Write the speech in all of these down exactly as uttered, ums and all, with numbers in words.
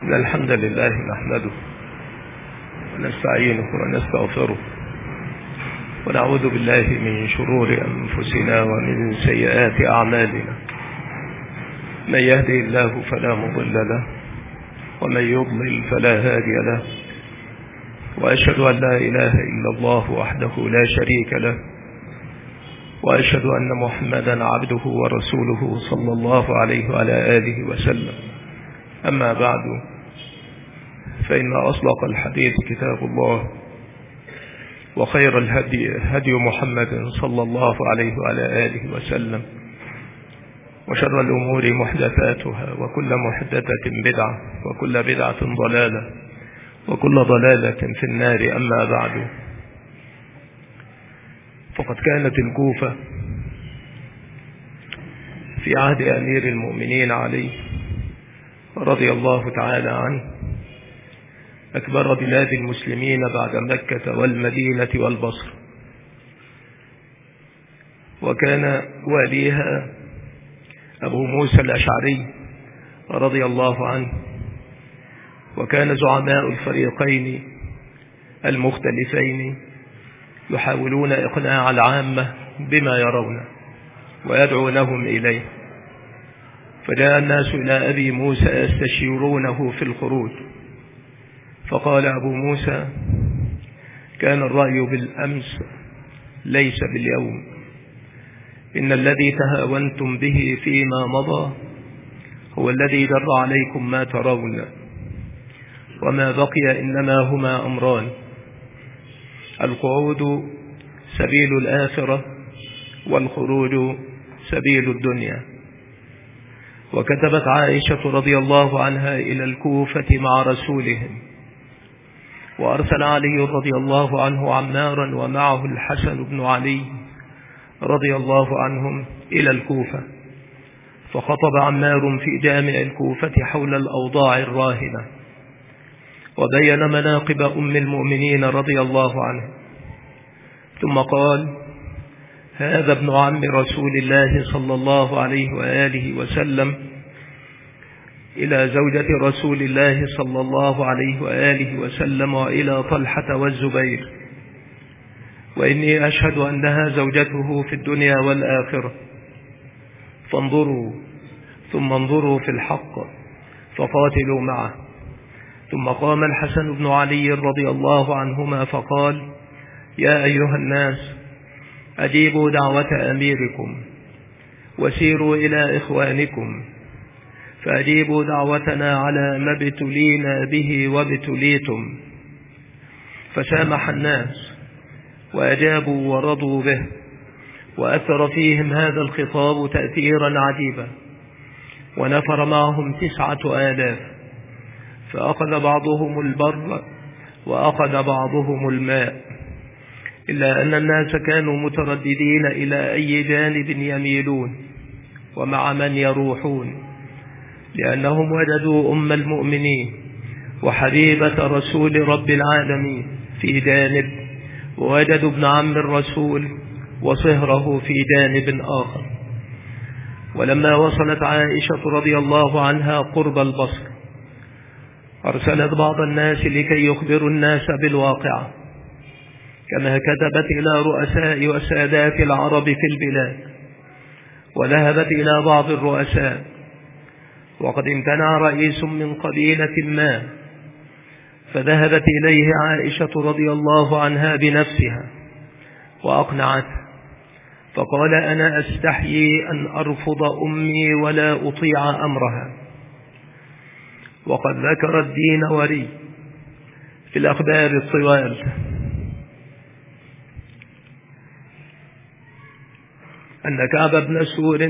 إن الحمد لله نحمده ونستعينه ونستغفره ونعوذ بالله من شرور أنفسنا ومن سيئات أعمالنا. من يهدي الله فلا مضل له ومن يضلل فلا هادي له، وأشهد أن لا إله إلا الله وحده لا شريك له، وأشهد أن محمدا عبده ورسوله صلى الله عليه وعلى آله وسلم. أما بعد، فإن أصدق الحديث كتاب الله، وخير الهدي هدي محمد صلى الله عليه وعلى آله وسلم، وشر الأمور محدثاتها، وكل محدثة بدعة، وكل بدعة ضلالة، وكل ضلالة في النار. أما بعد، فقد كانت الكوفة في عهد أمير المؤمنين علي رضي الله تعالى عنه أكبر بلاد المسلمين بعد مكة والمدينة والبصر، وكان واليها أبو موسى الأشعري رضي الله عنه، وكان زعماء الفريقين المختلفين يحاولون إقناع العامة بما يرون ويدعونهم إليه. فجاء الناس إلى أبي موسى يستشيرونه في الخروج، فقال أبو موسى: كان الرأي بالأمس ليس باليوم، إن الذي تهاونتم به فيما مضى هو الذي در عليكم ما ترون، وما بقي إنما هما أمران: القعود سبيل الآخرة، والخروج سبيل الدنيا. وكتبت عائشة رضي الله عنها إلى الكوفة مع رسولهم، وأرسل علي رضي الله عنه عمارا ومعه الحسن بن علي رضي الله عنهم إلى الكوفة، فخطب عمار في جامع الكوفة حول الأوضاع الراهنة، وبين مناقب أم المؤمنين رضي الله عنه، ثم قال: هذا ابن عم رسول الله صلى الله عليه وآله وسلم إلى زوجة رسول الله صلى الله عليه وآله وسلم وإلى طلحة والزبير، وإني أشهد أنها زوجته في الدنيا والآخرة، فانظروا ثم انظروا في الحق فقاتلوا معه. ثم قام الحسن بن علي رضي الله عنهما فقال: يا أيها الناس، أجيبوا دعوة أميركم وسيروا إلى إخوانكم، فأجيبوا دعوتنا على ما ابتلينا به وابتليتم. فسامح الناس وأجابوا ورضوا به، وأثر فيهم هذا الخطاب تأثيرا عجيبا، ونفر معهم تسعة آلاف، فأخذ بعضهم البر وأخذ بعضهم الماء، إلا أن الناس كانوا مترددين إلى أي جانب يميلون ومع من يروحون، لأنهم وجدوا أم المؤمنين وحبيبة رسول رب العالمين في جانب، ووجدوا ابن عم الرسول وصهره في جانب آخر. ولما وصلت عائشة رضي الله عنها قرب البصر، أرسلت بعض الناس لكي يخبروا الناس بالواقعة، كما كتبت إلى رؤساء وسادات العرب في البلاد، وذهبت إلى بعض الرؤساء، وقد امتنع رئيس من قبيلة ما، فذهبت إليه عائشة رضي الله عنها بنفسها وأقنعته، فقال: أنا أستحيي أن أرفض أمي ولا أطيع أمرها. وقد ذكر الدين وري في الأخبار الطوال أن كعب بن سور،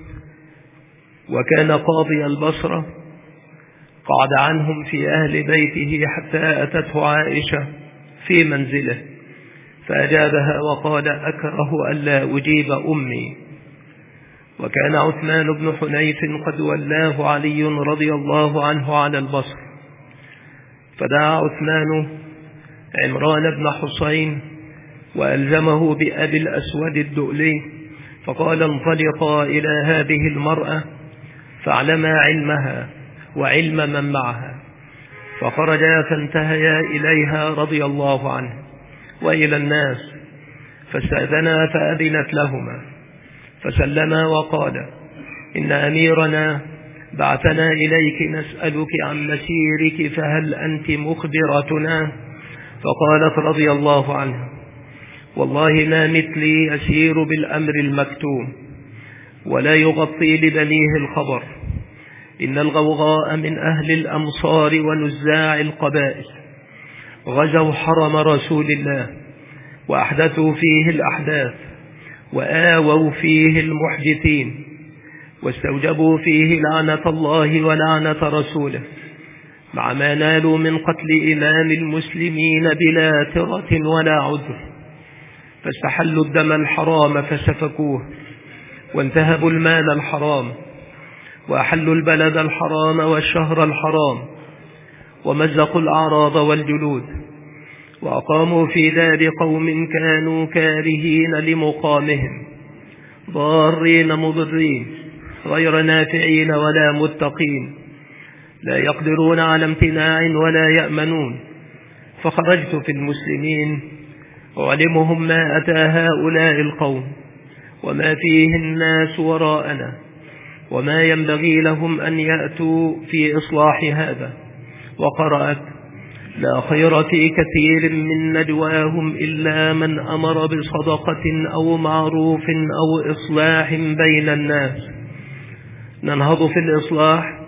وكان قاضي البصرة، قعد عنهم في أهل بيته حتى أتته عائشة في منزله، فأجابها وقال: أكره ألا أجيب أمي. وكان عثمان بن حنيف قد ولاه علي رضي الله عنه على البصر، فدعا عثمان عمران بن حسين وألزمه بأبي الأسود الدؤلي، فقال: انطلقا إلى هذه المرأة فاعلما علمها وعلم من معها، فخرجا فانتهيا إليها رضي الله عنه وإلى الناس، فاستأذنا فأذنت لهما، فسلما وقال: إن أميرنا بعثنا إليك نسألك عن مسيرك، فهل أنت مخبرتنا؟ فقالت رضي الله عنها: والله ما مثلي أسير بالأمر المكتوم ولا يغطي لبنيه الخبر. إن الغوغاء من أهل الأمصار ونزاع القبائل غزوا حرم رسول الله وأحدثوا فيه الأحداث وآووا فيه المحدثين واستوجبوا فيه لعنة الله ولعنة رسوله، مع ما نالوا من قتل إمام المسلمين بلا ترة ولا عذر، فاستحلوا الدم الحرام فسفكوه، وانتهبوا المال الحرام، وأحلوا البلد الحرام والشهر الحرام، ومزقوا الأعراض والجلود، وأقاموا في دار قوم كانوا كارهين لمقامهم، ضارين مضرين غير نافعين ولا متقين، لا يقدرون على امتناع ولا يأمنون. فخرجت في المسلمين أعلمهم ما أتى هؤلاء القوم وما فيه الناس وراءنا، وما ينبغي لهم أن يأتوا في إصلاح هذا. وقرأت: لا خير في كثير من نجواهم إلا من أمر بصدقة أو معروف أو إصلاح بين الناس. ننهض في الإصلاح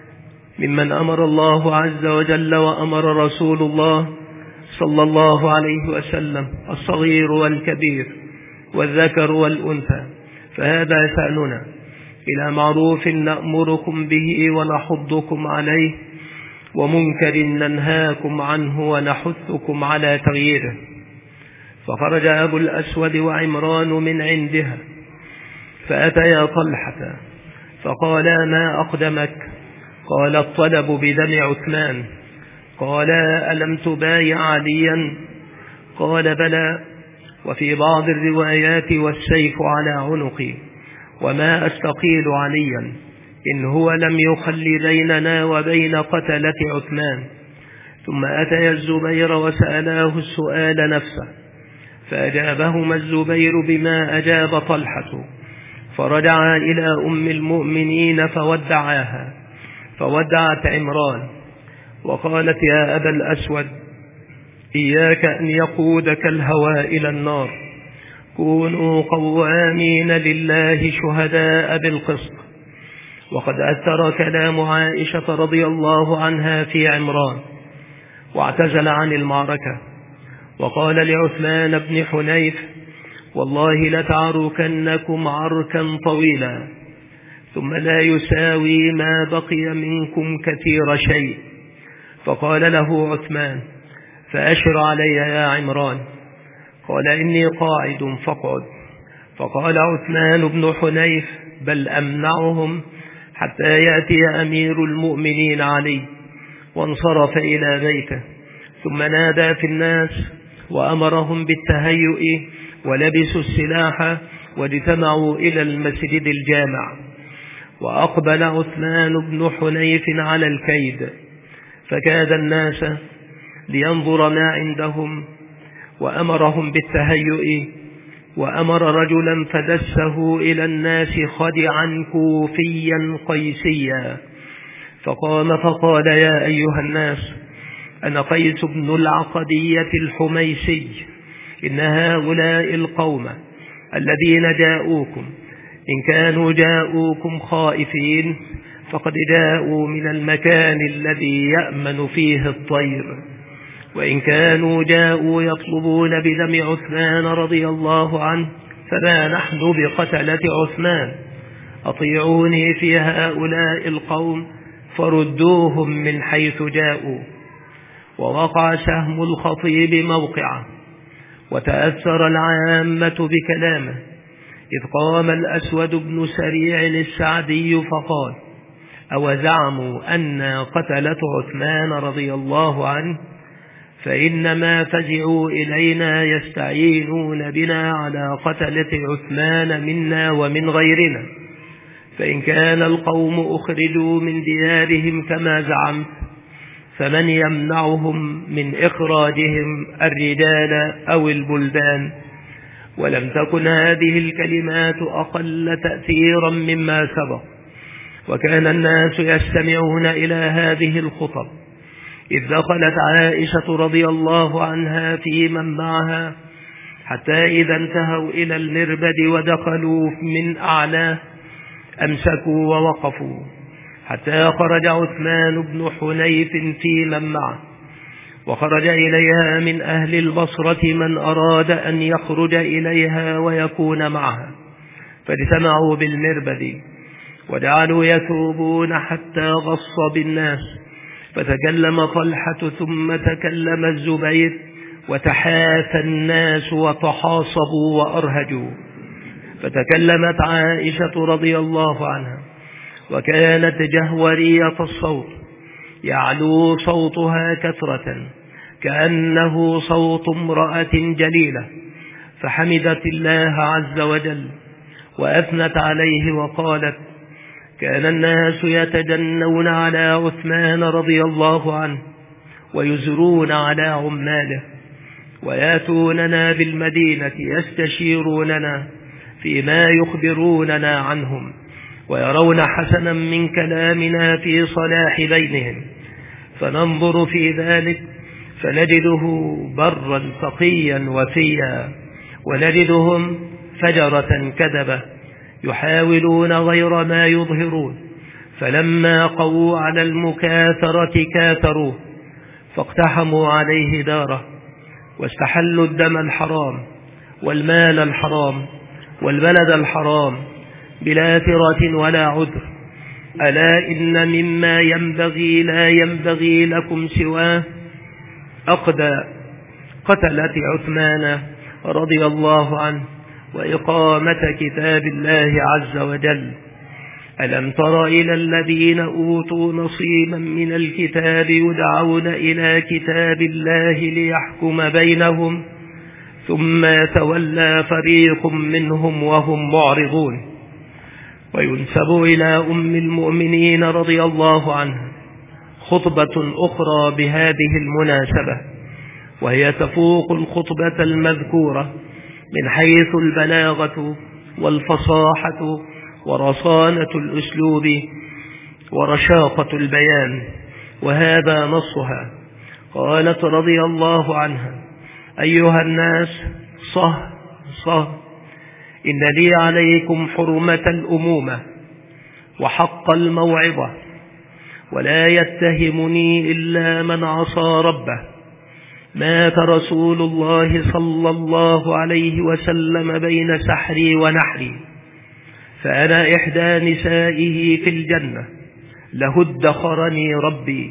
ممن أمر الله عز وجل وأمر رسول الله صلى الله عليه وسلم، الصغير والكبير والذكر والأنثى، فهذا شأننا، إلى معروف نأمركم به ونحضكم عليه، ومنكر ننهاكم عنه ونحثكم على تغييره. فخرج أبو الأسود وعمران من عندها فأتيا طلحة فقالا: ما أقدمك؟ قال: الطلب بدم عثمان. قال: ألم تبايع عليا؟ قال: بلى، وفي بعض الروايات: والسيف على عنقي، وما أستقيل عليا إن هو لم يخل بيننا وبين قتلة عثمان. ثم أتى الزبير وسألاه السؤال نفسه، فأجابهما الزبير بما أجاب طلحة، فرجعا إلى أم المؤمنين فودعاها، فودعت عمران وقالت: يا أبا الأسود، إياك أن يقودك الهوى إلى النار، كونوا قوامين لله شهداء بالقسط. وقد أثر كلام عائشة رضي الله عنها في عمران، واعتزل عن المعركة، وقال لعثمان بن حنيف: والله لتعركنكم عركا طويلا، ثم لا يساوي ما بقي منكم كثير شيء. فقال له عثمان: فأشر علي يا عمران. قال: إني قاعد فاقعد. فقال عثمان بن حنيف: بل أمنعهم حتى يأتي أمير المؤمنين علي. وانصرف إلى بيته، ثم نادى في الناس وأمرهم بالتهيؤ، ولبسوا السلاح واجتمعوا إلى المسجد الجامع. وأقبل عثمان بن حنيف على الكيد، فكاد الناس لينظر ما عندهم، وأمرهم بالتهيؤ، وأمر رجلا فدسه إلى الناس خدعا كوفيا قيسيا، فقام فقال: يا أيها الناس، أنا قيس بن العقدية الحميسي، إن هؤلاء القوم الذين جاءوكم إن كانوا جاءوكم خائفين فقد جاءوا من المكان الذي يأمن فيه الطير، وإن كانوا جاءوا يطلبون بدم عثمان رضي الله عنه فما نحن بقتلة عثمان. أطيعوني في هؤلاء القوم فردوهم من حيث جاءوا. ووقع سهم الخطيب موقعه، وتأثر العامة بكلامه، إذ قام الأسود بن سريع السعدي فقال: أو زعموا أن قتلة عثمان رضي الله عنه، فإنما فزعوا إلينا يستعينون بنا على قتلة عثمان منا ومن غيرنا. فإن كان القوم أخرجوا من ديارهم كما زعمت، فمن يمنعهم من إخراجهم الرجال أو البلدان؟ ولم تكن هذه الكلمات أقل تأثيرا مما سبق، وكان الناس يستمعون إلى هذه الخطب، إذ دخلت عائشة رضي الله عنها في من معها، حتى إذا انتهوا إلى المربد ودخلوا من أعلاه أمسكوا ووقفوا، حتى خرج عثمان بن حنيف في من معه، وخرج إليها من أهل البصرة من أراد أن يخرج إليها ويكون معها، فاجتمعوا بالمربد وجعلوا يثوبون حتى غص بالناس، فتكلم طلحة ثم تكلم الزبير، وتحاثى الناس وتحاصبوا وأرهجوا. فتكلمت عائشة رضي الله عنها، وكانت جهورية الصوت، يعلو صوتها كثرة كأنه صوت امرأة جليلة، فحمدت الله عز وجل وأثنت عليه وقالت: كان الناس يتجنون على عثمان رضي الله عنه ويزرون على عماله، وياتوننا بالمدينة يستشيروننا فيما يخبروننا عنهم، ويرون حسنا من كلامنا في صلاح بينهم، فننظر في ذلك فنجده برا تقيا وفيا، ونجدهم فجرة كذبة يحاولون غير ما يظهرون. فلما قووا على المكاثرة كاثروه، فاقتحموا عليه داره، واستحلوا الدم الحرام والمال الحرام والبلد الحرام بلا ثرة ولا عذر. ألا إن مما ينبغي لا ينبغي لكم سواه أقدى قتلة عثمان رضي الله عنه وإقامة كتاب الله عز وجل. ألم تر إلى الذين أوتوا نصيبا من الكتاب يدعون إلى كتاب الله ليحكم بينهم، ثم تولى فريق منهم وهم معرضون. وينسب إلى أم المؤمنين رضي الله عنها خطبة أخرى بهذه المناسبة، وهي تفوق الخطبة المذكورة من حيث البلاغة والفصاحة ورصانة الأسلوب ورشاقة البيان، وهذا نصها. قالت رضي الله عنها: أيها الناس، صه صه إن لي عليكم حرمة الأمومة وحق الموعظة، ولا يتهمني إلا من عصى ربه. مات رسول الله صلى الله عليه وسلم بين سحري ونحري، فأنا إحدى نسائه في الجنة، له ادخرني ربي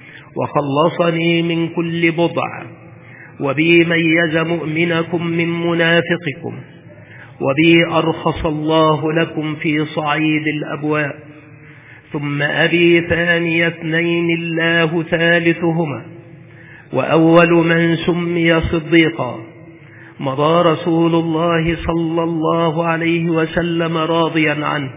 وخلصني من كل بضع، وبي ميز مؤمنكم من منافقكم، وبي أرخص الله لكم في صعيد الأبواء. ثم أبي ثاني اثنين الله ثالثهما، وأول من سمي صديقا. مضى رسول الله صلى الله عليه وسلم راضيا عنه،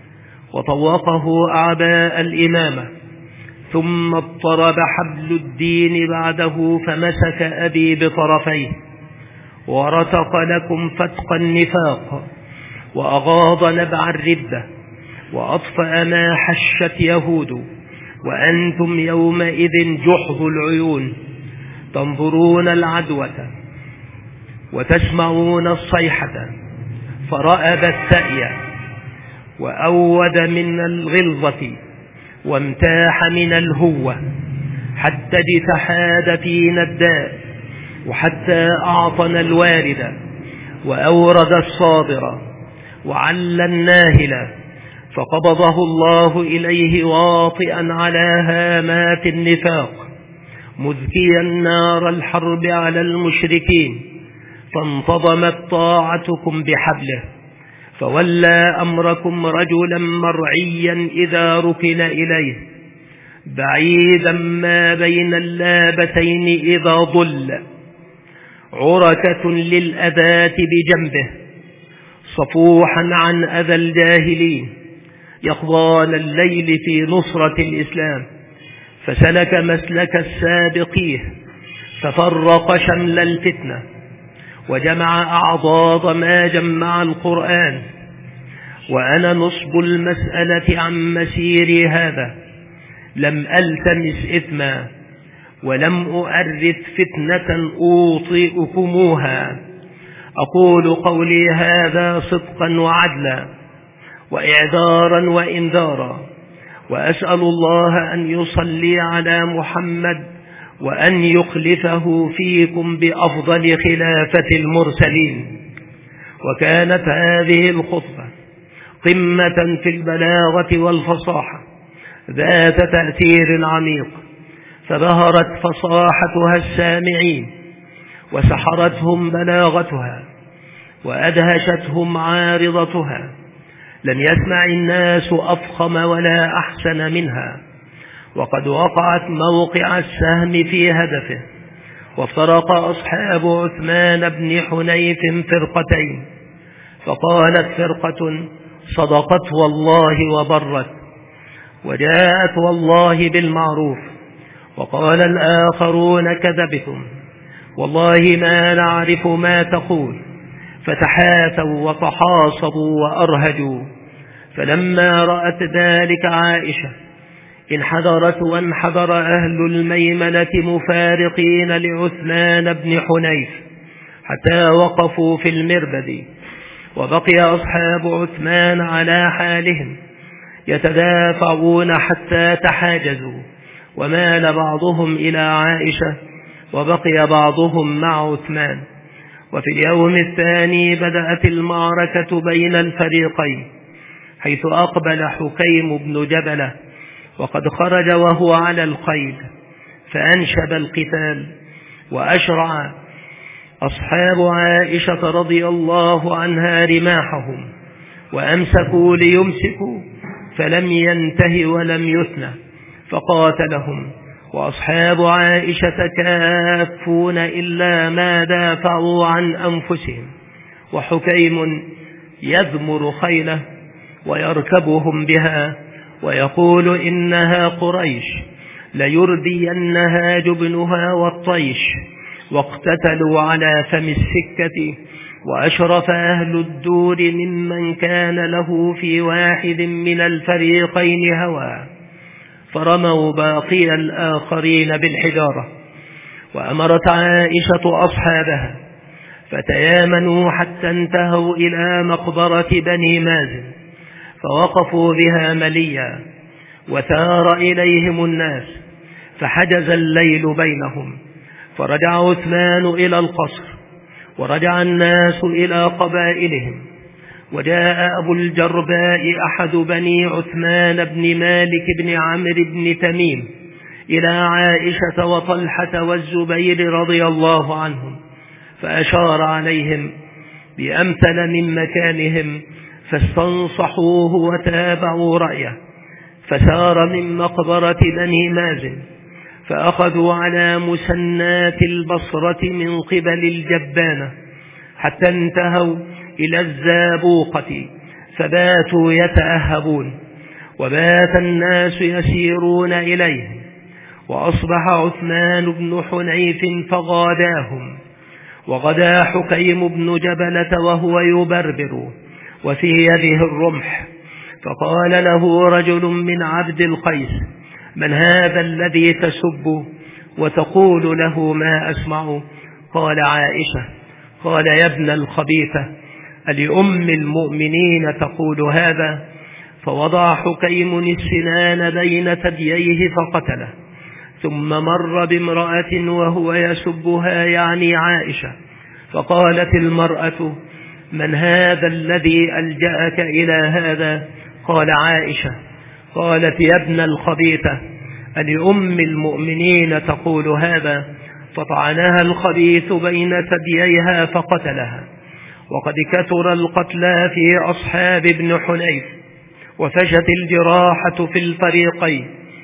وطوقه أعباء الإمامة، ثم اضطرب حبل الدين بعده، فمسك أبي بطرفيه، ورتق لكم فتق النفاق، وأغاض نبع الردة، وأطفأ ما حشت يهود، وأنتم يومئذ جحظ العيون، تنظرون العدوة وتسمعون الصيحة، فرأب السأي وأود من الغلظة، وامتاح من الهوة، حتى اجتحاد فينا الداء، وحتى أعطن الوارد، وأورد الصابر، وعل الناهل، فقبضه الله إليه واطئا على هامات النفاق، مذكيا نار الحرب على المشركين، فانتظمت طاعتكم بحبله، فولى أمركم رجلا مرعيا إذا ركن إليه، بعيدا ما بين اللابتين إذا ضل، عركة للأذات بجنبه، صفوحا عن أذى الجاهلين، يقضان الليل في نصرة الإسلام، فسلك مسلك السابقيه، ففرق شمل الفتنة، وجمع أعضاض ما جمع القرآن. وأنا نصب المسألة عن مسيري هذا، لم ألتمس إثما، ولم أؤرث فتنة أوطئكموها. أقول قولي هذا صدقا وعدلا، وإعذارا وإنذارا، وأسأل الله أن يصلي على محمد، وأن يخلفه فيكم بأفضل خلافة المرسلين. وكانت هذه الخطبة قمة في البلاغة والفصاحة، ذات تأثير عميق، فبهرت فصاحتها السامعين، وسحرتهم بلاغتها، وأدهشتهم عارضتها. لم يسمع الناس أفخم ولا أحسن منها، وقد وقعت موقع السهم في هدفه. وافترق أصحاب عثمان بن حنيف فرقتين، فقالت فرقة صدقت والله وبرت، وجاءت والله بالمعروف، وقال الآخرون كذبتم والله ما نعرف ما تقول، فتحاثوا وتحاصبوا وأرهجوا. فلما رأت ذلك عائشة انحدرت وانحدر أهل الميمنة مفارقين لعثمان بن حنيف حتى وقفوا في المربد، وبقي أصحاب عثمان على حالهم يتدافعون حتى تحاجزوا، ومال بعضهم إلى عائشة وبقي بعضهم مع عثمان. وفي اليوم الثاني بدأت المعركة بين الفريقين، حيث أقبل حكيم بن جبلة وقد خرج وهو على الخيل، فأنشب القتال، وأشرع أصحاب عائشة رضي الله عنها رماحهم، وأمسكوا ليمسكوا، فلم ينته ولم يثنى، فقاتلهم. وأصحاب عائشة كافون إلا ما دافعوا عن أنفسهم، وحكيم يذمر خيله ويركبهم بها، ويقول إنها قريش ليردينها جبنها والطيش. واقتتلوا على فم السكة، وأشرف أهل الدور ممن كان له في واحد من الفريقين هوى، فرموا باقي الآخرين بالحجارة. وأمرت عائشة أصحابها فتيامنوا حتى انتهوا إلى مقبرة بني مازن، فوقفوا بها مليا، وثار إليهم الناس، فحجز الليل بينهم. فرجع عثمان إلى القصر، ورجع الناس إلى قبائلهم. وجاء أبو الجرباء أحد بني عثمان بن مالك بن عمرو بن تميم إلى عائشة وطلحة والزبير رضي الله عنهم، فأشار عليهم بأمثل من مكانهم، فاستنصحوه وتابعوا رأيه، فسار من مقبرة بني مازن، فأخذوا على مسنات البصرة من قبل الجبانة حتى انتهوا إلى الزابوقة، فباتوا يتأهبون، وبات الناس يسيرون إليه. وأصبح عثمان بن حنيف فغاداهم، وغدا حكيم بن جبلة وهو يبربر وفي يده الرمح. فقال له رجل من عبد القيس: من هذا الذي تسب وتقول له ما أسمع؟ قال: عائشة. قال: يا ابن الخبيثة، ألأم المؤمنين تقول هذا؟ فوضع حكيم السنان بين ثدييه فقتله، ثم مر بامرأة وهو يسبها يعني عائشة، فقالت المرأة: من هذا الذي ألجأك إلى هذا؟ قال: عائشة. قالت: يا ابن الخبيثة، ألأم المؤمنين تقول هذا؟ فطعنها الخبيث بين ثدييها فقتلها. وقد كثر القتلى في أصحاب ابن حنيف، وفشت الجراحة في الفريقين.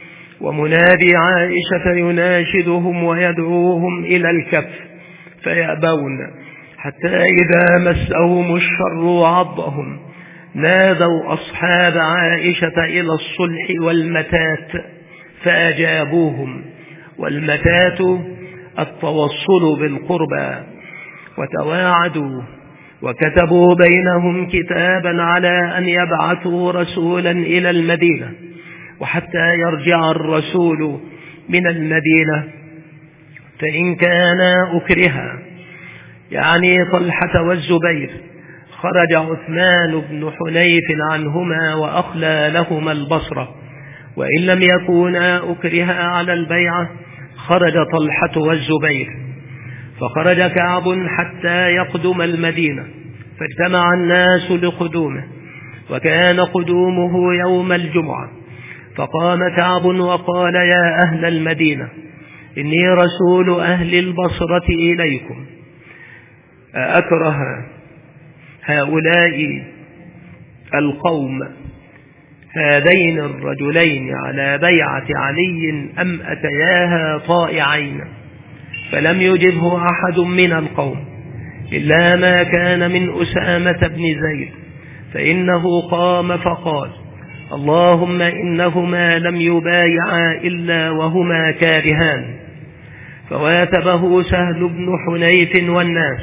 ومنادي عائشة يناشدهم ويدعوهم إلى الكف فيأبون، حتى إذا مسهم الشر عضهم نادوا أصحاب عائشة إلى الصلح والمتات، فأجابوهم، والمتاة التوصل بالقربى، وتواعدوا وكتبوا بينهم كتابا على أن يبعثوا رسولا إلى المدينة، وحتى يرجع الرسول من المدينة فإن كان أكرها، يعني طلحة والزبير، خرج عثمان بن حنيف عنهما وأخلى لهما البصرة، وإن لم يكونا أكرها على البيعة خرج طلحة والزبير. فخرج كعب حتى يقدم المدينة، فاجتمع الناس لقدومه، وكان قدومه يوم الجمعة. فقام كعب وقال: يا أهل المدينة، إني رسول أهل البصرة إليكم، أكره هؤلاء القوم هذين الرجلين على بيعة علي أم أتياها طائعين؟ فلم يجبه أحد من القوم إلا ما كان من أسامة بن زيد، فإنه قام فقال: اللهم إنهما لم يبايعا إلا وهما كارهان. فواتبه سهل بن حنيف والناس،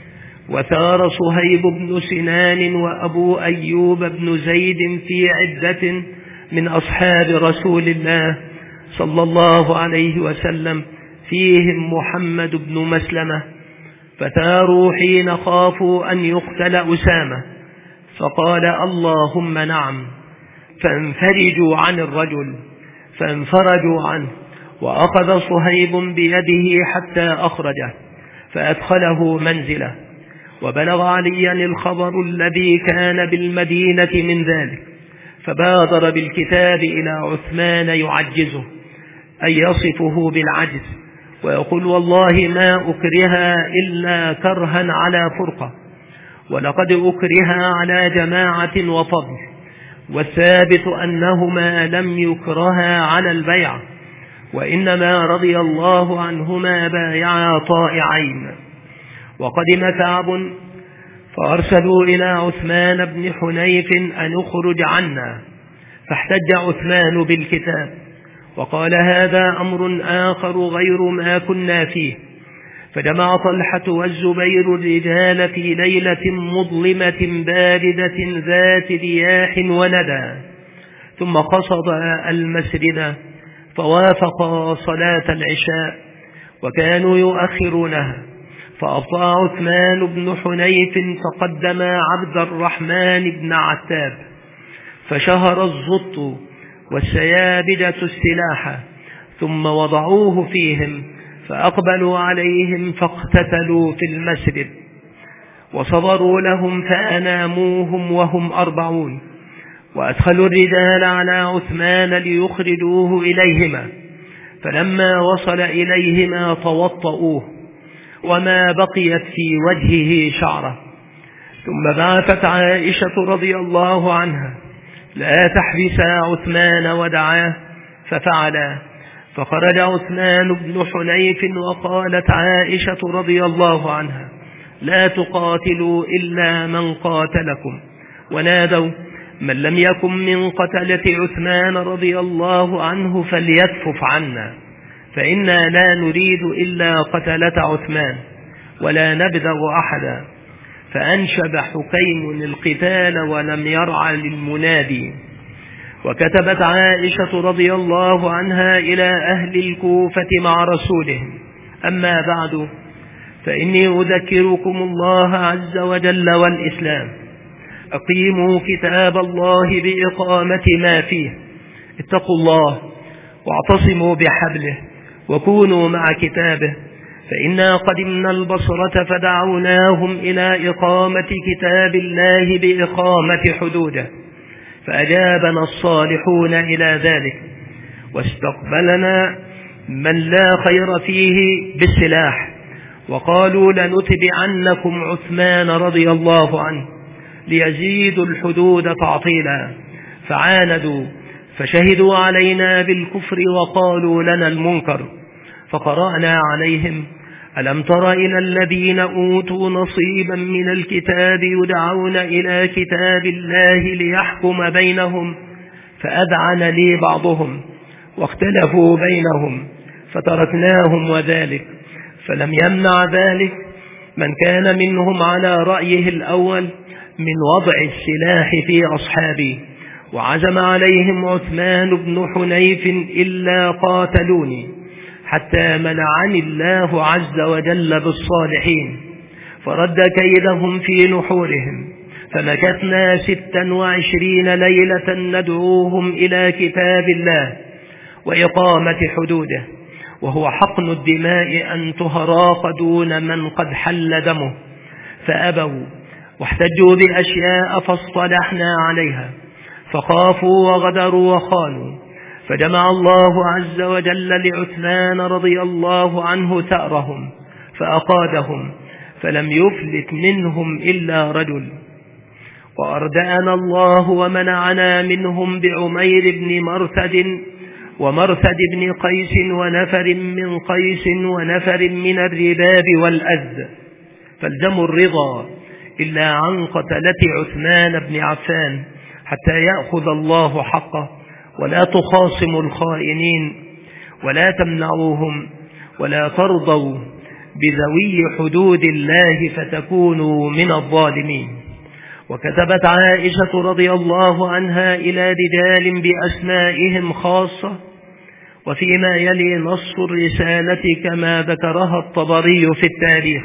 وثار صهيب بن سنان وأبو أيوب بن زيد في عدة من أصحاب رسول الله صلى الله عليه وسلم، فيهم محمد بن مسلمة، فثاروا حين خافوا أن يقتل أسامة، فقال: اللهم نعم. فانفرجوا عن الرجل، فانفرجوا عنه، وأخذ صهيب بيده حتى أخرجه فأدخله منزله. وبلغ عليا الخبر الذي كان بالمدينة من ذلك، فبادر بالكتاب إلى عثمان يعجزه، أي يصفه بالعجز، ويقول: والله ما أكرها إلا كرها على فرقة، ولقد أكرها على جماعة وفضل، والثابت أنهما لم يكرها على البيع، وإنما رضي الله عنهما بايعا طائعين. وقدم كعب فأرسلوا إلى عثمان بن حنيف أن اخرج عنا، فاحتج عثمان بالكتاب وقال: هذا أمر آخر غير ما كنا فيه. فجمع طلحة والزبير الرجال في ليلة مظلمة باردة ذات رياح وندى، ثم قصد المسجد فوافق صلاة العشاء، وكانوا يؤخرونها. فأبطأ عثمان بن حنيف فقدم عبد الرحمن بن عتاب، فشهر الزط والسيابدة السلاح، ثم وضعوه فيهم، فأقبلوا عليهم فاقتتلوا في المسجد، وصبروا لهم فأناموهم وهم أربعون، وأدخلوا الرجال على عثمان ليخرجوه إليهما، فلما وصل إليهما توطؤوه، وما بقيت في وجهه شعرة. ثم بعثت عائشة رضي الله عنها: لا تحبسا عثمان، ودعاه، ففعلا. فخرج عثمان بن حنيف، وقالت عائشة رضي الله عنها: لا تقاتلوا إلا من قاتلكم. ونادوا: من لم يكن من قتلة عثمان رضي الله عنه فليكفف عنا، فإنا لا نريد إلا قتلة عثمان ولا نبدغ أحدا. فأنشب حكيم القتال ولم يرع للمنادي. وكتبت عائشة رضي الله عنها إلى أهل الكوفة مع رسولهم: أما بعد، فإني أذكركم الله عز وجل والإسلام، أقيموا كتاب الله بإقامة ما فيه، اتقوا الله واعتصموا بحبله، وكونوا مع كتابه، فإنا قدمنا البصرة فدعوناهم إلى إقامة كتاب الله بإقامة حدوده، فأجابنا الصالحون إلى ذلك، واستقبلنا من لا خير فيه بالسلاح، وقالوا: لنتبعنكم عثمان رضي الله عنه ليزيدوا الحدود تعطيلا. فعاندوا فشهدوا علينا بالكفر وقالوا لنا المنكر. فقرأنا عليهم: ألم تر إلى الذين أوتوا نصيبا من الكتاب يدعون إلى كتاب الله ليحكم بينهم، فأذعن لي بعضهم واختلفوا بينهم فتركناهم، وذلك فلم يمنع ذلك من كان منهم على رأيه الأول من وضع السلاح في أصحابه، وعزم عليهم عثمان بن حنيف إلا قاتلوني حتى منعني الله عز وجل بالصالحين، فرد كيدهم في نحورهم. فمكثنا ستا وعشرين ليلة ندعوهم إلى كتاب الله وإقامة حدوده، وهو حقن الدماء أن تهراق دون من قد حل دمه، فأبوا واحتجوا بأشياء فاصطلحنا عليها، فخافوا وغدروا وخانوا. فجمع الله عز وجل لعثمان رضي الله عنه ثأرهم فأقادهم، فلم يفلت منهم إلا رجل. وأردأنا الله ومنعنا منهم بعمير بن مرثد ومرثد بن قيس ونفر من قيس ونفر من الرباب والأذ، فالزموا الرضا إلا عن قتلة عثمان بن عفان حتى يأخذ الله حقه، ولا تخاصموا الخائنين ولا تمنعوهم ولا ترضوا بذوي حدود الله فتكونوا من الظالمين. وكتبت عائشة رضي الله عنها إلى رجال بأسمائهم خاصة، وفيما يلي نص الرسالة كما ذكرها الطبري في التاريخ: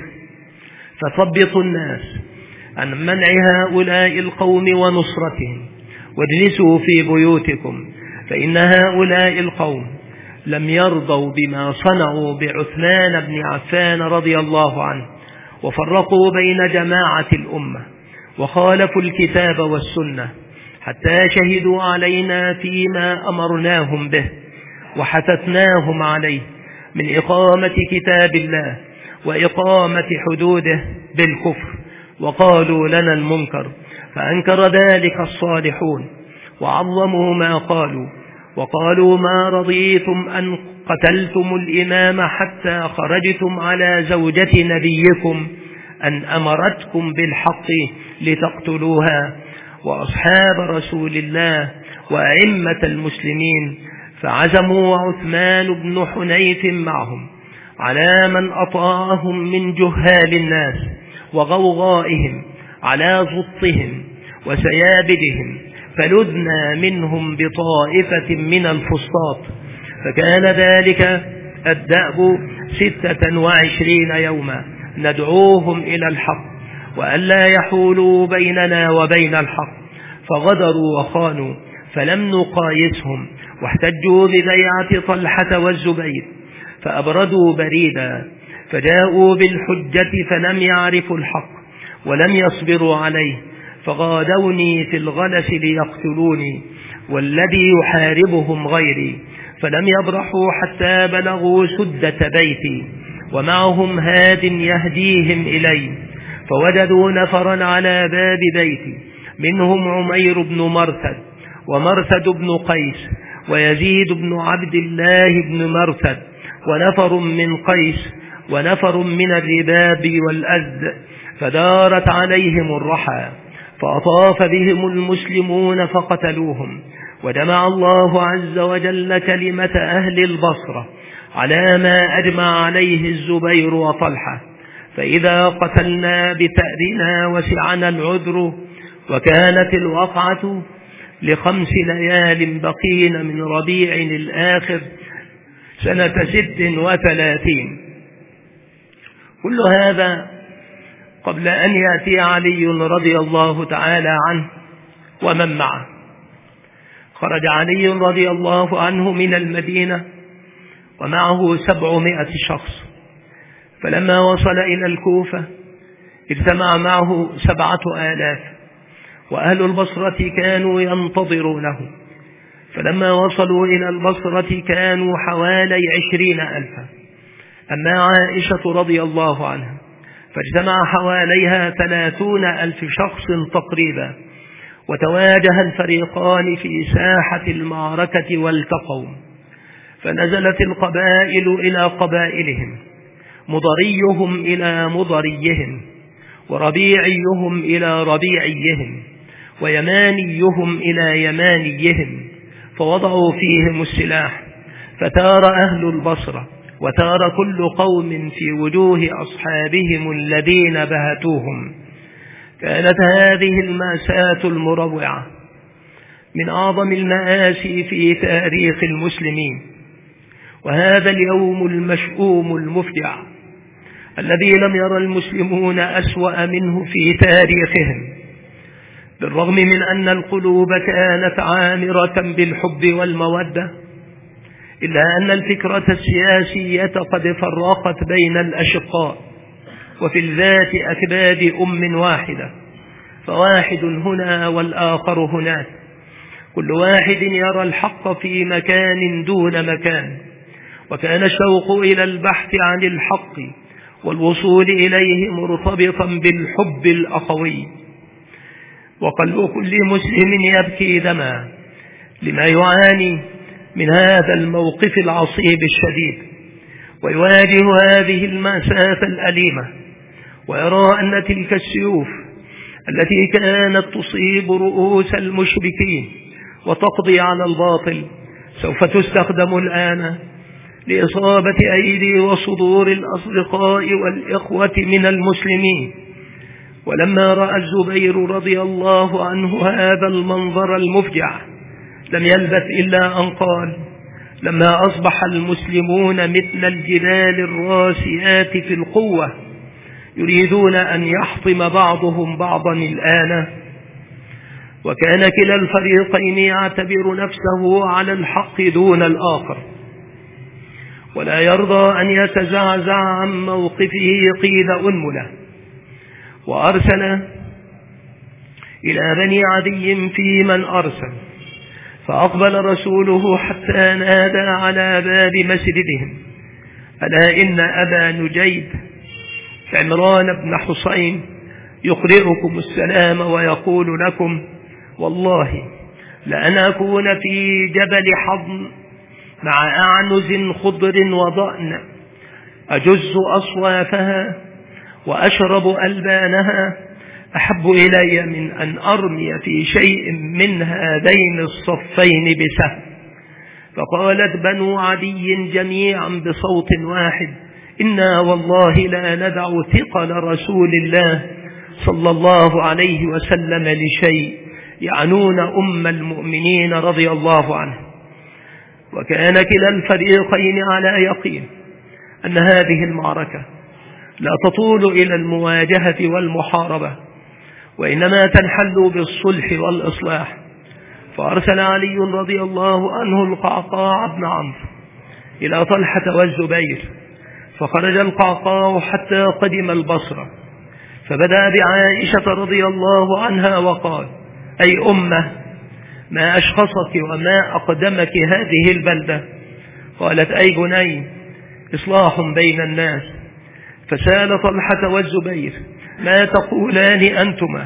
فثبطوا الناس عن منع هؤلاء القوم ونصرتهم، واجلسوا في بيوتكم، فإن هؤلاء القوم لم يرضوا بما صنعوا بعثمان بن عفان رضي الله عنه، وفرقوا بين جماعة الأمة وخالفوا الكتاب والسنة، حتى شهدوا علينا فيما أمرناهم به وحثثناهم عليه من إقامة كتاب الله وإقامة حدوده بالكفر، وقالوا لنا المنكر، فأنكر ذلك الصالحون وعظموا ما قالوا، وقالوا: ما رضيتم أن قتلتم الإمام حتى خرجتم على زوجة نبيكم أن أمرتكم بالحق لتقتلوها، وأصحاب رسول الله وأئمة المسلمين، فعزموا عثمان بن حنيف معهم على من أطاعهم من جهال الناس وغوغائهم على زطهم وسيابدهم، فلذنا منهم بطائفة من الفسطاط، فكان ذلك الدأب ستة وعشرين يوما ندعوهم إلى الحق وألا يحولوا بيننا وبين الحق، فغدروا وخانوا، فلم نقايسهم، واحتجوا ببيعة طلحة والزبير فأبردوا بريدا، فجاءوا بالحجة فلم يعرفوا الحق ولم يصبروا عليه، فغادوني في الغلس ليقتلوني، والذي يحاربهم غيري، فلم يبرحوا حتى بلغوا سدة بيتي ومعهم هاد يهديهم إلي، فوجدوا نفرا على باب بيتي منهم عمير بن مرثد ومرثد بن قيس ويزيد بن عبد الله بن مرثد ونفر من قيس ونفر من الرباب والأذ، فدارت عليهم الرحى، فأطاف بهم المسلمون فقتلوهم، وجمع الله عز وجل كلمة أهل البصرة على ما أجمع عليه الزبير وطلحة، فإذا قتلنا بتأرنا وسعنا العذر، وكانت الوقعة لخمس ليال بقين من ربيع الآخر سنة ست وثلاثين. كل هذا قبل أن يأتي علي رضي الله تعالى عنه ومن معه. خرج علي رضي الله عنه من المدينة ومعه سبعمائة شخص، فلما وصل إلى الكوفة اجتمع معه سبعة آلاف، وأهل البصرة كانوا ينتظرونه، فلما وصلوا إلى البصرة كانوا حوالي عشرين ألفا. أما عائشة رضي الله عنها فاجتمع حواليها ثلاثون ألف شخص تقريبا، وتواجه الفريقان في ساحة المعركة والتقوا، فنزلت القبائل إلى قبائلهم، مضريهم إلى مضريهم، وربيعيهم إلى ربيعيهم، ويمانيهم إلى يمانيهم، فوضعوا فيهم السلاح فتار أهل البصرة وتار كل قوم في وجوه أصحابهم الذين بهتوهم. كانت هذه المأساة المروعة من أعظم المآسي في تاريخ المسلمين، وهذا اليوم المشؤوم المفجع الذي لم يرى المسلمون أسوأ منه في تاريخهم، بالرغم من أن القلوب كانت عامرة بالحب والمودة، إلا أن الفكرة السياسية قد فرقت بين الأشقاء، وفي الذات أكباد أم واحدة، فواحد هنا والآخر هناك، كل واحد يرى الحق في مكان دون مكان. وكان الشوق إلى البحث عن الحق والوصول إليه مرتبطا بالحب الأخوي، وقلب كل مسلم يبكي دما لما يعاني من هذا الموقف العصيب الشديد، ويواجه هذه المأساة الأليمة، ويرى أن تلك السيوف التي كانت تصيب رؤوس المشركين وتقضي على الباطل سوف تستخدم الآن لإصابة أيدي وصدور الأصدقاء والإخوة من المسلمين. ولما رأى الزبير رضي الله عنه هذا المنظر المفجع لم يلبث إلا أن قال: لما أصبح المسلمون مثل الجبال الراسيات في القوة يريدون أن يحطم بعضهم بعضا الآن. وكان كلا الفريقين يعتبر نفسه على الحق دون الآخر، ولا يرضى أن يتزعزع عن موقفه قيد أنملة. وأرسل إلى بني عدي في من أرسل، فأقبل رسوله حتى نادى على باب مسجدهم: ألا إن أبا نجيد عمران بن حسين يقرئكم السلام ويقول لكم: والله لأن أكون في جبل حضن مع أعنز خضر وضأن أجز أصوافها وأشرب ألبانها أحب إلي من أن أرمي في شيء من هذين الصفين بسهم. فقالت بنو عدي جميعا بصوت واحد: إنا والله لا ندع ثقل رسول الله صلى الله عليه وسلم لشيء، يعنون أم المؤمنين رضي الله عنه. وكان كلا الفريقين على يقين أن هذه المعركة لا تطول إلى المواجهة والمحاربة، وإنما تنحل بالصلح والإصلاح. فأرسل علي رضي الله عنه القعقاع بن عمرو إلى طلحة والزبير، فخرج القعقاع حتى قدم البصرة، فبدأ بعائشة رضي الله عنها وقال: أي أمة، ما أشخصك وما أقدمك هذه البلدة؟ قالت: أي بني، إصلاح بين الناس. فسال طلحة والزبير: ما تقولان أنتما،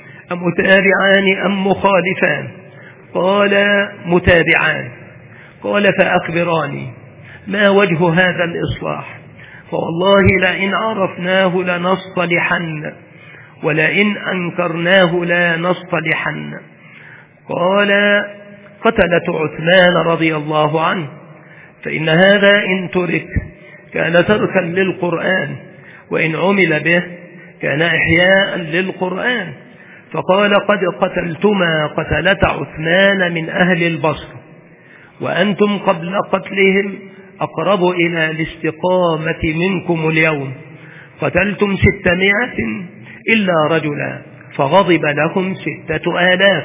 أمتابعان أم مخالفان؟ قال: متابعان. قال: فأخبراني ما وجه هذا الإصلاح؟ فوالله لئن عرفناه لنصطلحن، ولئن أنكرناه لا نصطلحن. قال: قتلة عثمان رضي الله عنه، فإن هذا إن ترك كان تركا للقرآن، وإن عمل به كان إحياء للقرآن. فقال: قد قتلتما قتلة عثمان من أهل البصر، وأنتم قبل قتلهم أقرب إلى الاستقامة منكم اليوم. قتلتم ستمائة إلا رجلا، فغضب لهم ستة آلاف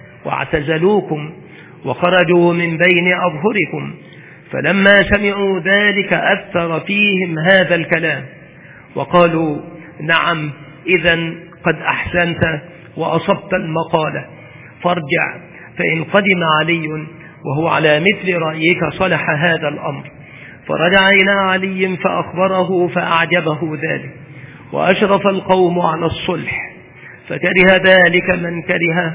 واعتزلوكم وخرجوا من بين أظهركم. فلما سمعوا ذلك أثر فيهم هذا الكلام، وقالوا: نعم، إذن قد أحسنت وأصبت المقالة، فارجع، فإن قدم علي وهو على مثل رأيك صلح هذا الأمر. فرجع إلى علي فأخبره فأعجبه ذلك، وأشرف القوم على الصلح، فكره ذلك من كره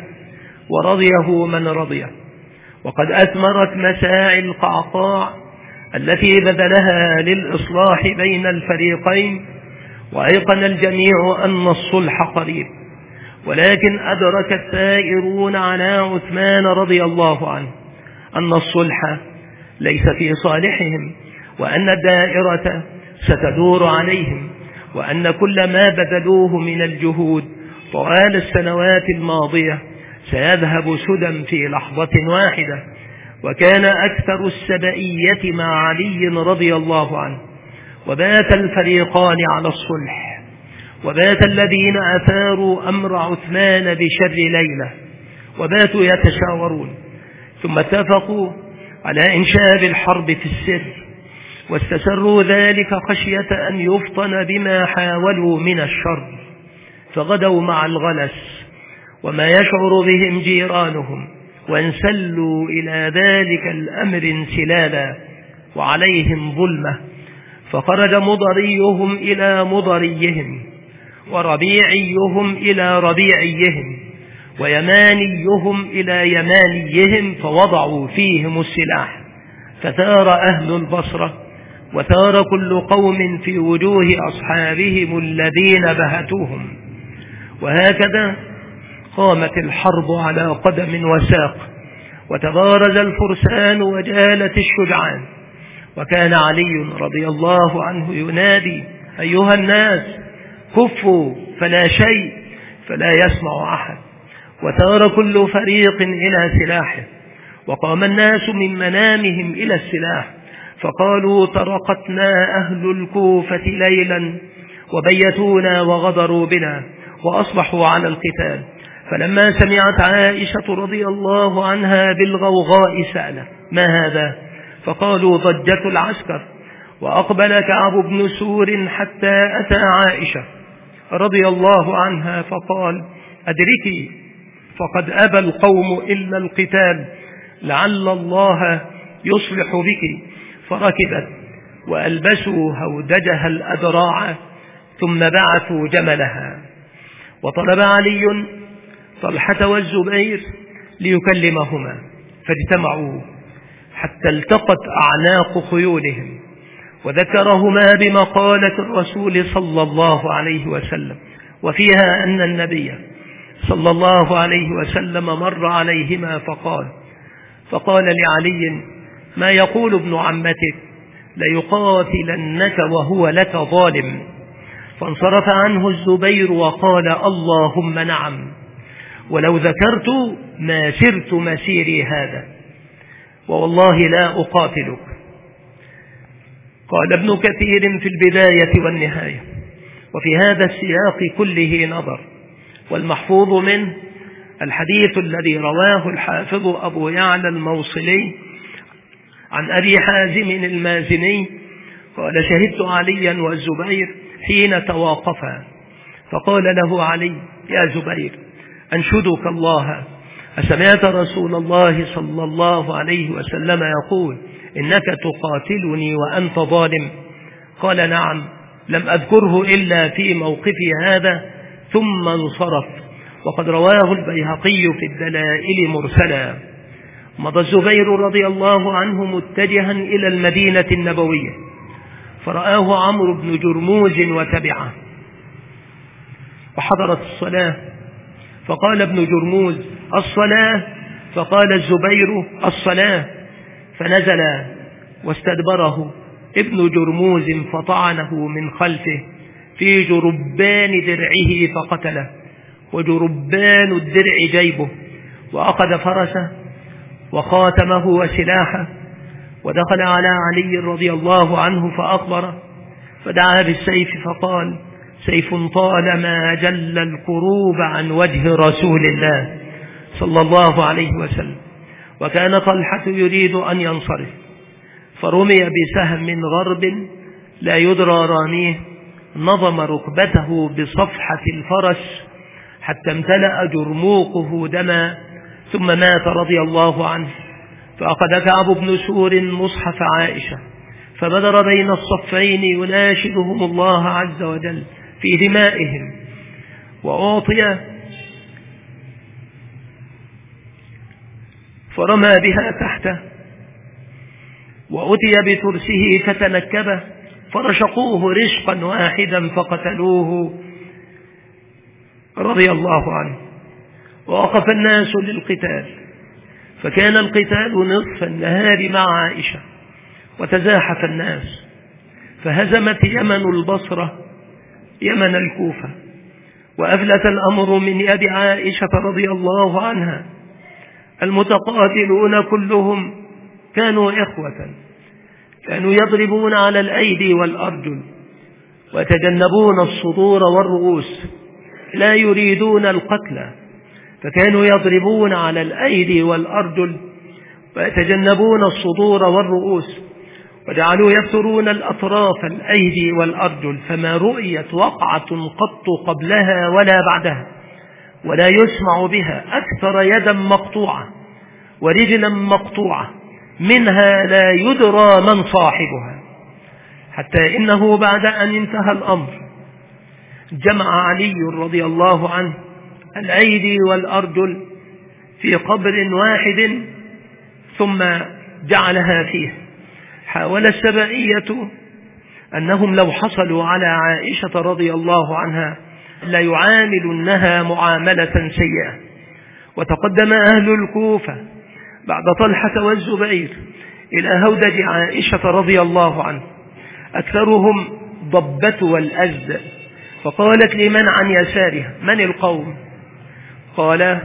ورضيه من رضيه. وقد أثمرت مساعي القعقاع التي بذلها للإصلاح بين الفريقين، وأيقن الجميع أن الصلح قريب. ولكن أدرك الثائرون على عثمان رضي الله عنه أن الصلح ليس في صالحهم، وأن الدائرة ستدور عليهم، وأن كل ما بذلوه من الجهود طوال السنوات الماضية سيذهب سدى في لحظة واحدة. وكان أكثر السبئية مع علي رضي الله عنه، وبات الفريقان على الصلح، وبات الذين أثاروا أمر عثمان بشر ليلة وباتوا يتشاورون، ثم اتفقوا على إنشاء الحرب في السر، واستسروا ذلك خشية أن يفطن بما حاولوا من الشر، فغدوا مع الغلس وما يشعر بهم جيرانهم، وانسلوا إلى ذلك الأمر انسلالا وعليهم ظلمة، فخرج مضريهم إلى مضريهم، وربيعيهم إلى ربيعيهم، ويمانيهم إلى يمانيهم، فوضعوا فيهم السلاح، فثار أهل البصرة وثار كل قوم في وجوه أصحابهم الذين بهتوهم. وهكذا قامت الحرب على قدم وساق، وتبارز الفرسان وجالت الشجعان، وكان علي رضي الله عنه ينادي: أيها الناس كفوا فلا شيء، فلا يسمع أحد، وثار كل فريق إلى سلاحه، وقام الناس من منامهم إلى السلاح، فقالوا: طرقتنا أهل الكوفة ليلا وبيتونا وغدروا بنا وأصبحوا على القتال. فلما سمعت عائشة رضي الله عنها بالغوغاء سألت: ما هذا؟ فقالوا: ضجة العسكر. وأقبل كعب بن سور حتى أتى عائشة رضي الله عنها فقال: أدركي، فقد أبى القوم إلا القتال، لعل الله يصلح بك. فركبت وألبسوا هودجها الأذراع، ثم بعثوا جملها. وطلب علي طلحة والزبير ليكلمهما، فاجتمعوا حتى التقت أعناق خيولهم، وذكرهما بمقالة الرسول صلى الله عليه وسلم، وفيها أن النبي صلى الله عليه وسلم مر عليهما فقال فقال لعلي: ما يقول ابن عمتك؟ ليقاتلنك وهو لك ظالم. فانصرف عنه الزبير وقال: اللهم نعم، ولو ذكرت ما سرت مسيري هذا، ووالله لا أقاتلك. قال ابن كثير في البداية والنهاية: وفي هذا السياق كله نظر، والمحفوظ منه الحديث الذي رواه الحافظ أبو يعلى الموصلي عن أبي حازم المازني قال: شهدت عليا والزبير حين تواقفا، فقال له علي: يا زبير، أنشدك الله، أسمعت رسول الله صلى الله عليه وسلم يقول: إنك تقاتلني وأنت ظالم؟ قال: نعم، لم أذكره إلا في موقفي هذا. ثم انصرف. وقد رواه البيهقي في الدلائل مرسلا. مضى الزبير رضي الله عنه متجها إلى المدينة النبوية، فرآه عمرو بن جرموز وتبعه، وحضرت الصلاة، فقال ابن جرموز: الصلاة. فقال الزبير: الصلاة. فنزل واستدبره ابن جرموز فطعنه من خلفه في جربان درعه فقتله، وجربان الدرع جيبه، وأخذ فرسه وخاتمه وسلاحه، ودخل على علي رضي الله عنه فأخبره، فدعا بالسيف فقال: سيف طالما جل الكروب عن وجه رسول الله صلى الله عليه وسلم. وكان طلحة يريد أن ينصرف، فرمي بسهم غرب لا يدرى راميه، نظم ركبته بصفحة الفرس حتى امتلأ جرموقه دما، ثم مات رضي الله عنه. فأخذ كعب بن سور مصحف عائشة، فبدر بين الصفين يناشدهم الله عز وجل في دمائهم، وأعطي فرمى بها تحته، وأتي بترسه فتنكبه، فرشقوه رشقا واحدا فقتلوه رضي الله عنه. ووقف الناس للقتال، فكان القتال نصف النهار مع عائشة، وتزاحف الناس، فهزمت يمن البصرة يمن الكوفة، وأفلت الأمر من يد عائشة رضي الله عنها. المتقاتلون كلهم كانوا إخوة، كانوا يضربون على الأيدي والأرجل، ويتجنبون الصدور والرؤوس، لا يريدون القتل، فكانوا يضربون على الأيدي والأرجل ويتجنبون الصدور والرؤوس، وجعلوا يفترون الأطراف الأيدي والأرجل، فما رؤيت وقعة قط قبلها ولا بعدها، ولا يسمع بها أكثر يدا مقطوعة ورجلا مقطوعة منها لا يدرى من صاحبها، حتى إنه بعد أن انتهى الأمر جمع علي رضي الله عنه الأيدي والأرجل في قبر واحد ثم جعلها فيه. حاول السبائية أنهم لو حصلوا على عائشة رضي الله عنها لا يعاملونها معاملة سيئة، وتقدم أهل الكوفة بعد طلحة والزبير إلى هودج عائشة رضي الله عنه، أكثرهم ضبة والأزد، فقالت لمن عن يسارها: من القوم؟ قال: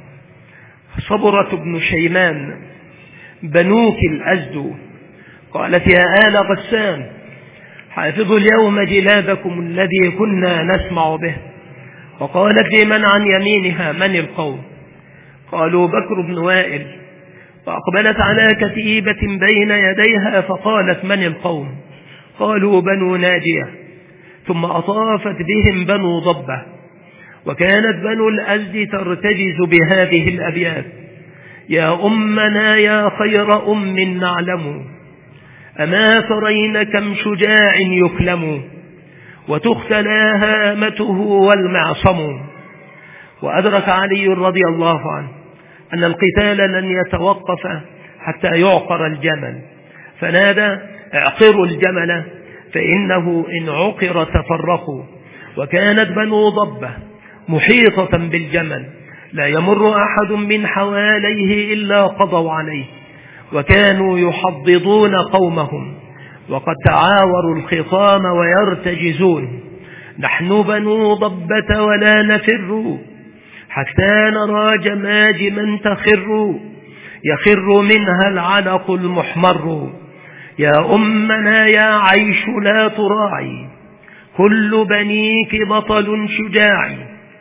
صبرة بن شيمان بنوك الأزد. قالت: يا آل غسان حافظوا اليوم جلابكم الذي كنا نسمع به. وقالت لمن عن يمينها: من القوم؟ قالوا: بكر بن وائل. فأقبلت على كتيبة بين يديها فقالت: من القوم؟ قالوا: بنو ناجية. ثم أطافت بهم بنو ضبة، وكانت بنو الأزد ترتجز بهذه الأبيات: يا أمنا يا خير أم نعلم، أما ترين كم شجاع يكلم، وتختلى هامته والمعصم. وأدرك علي رضي الله عنه أن القتال لن يتوقف حتى يعقر الجمل، فنادى: اعقروا الجمل فإنه إن عقر تفرقوا. وكانت بنو ضبة محيطة بالجمل، لا يمر أحد من حواليه إلا قضوا عليه، وكانوا يحضضون قومهم، وقد تعاوروا الخصام ويرتجزون: نحن بنو ضبة ولا نفر حتى نرى جماجما تخر، يخر منها العنق المحمر. يا أمنا يا عيش لا تراعي، كل بنيك بطل شجاع.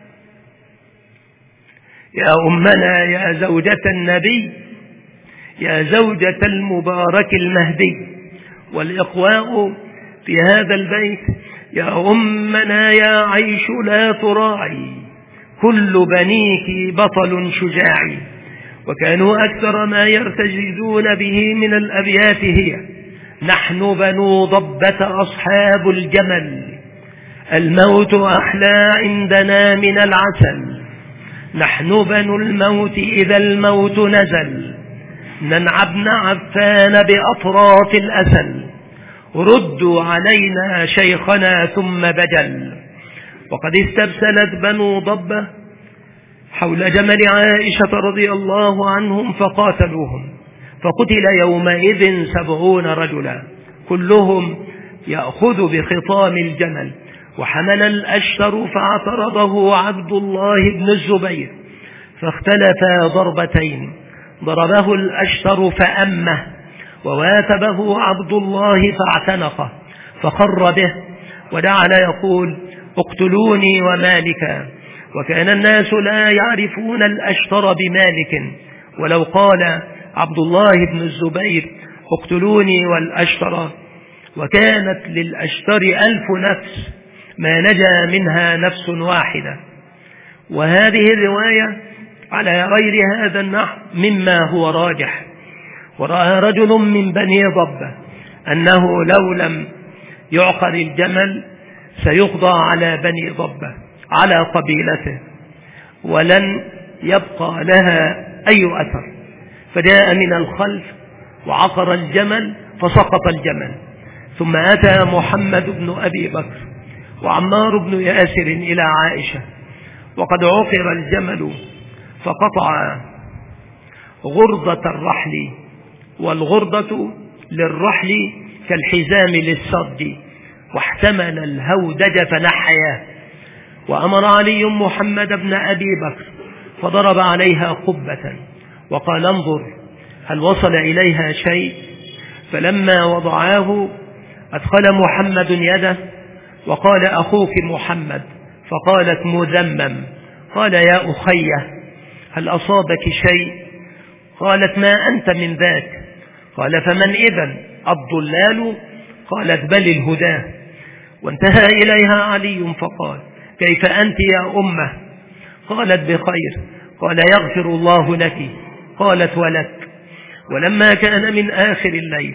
يا أمنا يا زوجة النبي، يا زوجة المبارك المهدي. والإقواء في هذا البيت: يا أمنا يا عيش لا تراعي، كل بنيك بطل شجاع. وكانوا أكثر ما يرتجزون به من الأبيات هي: نحن بنو ضبة أصحاب الجمل، الموت أحلى عندنا من العسل، نحن بنو الموت إذا الموت نزل، ننعبن عفان بأطراف الأسل، ردوا علينا شيخنا ثم بجل. وقد استبسلت بنو ضبة حول جمل عائشة رضي الله عنهم فقاتلوهم، فقتل يومئذ سبعون رجلا كلهم يأخذ بخطام الجمل. وحمل الأشتر فاعترضه عبد الله بن الزبير، فاختلفا ضربتين، ضربه الأشتر فأمه، وواتبه عبد الله فاعتنقه فخر به، ودعل يقول: اقتلوني ومالكا. وكان الناس لا يعرفون الأشتر بمالك، ولو قال عبد الله بن الزبير: اقتلوني والأشتر، وكانت للأشتر ألف نفس ما نجا منها نفس واحدة. وهذه الرواية على غير هذا النحو مما هو راجح. ورأى رجل من بني ضبة أنه لو لم يعقر الجمل سيقضى على بني ضبة، على قبيلته، ولن يبقى لها أي أثر، فجاء من الخلف وعقر الجمل فسقط الجمل. ثم أتى محمد بن أبي بكر وعمار بن ياسر إلى عائشة وقد عقر الجمل، فقطع غرضة الرحل، والغرضة للرحل كالحزام للصد، واحتمل الهودج فنحياه. وأمر علي محمد بن أبي بكر فضرب عليها قبة وقال انظر هل وصل إليها شيء؟ فلما وضعاه أدخل محمد يده وقال أخوك محمد، فقالت مذمم. قال يا أخيه هل أصابك شيء؟ قالت ما أنت من ذاك. قال فمن إذن؟ الضلال؟ قالت بل الهدى. وانتهى إليها علي فقال كيف أنت يا أمه؟ قالت بخير. قال يغفر الله لك. قالت ولك. ولما كان من آخر الليل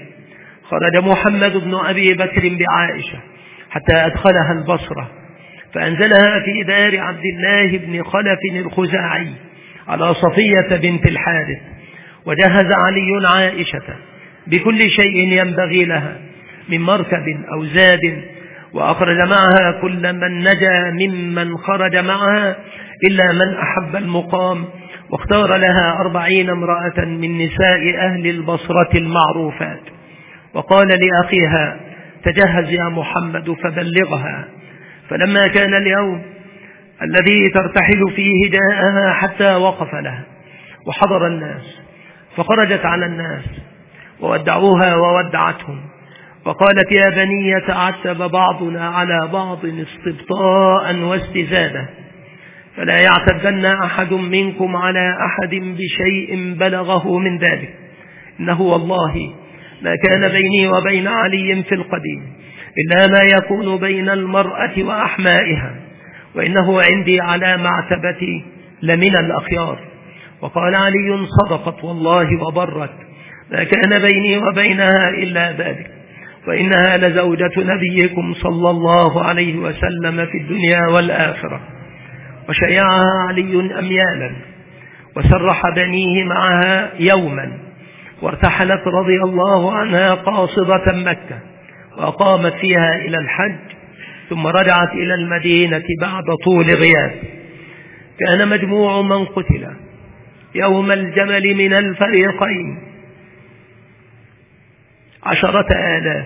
خرج محمد بن أبي بكر بعائشة حتى أدخلها البصرة، فأنزلها في دار عبد الله بن خلف الخزاعي على صفية بنت الحارث. وجهز علي عائشة بكل شيء ينبغي لها من مركب أو زاد، وأخرج معها كل من نجا ممن خرج معها إلا من أحب المقام، واختار لها أربعين امرأة من نساء أهل البصرة المعروفات. وقال لأخيها تجهز يا محمد فبلغها. فلما كان اليوم الذي ترتحل فيه جاءها حتى وقف لها وحضر الناس، فخرجت على الناس وودعوها وودعتهم، وقالت يا بني تعتب بعضنا على بعض استبطاء واستزادة، فلا يعتبن أحد منكم على أحد بشيء بلغه من ذلك، إنه والله ما كان بيني وبين علي في القديم إلا ما يكون بين المرأة وأحمائها، وإنه عندي على معتبتي لمن الأخيار. وقال علي صدقت والله وبرت، ما كان بيني وبينها إلا ذلك، وإنها لزوجة نبيكم صلى الله عليه وسلم في الدنيا والآخرة. وشيعها علي أميالا وسرح بنيه معها يوما، وارتحلت رضي الله عنها قاصدة مكة وأقامت فيها إلى الحج، ثم رجعت إلى المدينة بعد طول غياب. كان مجموع من قتل يوم الجمل من الفريقين عشرة آلاف،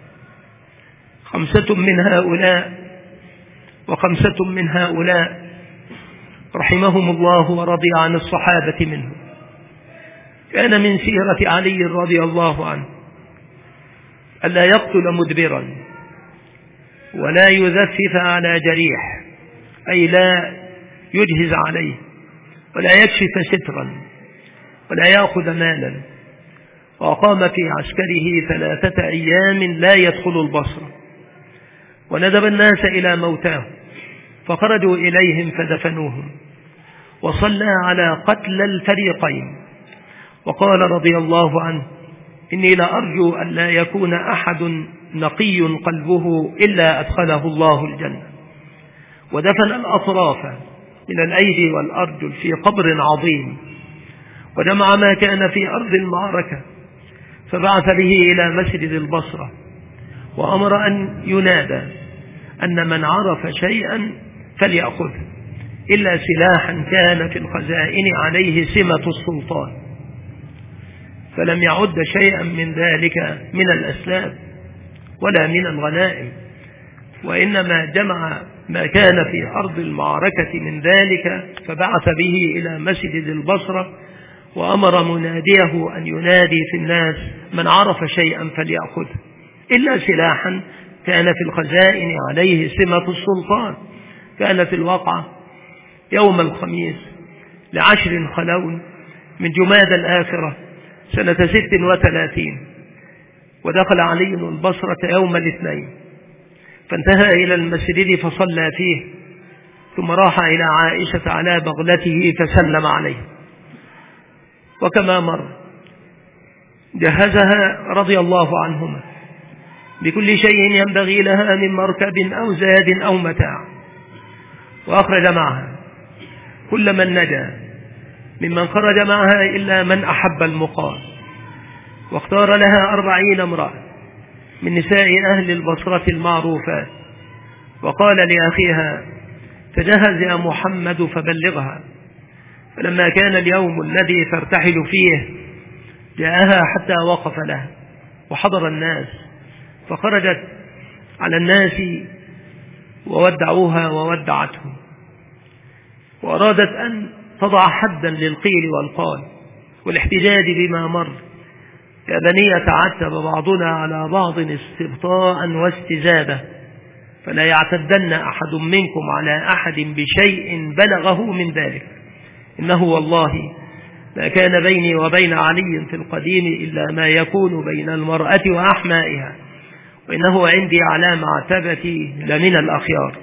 خمسة من هؤلاء وخمسة من هؤلاء رحمهم الله ورضي عن الصحابة منهم. كان من سيرة علي رضي الله عنه ألا يقتل مدبرا ولا يذفف على جريح، أي لا يجهز عليه ولا يكشف سترا ولا يأخذ مالا. وأقام في عسكره ثلاثة أيام لا يدخل البصرة، وندب الناس إلى موتاه فخرجوا إليهم فدفنوهم، وصلى على قتل الفريقين. وقال رضي الله عنه إني لأرجو أن لا يكون أحد نقي قلبه إلا أدخله الله الجنة. ودفن الأطراف من الأيدي والأرجل في قبر عظيم، وجمع ما كان في أرض المعركة فبعث به إلى مسجد البصرة، وأمر أن ينادى أن من عرف شيئا فليأخذه إلا سلاحا كان في الخزائن عليه سمة السلطان، فلم يعد شيئا من ذلك من الأسلاب ولا من الغنائم، وإنما جمع ما كان في أرض المعركة من ذلك فبعث به إلى مسجد البصرة، وأمر مناديه أن ينادي في الناس من عرف شيئا فليأخذه إلا سلاحا كان في الخزائن عليه سمة السلطان. كانت الواقعة يوم الخميس لعشر خلون من جماد الآخرة سنة ست وثلاثين، ودخل علي البصرة يوم الاثنين، فانتهى إلى المسجد فصلى فيه، ثم راح إلى عائشة على بغلته فسلم عليه. وكما مر جهزها رضي الله عنهما بكل شيء ينبغي لها من مركب أو زاد أو متاع، وأخرج معها كل من نجا ممن خرج معها إلا من أحب المقام، واختار لها أربعين امرأة من نساء أهل البصرة المعروفات. وقال لأخيها تجهز يا محمد فبلغها، فلما كان اليوم الذي ترتحل فيه جاءها حتى وقف لها وحضر الناس، فخرجت على الناس وودعوها وودعته، وأرادت أن تضع حدا للقيل والقال والاحتجاج بما مر. يا بني تعتب بعضنا على بعض استبطاء واستزادة، فلا يعتدن أحد منكم على أحد بشيء بلغه من ذلك، إنه والله ما كان بيني وبين علي في القديم إلا ما يكون بين المرأة وأحمائها، وإنه عندي على معتبتي لمن الأخيار.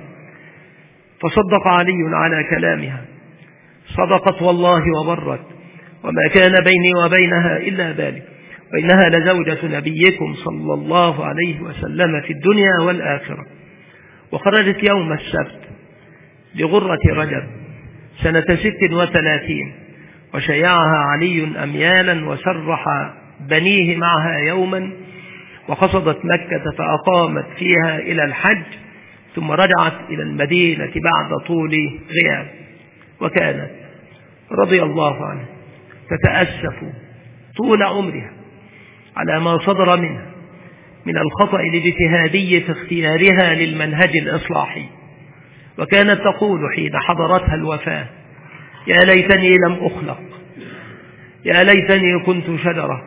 فصدق علي على كلامها، صدقت والله وبرت، وما كان بيني وبينها إلا ذلك، وإنها لزوجة نبيكم صلى الله عليه وسلم في الدنيا والآخرة. وخرجت يوم السبت لغرة رجب سنة ست وثلاثين، وشيعها علي أميالا وسرح بنيه معها يوما، وقصدت مكة فأقامت فيها إلى الحج، ثم رجعت إلى المدينة بعد طول غياب. وكانت رضي الله عنها تتأسف طول عمرها على ما صدر منها من الخطأ الاجتهادي في اختيارها للمنهج الإصلاحي. وكانت تقول حين حضرتها الوفاة: يا ليتني لم أخلق، يا ليتني كنت شجرة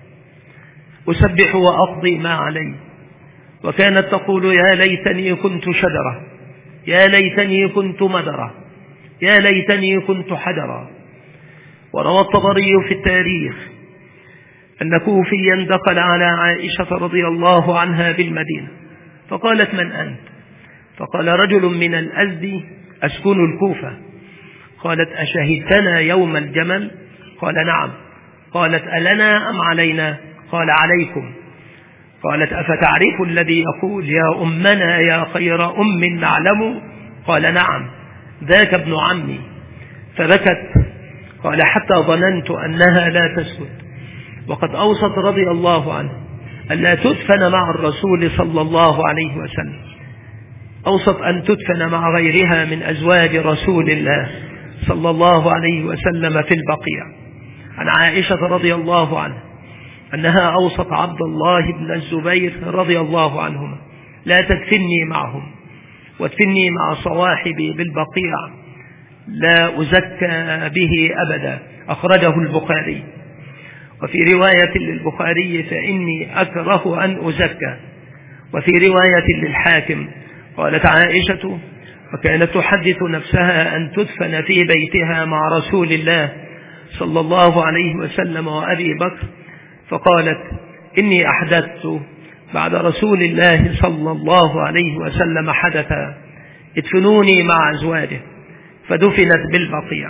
أسبح وأقضي ما علي. وكانت تقول: يا ليتني كنت شجرة، يا ليتني كنت مدرة، يا ليتني كنت حجرا. وروى الطبري في التاريخ أن كوفيا دخل على عائشة رضي الله عنها بالمدينة، فقالت: من أنت؟ فقال: رجل من الأزد أسكن الكوفة. قالت: أشهدتنا يوم الجمل؟ قال: نعم. قالت: ألنا أم علينا؟ قال: عليكم. قالت: أفتعرف الذي يقول يا أمنا يا خير أم نعلم؟ قال: نعم، ذاك ابن عمي. فبكت. قال: حتى ظننت أنها لا تسكت. وقد أوصت رضي الله عنه أن لا تدفن مع الرسول صلى الله عليه وسلم، أوصت أن تدفن مع غيرها من أزواج رسول الله صلى الله عليه وسلم في البقيع. عن عائشة رضي الله عنها أنها أوصت عبد الله بن الزبير رضي الله عنهما: لا تدفني معهم، وادفني مع صواحبي بالبقيع، لا أزكى به أبدا. أخرجه البخاري. وفي رواية للبخاري: فإني أكره أن أزكى. وفي رواية للحاكم قالت عائشة: وكانت تحدث نفسها أن تدفن في بيتها مع رسول الله صلى الله عليه وسلم وأبي بكر، فقالت: إني أحدثت بعد رسول الله صلى الله عليه وسلم حدثا، ادفنوني مع أزواجه، فدفنت بالبقيع.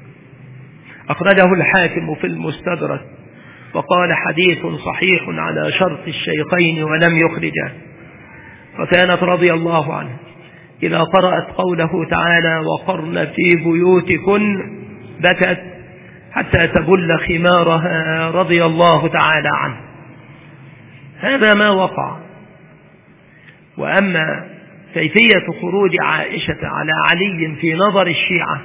أخرجه الحاكم في المستدرك وقال: حديث صحيح على شرط الشيخين ولم يخرجه. فكانت رضي الله عنها إذا قرأت قوله تعالى: وقرن في بيوتكن، بكت حتى تبل خمارها رضي الله تعالى عنه. هذا ما وقع. وأما كيفية خروج عائشة على علي في نظر الشيعة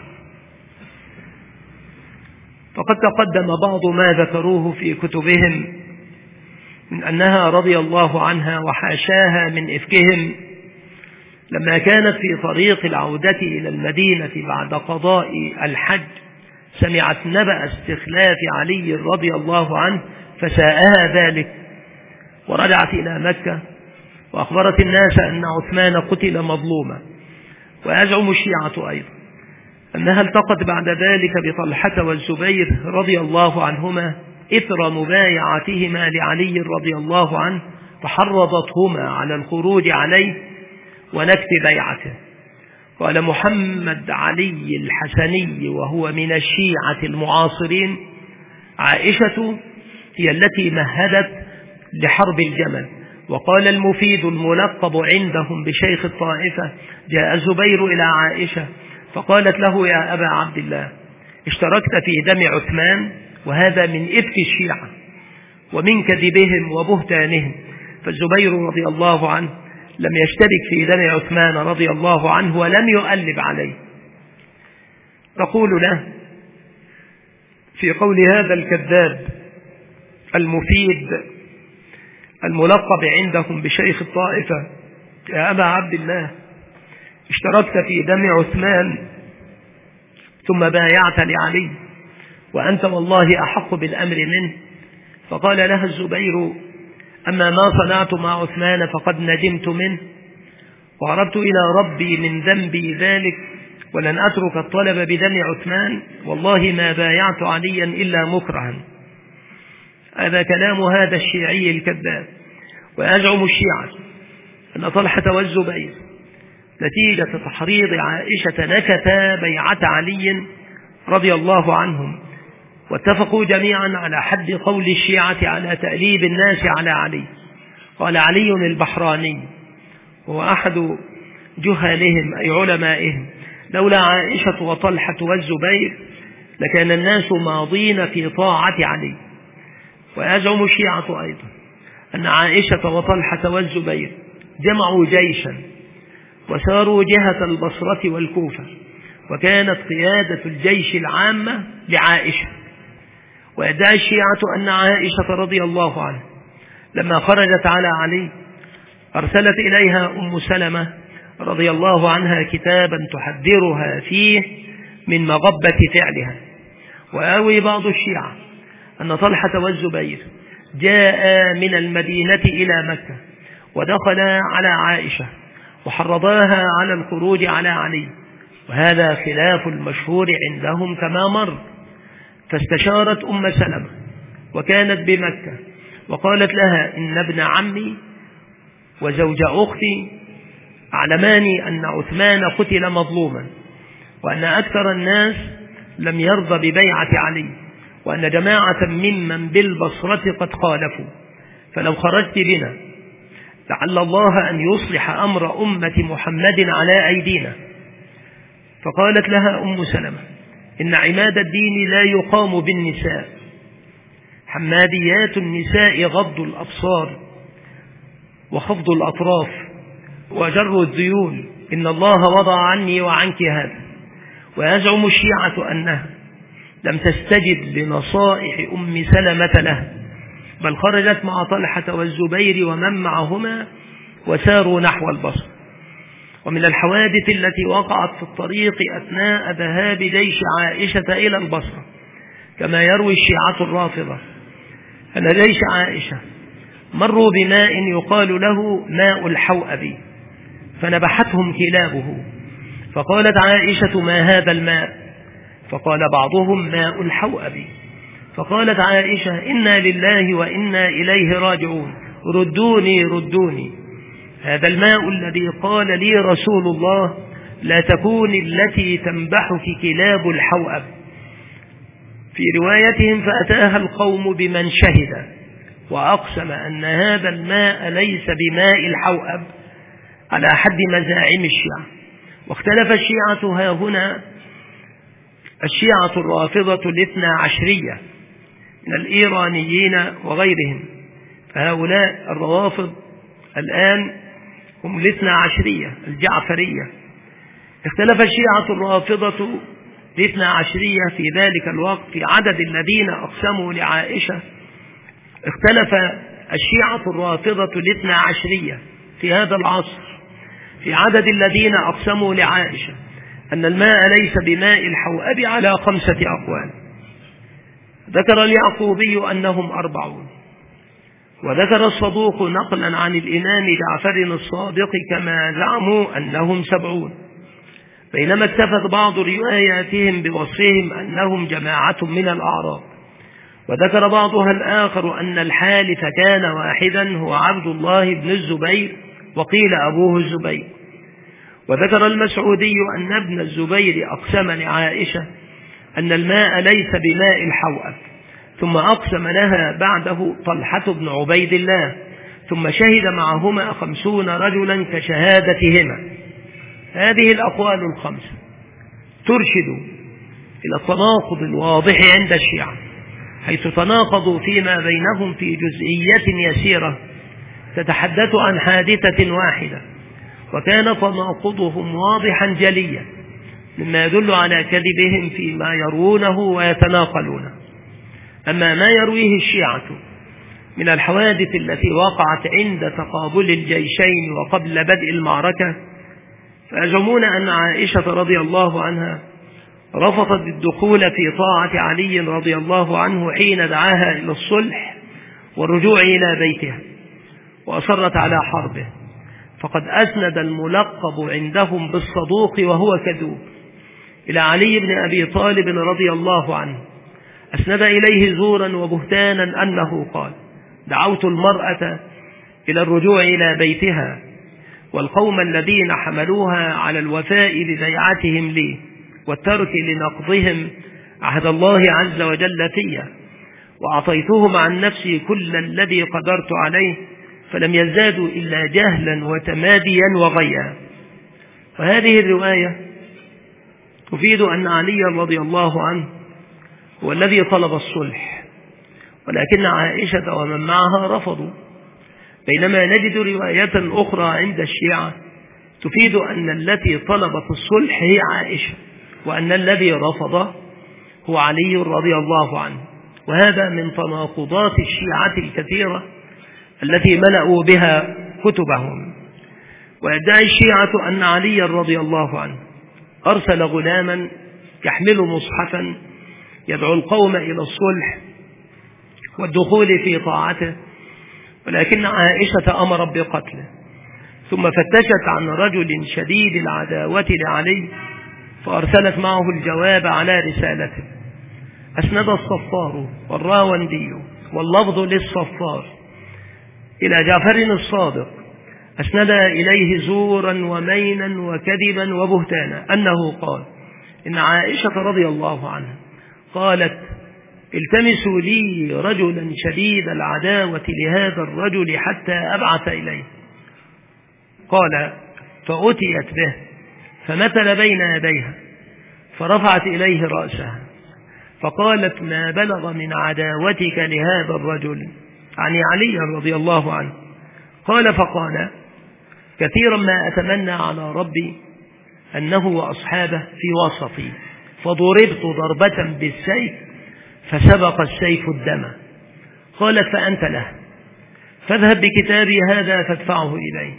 فقد تقدم بعض ما ذكروه في كتبهم من أنها رضي الله عنها وحاشاها من إفكهم لما كانت في طريق العودة إلى المدينة بعد قضاء الحج سمعت نبأ استخلاف علي رضي الله عنه فساءها ذلك، ورجعت إلى مكة وأخبرت الناس أن عثمان قتل مظلوما. ويزعم الشيعة أيضا أنها التقت بعد ذلك بطلحة والزبير رضي الله عنهما إثر مبايعتهما لعلي رضي الله عنه، فحرضتهما على الخروج عليه ونكت بيعته. قال محمد علي الحسني وهو من الشيعة المعاصرين: عائشة هي التي مهدت لحرب الجمل. وقال المفيد الملقب عندهم بشيخ الطائفة: جاء الزبير إلى عائشة فقالت له: يا أبا عبد الله، اشتركت في دم عثمان، وهذا من إفك الشيعة ومن كذبهم وبهتانهم. فالزبير رضي الله عنه لم يشترك في دم عثمان رضي الله عنه ولم يؤلب عليه. تقول له: في قول هذا الكذاب المفيد الملقب عندهم بشيخ الطائفة: يا أبا عبد الله، اشتركت في دم عثمان ثم بايعت لعلي وأنت والله أحق بالأمر منه. فقال لها الزبير: أما ما صنعت مع عثمان فقد ندمت منه وعرضت إلى ربي من ذنبي ذلك، ولن أترك الطلب بدم عثمان، والله ما بايعت عليا إلا مكرها. هذا كلام هذا الشيعي الكذاب. ويزعم الشيعة أن طلحة والزبير نتيجة تحريض عائشة نكتا بيعة علي رضي الله عنهم، واتفقوا جميعا على حد قول الشيعة على تأليب الناس على علي. قال علي البحراني هو أحد جهالهم أي علمائهم: لولا عائشة وطلحة والزبير لكان الناس ماضين في طاعة علي. ويزعم الشيعة أيضا أن عائشة وطلحة والزبير جمعوا جيشا وساروا جهة البصرة والكوفة، وكانت قيادة الجيش العامة لعائشة. ويدعي الشيعة أن عائشة رضي الله عنها لما خرجت على علي أرسلت إليها أم سلمة رضي الله عنها كتابا تحذرها فيه من مغبة فعلها. وآوي بعض الشيعة أن طلحة والزبير جاء من المدينة إلى مكة ودخلا على عائشة وحرضاها على الخروج على علي، وهذا خلاف المشهور عندهم كما مر. فاستشارت أم سلمة وكانت بمكة وقالت لها: إن ابن عمي وزوج أختي أعلماني أن عثمان قتل مظلوما، وأن أكثر الناس لم يرضى ببيعة علي، وأن جماعة ممن بالبصرة قد خالفوا، فلو خرجت بنا لعل الله أن يصلح أمر أمة محمد على أيدينا. فقالت لها أم سلمة: إن عماد الدين لا يقام بالنساء، حماديات النساء غض الأبصار وخفض الأطراف وجر الذيول، إن الله وضع عني وعنك هذا. ويزعم الشيعة أنها لم تستجب لنصائح أم سلمة له، بل خرجت مع طلحة والزبير ومن معهما وساروا نحو البصر. ومن الحوادث التي وقعت في الطريق أثناء ذهاب جيش عائشة إلى البصرة كما يروي الشيعة الرافضة أن جيش عائشة مروا بماء يقال له ماء الحوأب فنبحتهم كلابه، فقالت عائشة: ما هذا الماء؟ فقال بعضهم: ماء الحوأب. فقالت عائشة: إنا لله وإنا إليه راجعون، ردوني ردوني، هذا الماء الذي قال لي رسول الله: لا تكون التي تنبحك كلاب الحوأب. في روايتهم: فأتاها القوم بمن شهد وأقسم أن هذا الماء ليس بماء الحوأب على حد مزاعم الشيعة. واختلف الشيعة ها هنا الشيعة الرافضة الاثنى عشرية من الإيرانيين وغيرهم، فهؤلاء الروافض الآن هم الاثنى عشرية الجعفرية. اختلف الشيعة الرافضة الاثنى عشرية في ذلك الوقت في عدد الذين أقسموا لعائشة. اختلف الشيعة الرافضة الاثنى عشرية في هذا العصر في عدد الذين أقسموا لعائشة أن الماء ليس بماء الحوأب على خمسة أقوال. ذكر اليعقوبي أنهم أربعون، وذكر الصدوق نقلا عن الإمام جعفر الصادق كما زعموا أنهم سبعون، بينما اكتفت بعض رواياتهم بوصفهم أنهم جماعة من الأعراب. وذكر بعضها الآخر أن الحالف كان واحدا هو عبد الله بن الزبير، وقيل أبوه الزبير. وذكر المسعودي أن ابن الزبير أقسم لعائشة أن الماء ليس بماء الحوأب، ثم أقسم لها بعده طلحة بن عبيد الله، ثم شهد معهما خمسون رجلا كشهادتهما. هذه الأقوال الخمسة ترشد إلى التناقض الواضح عند الشيعة، حيث تناقضوا فيما بينهم في جزئية يسيرة تتحدث عن حادثة واحدة، وكان تناقضهم واضحا جليا مما يدل على كذبهم فيما يرونه ويتناقلونه. أما ما يرويه الشيعة من الحوادث التي وقعت عند تقابل الجيشين وقبل بدء المعركة، فيزعمون أن عائشة رضي الله عنها رفضت الدخول في طاعة علي رضي الله عنه حين دعاها إلى الصلح والرجوع إلى بيتها، وأصرت على حربه، فقد أسند الملقب عندهم بالصدوق وهو كذوب إلى علي بن أبي طالب رضي الله عنه، أسند إليه زورا وبهتانا أنه قال: دعوت المرأة إلى الرجوع إلى بيتها والقوم الذين حملوها على الوفاء ببيعتهم لي والترك لنقضهم عهد الله عز وجل فيها، وأعطيتهم عن نفسي كل الذي قدرت عليه، فلم يزدادوا إلا جهلا وتماديا وغيا. وهذه الرواية تفيد أن علي رضي الله عنه هو الذي طلب الصلح، ولكن عائشة ومن معها رفضوا، بينما نجد رواية أخرى عند الشيعة تفيد أن التي طلبت الصلح هي عائشة، وأن الذي رفض هو علي رضي الله عنه. وهذا من تناقضات الشيعة الكثيرة التي ملأوا بها كتبهم. ويدعي الشيعة أن علي رضي الله عنه أرسل غلاما يحمل مصحفا يدعو القوم إلى الصلح والدخول في طاعته، ولكن عائشة أمرت بقتله، ثم فتشت عن رجل شديد العداوة لعلي فأرسلت معه الجواب على رسالته. أسند الصفار والراوندي واللفظ للصفار إلى جعفر الصادق، أسند إليه زورا ومينا وكذبا وبهتانا أنه قال إن عائشة رضي الله عنها قالت: التمسوا لي رجلا شديد العداوة لهذا الرجل حتى أبعث إليه. قال: فأتيت به فمثل بين يديها فرفعت إليه رأسها فقالت: ما بلغ من عداوتك لهذا الرجل، يعني علي رضي الله عنه. قال: فقال: كثيرا ما أتمنى على ربي أنه وأصحابه في وسطي، فضربت ضربة بالسيف فسبق السيف الدم. قالت: فأنت له، فاذهب بكتابي هذا فادفعه إليه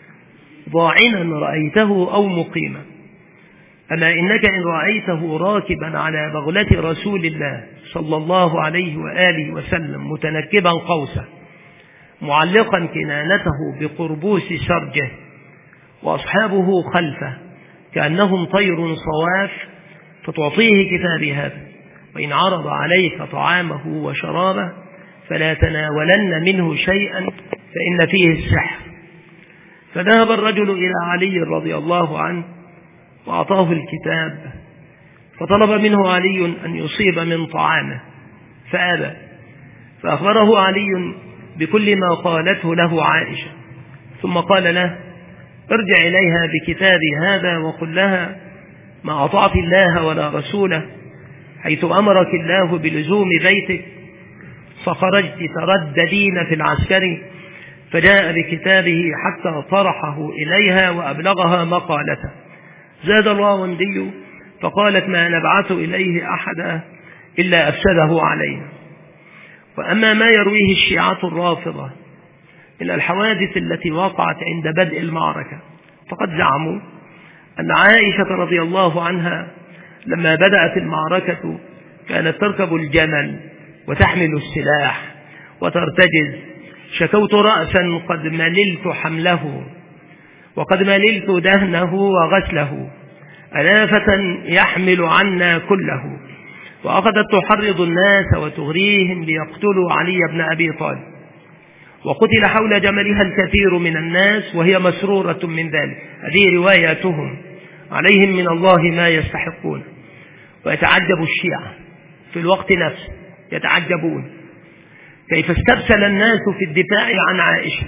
ضاعنا رأيته أو مقيما، أما إنك إن رأيته راكبا على بغلة رسول الله صلى الله عليه وآله وسلم متنكبا قوسه معلقا كنانته بقربوس سرجه وأصحابه خلفه كأنهم طير صواف، فتعطيه كتابي هذا، وإن عرض عليك طعامه وشرابه فلا تناولن منه شيئا فإن فيه السحر. فذهب الرجل إلى علي رضي الله عنه وأعطاه الكتاب، فطلب منه علي أن يصيب من طعامه فأبى، فأخبره علي بكل ما قالته له عائشة، ثم قال له: ارجع إليها بكتابي هذا وقل لها ما أطعت الله ولا رسوله حيث أمرك الله بلزوم بيتك، فخرجت ترددين في العسكر، فجاء بكتابه حتى طرحه إليها وأبلغها مقالته. زاد الراوندي فقالت: ما نبعث إليه أحدا إلا أفسده علينا. وأما ما يرويه الشيعة الرافضة من الحوادث التي وقعت عند بدء المعركة، فقد زعموا أن عائشة رضي الله عنها لما بدأت المعركة كانت تركب الجمل وتحمل السلاح وترتجز: شكوت رأسا قد مللت حمله وقد مللت دهنه وغسله، ألافة يحمل عنا كله. وأخذت تحرض الناس وتغريهم ليقتلوا علي بن أبي طالب، وقتل حول جملها الكثير من الناس وهي مسرورة من ذلك. هذه رواياتهم، عليهم من الله ما يستحقون. ويتعجب الشيعة في الوقت نفسه، يتعجبون كيف استبسل الناس في الدفاع عن عائشة،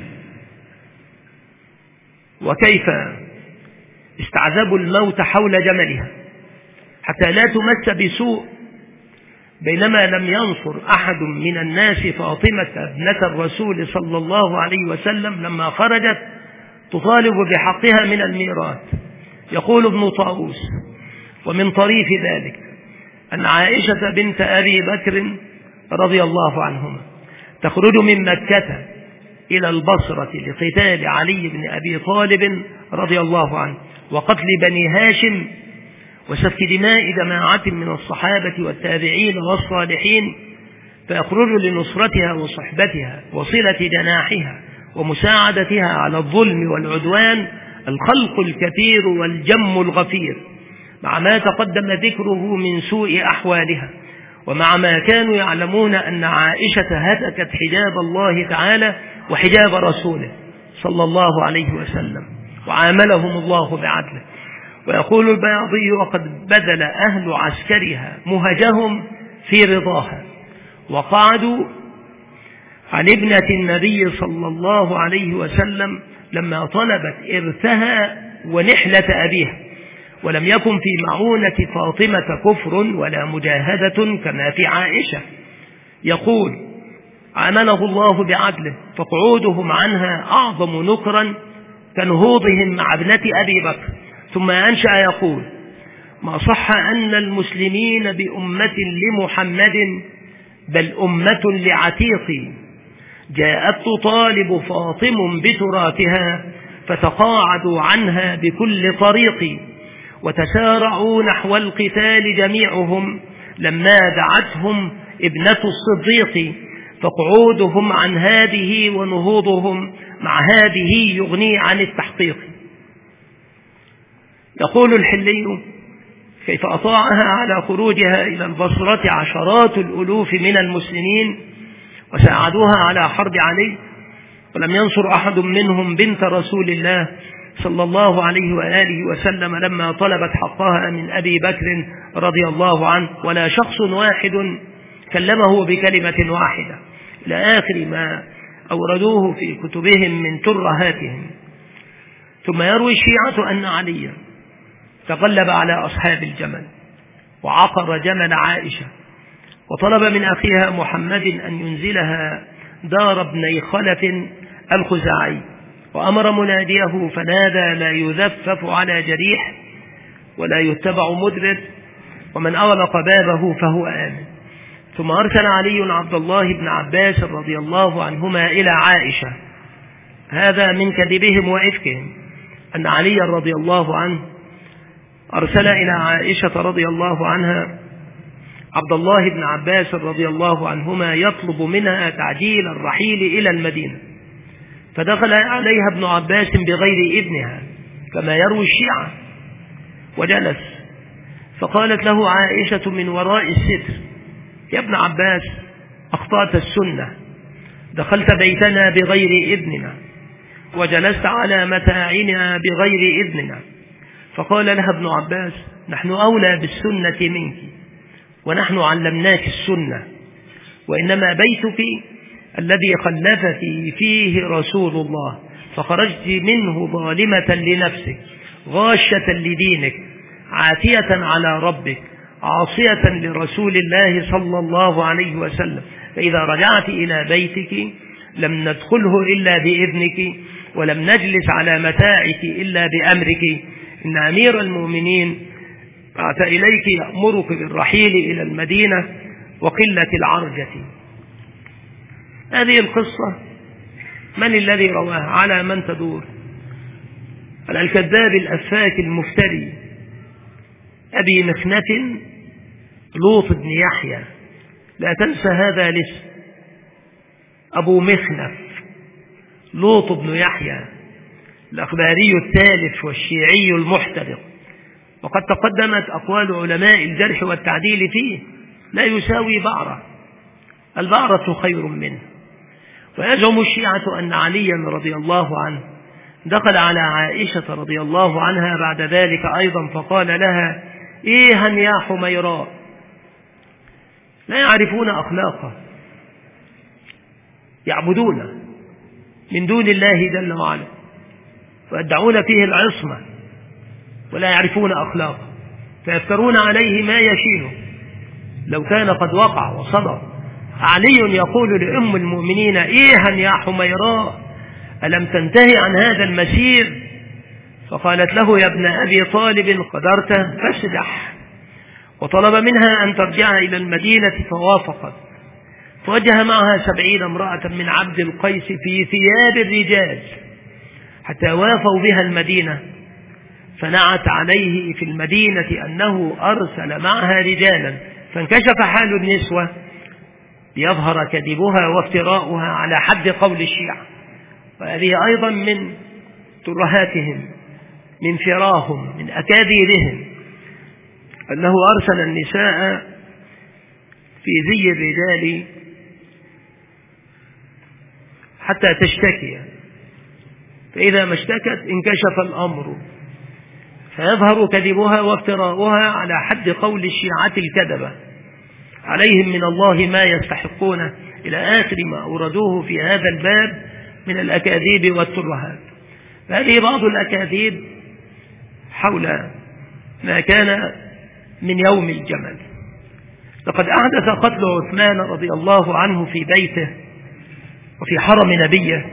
وكيف استعذبوا الموت حول جملها حتى لا تمس بسوء، بينما لم ينصر أحد من الناس فاطمة ابنة الرسول صلى الله عليه وسلم لما خرجت تطالب بحقها من الميراث. يقول ابن طاووس: ومن طريف ذلك أن عائشة بنت أبي بكر رضي الله عنهما تخرج من مكة إلى البصرة لقتال علي بن أبي طالب رضي الله عنه وقتل بني هاشم وسفك دماء جماعة من الصحابة والتابعين والصالحين، فيخرج لنصرتها وصحبتها وصلة جناحها ومساعدتها على الظلم والعدوان الخلق الكثير والجم الغفير، مع ما تقدم ذكره من سوء أحوالها، ومع ما كانوا يعلمون أن عائشة هتكت حجاب الله تعالى وحجاب رسوله صلى الله عليه وسلم، وعاملهم الله بعدله. ويقول البياضي: وقد بذل أهل عسكرها مهجهم في رضاها، وقعدوا عن ابنة النبي صلى الله عليه وسلم لما طلبت إرثها ونحلة أبيها، ولم يكن في معونة فاطمة كفر ولا مجاهدة كما في عائشة. يقول: عامله الله بعدله، فقعودهم عنها أعظم نكرا كنهوضهم مع ابنة أبي بكر. ثم أنشأ يقول: ما صح أن المسلمين بأمة لمحمد بل أمة لعتيق، جاءت تطالب فاطم بتراثها فتقاعدوا عنها بكل طريق، وتسارعوا نحو القتال جميعهم لما دعتهم ابنة الصديق، فقعودهم عن هذه ونهوضهم مع هذه يغني عن التحقيق. يقول الحلي: كيف أطاعها على خروجها إلى البصرة عشرات الألوف من المسلمين وساعدوها على حرب علي، ولم ينصر أحد منهم بنت رسول الله صلى الله عليه وآله وسلم لما طلبت حقها من أبي بكر رضي الله عنه، ولا شخص واحد كلمه بكلمة واحدة، إلى آخر ما أوردوه في كتبهم من ترهاتهم. ثم يروي الشيعة أن عليا تغلب على أصحاب الجمل وعقر جمل عائشة، وطلب من أخيها محمد أن ينزلها دار ابني خلف الخزاعي، وأمر مناديه فنادى: لا يذفف على جريح ولا يتبع مدبر، ومن أغلق بابه فهو آمن. ثم أرسل علي عبد الله بن عباس رضي الله عنهما إلى عائشة، هذا من كذبهم وإفكهم، أن علي رضي الله عنه أرسل إلى عائشة رضي الله عنها عبد الله بن عباس رضي الله عنهما يطلب منها تعجيل الرحيل إلى المدينة، فدخل عليها ابن عباس بغير ابنها كما يروي الشيعة وجلس، فقالت له عائشة من وراء الستر: يا ابن عباس، أخطأت السنة، دخلت بيتنا بغير ابننا وجلست على متاعنا بغير إذننا. فقال لها ابن عباس: نحن أولى بالسنة منك، ونحن علمناك السنة، وإنما بيتك الذي خلفك فيه رسول الله، فخرجت منه ظالمة لنفسك غاشة لدينك عاتية على ربك عاصية لرسول الله صلى الله عليه وسلم، فإذا رجعت إلى بيتك لم ندخله إلا بإذنك، ولم نجلس على متاعك إلا بأمرك، إن أمير المؤمنين بعث إليك يأمرك بالرحيل إلى المدينة وقلة العرجة. هذه القصة من الذي رواها؟ على من تدور؟ على الكذاب الأفاك المفتري أبي مخنة لوط بن يحيى، لا تنسى هذا الاسم، أبو مخنف لوط بن يحيى الأخباري التالف والشيعي المحترق، وقد تقدمت أقوال علماء الجرح والتعديل فيه، لا يساوي بعرة، البعرة خير منه. ويزعم الشيعة أن عليا رضي الله عنه دخل على عائشة رضي الله عنها بعد ذلك أيضا فقال لها: إيها يا حميراء. لا يعرفون أخلاقه، يعبدون من دون الله جل وعلا ويدعون فيه العصمة ولا يعرفون أخلاقه، فيفترون عليه ما يشينه لو كان قد وقع وصدر. علي يقول لأم المؤمنين: إيها يا حميراء، ألم تنتهي عن هذا المسير؟ فقالت له: يا ابن أبي طالب قدرت فاسدح، وطلب منها أن ترجع إلى المدينة فوافقت، فوجه معها سبعين امرأة من عبد القيس في ثياب الرجال حتى وافوا بها المدينة، فنعت عليه في المدينة أنه أرسل معها رجالا، فانكشف حال النسوة ليظهر كذبها وافتراؤها على حد قول الشيعة. وهذه أيضا من ترهاتهم، من فراهم، من أكاذيبهم، أنه أرسل النساء في زي الرجال حتى تشتكي، فإذا ما اشتكت انكشف الأمر، فيظهر كذبها وافتراؤها على حد قول الشيعة الكذبة، عليهم من الله ما يستحقون، إلى آخر ما أوردوه في هذا الباب من الأكاذيب والترهات. هذه بعض الأكاذيب حول ما كان من يوم الجمل. لقد أحدث قتل عثمان رضي الله عنه في بيته وفي حرم نبيه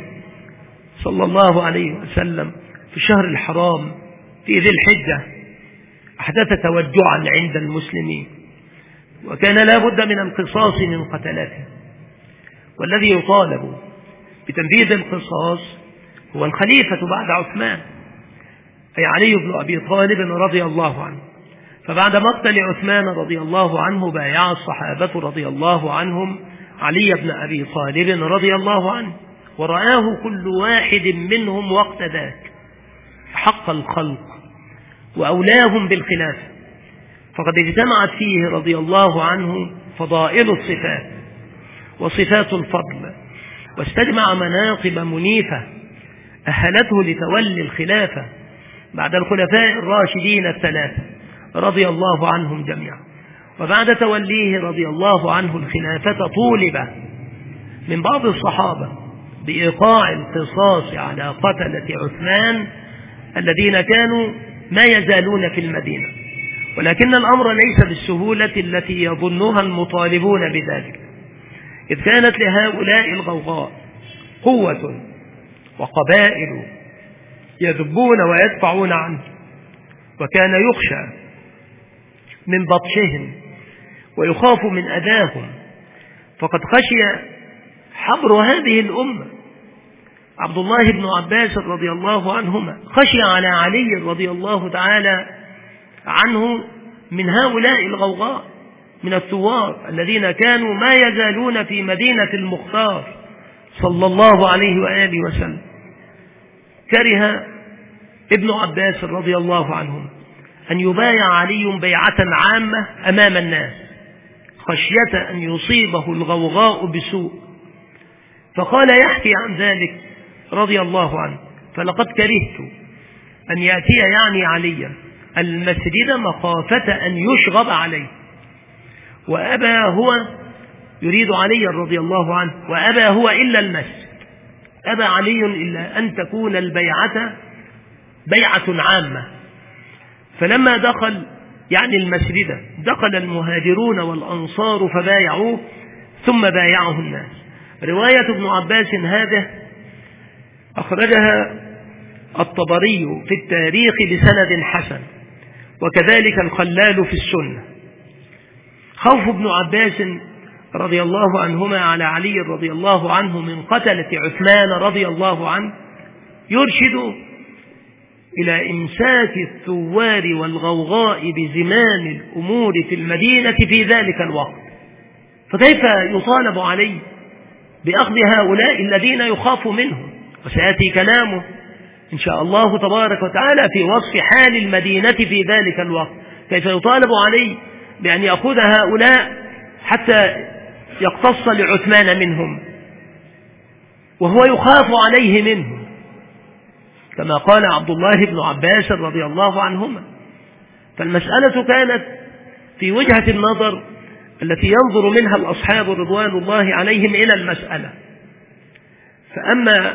صلى الله عليه وسلم في الشهر الحرام في ذي الحجة، أحدث توجعا عند المسلمين، وكان لا بد من القصاص من قتلته، والذي يطالب بتنفيذ القصاص هو الخليفة بعد عثمان، أي علي بن أبي طالب رضي الله عنه. فبعد مقتل عثمان رضي الله عنه بايع الصحابة رضي الله عنهم علي بن أبي طالب رضي الله عنه، ورآه كل واحد منهم وقت ذاك حق الخلق وأولاهم بالخلافة، فقد اجتمعت فيه رضي الله عنه فضائل الصفات وصفات الفضل، واستجمع مناقب منيفة أهلته لتولي الخلافة بعد الخلفاء الراشدين الثلاثة رضي الله عنهم جميعا. وبعد توليه رضي الله عنه الخلافة طولب من بعض الصحابة بإيقاع القصاص على قتلة عثمان الذين كانوا ما يزالون في المدينة، ولكن الأمر ليس بالسهولة التي يظنها المطالبون بذلك، إذ كانت لهؤلاء الغوغاء قوة وقبائل يذبون ويدفعون عنه، وكان يخشى من بطشهم ويخاف من أذاهم، فقد خشي حبر هذه الأمة. عبد الله بن عباس رضي الله عنهما خشي على علي رضي الله تعالى عنه من هؤلاء الغوغاء من الثوار الذين كانوا ما يزالون في مدينة المختار صلى الله عليه وآله وسلم. كره ابن عباس رضي الله عنهم أن يبايع علي بيعة عامة أمام الناس خشية أن يصيبه الغوغاء بسوء، فقال يحكي عن ذلك رضي الله عنه: فلقد كرهت أن يأتي يعني عليا المسجد مخافة أن يشغب عليه، وأبى هو، يريد علي رضي الله عنه، وأبى هو إلا المسجد، أبى علي إلا أن تكون البيعة بيعة عامة. فلما دخل يعني المسجد دخل المهاجرون والأنصار فبايعوه ثم بايعه الناس. رواية ابن عباس هذا أخرجها الطبري في التاريخ بسند حسن، وكذلك الخلال في السنة. خوف ابن عباس رضي الله عنهما على علي رضي الله عنه من قتلة عثمان رضي الله عنه يرشد إلى إمساك الثوار والغوغاء بزمام الأمور في المدينة في ذلك الوقت. فكيف يطالب علي بأخذ هؤلاء الذين يخاف منهم؟ وسيأتي كلامه إن شاء الله تبارك وتعالى في وصف حال المدينة في ذلك الوقت، كيف يطالب علي بأن يأخذ هؤلاء حتى يقتص لعثمان منهم وهو يخاف عليه منهم، كما قال عبد الله بن عباس رضي الله عنهما. فالمسألة كانت في وجهة النظر التي ينظر منها الأصحاب رضوان الله عليهم إلى المسألة. فأما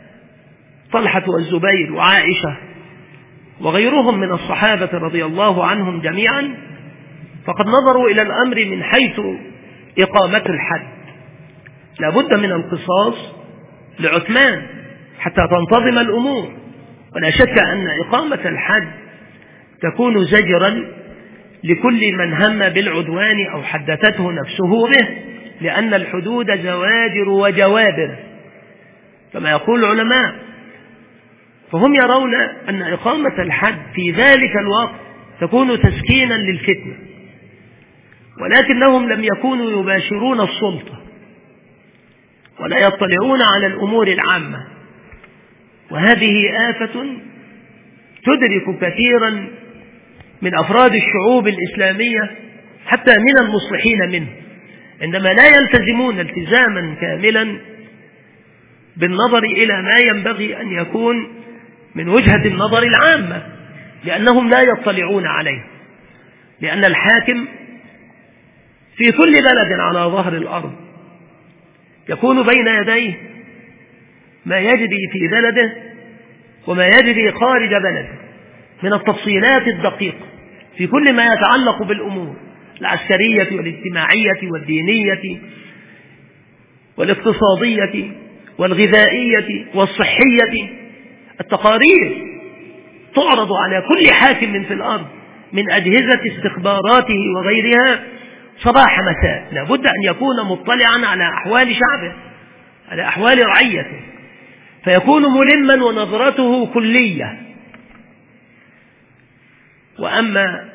طلحة والزبير وعائشة وغيرهم من الصحابة رضي الله عنهم جميعا فقد نظروا إلى الأمر من حيث إقامة الحد، لا بد من القصاص لعثمان حتى تنتظم الأمور، ولا شك أن إقامة الحد تكون زجرا لكل من هم بالعدوان أو حدثته نفسه به، لأن الحدود زواجر وجوابر كما يقول العلماء. فهم يرون أن إقامة الحد في ذلك الوقت تكون تسكينا للفتنة، ولكنهم لم يكونوا يباشرون السلطة ولا يطلعون على الأمور العامة، وهذه آفة تدرك كثيرا من أفراد الشعوب الإسلامية حتى من المصلحين منه، عندما لا يلتزمون التزاما كاملا بالنظر إلى ما ينبغي أن يكون من وجهة النظر العامة، لأنهم لا يطلعون عليه. لأن الحاكم في كل بلد على ظهر الأرض يكون بين يديه ما يجري في بلده وما يجري خارج بلده من التفصيلات الدقيقة في كل ما يتعلق بالأمور العسكرية والاجتماعية والدينية والاقتصادية والغذائية والصحية. التقارير تعرض على كل حاكم في الأرض من أجهزة استخباراته وغيرها صباح مساء، لابد أن يكون مطلعا على أحوال شعبه، على أحوال رعيته، فيكون ملما ونظرته كلية. وأما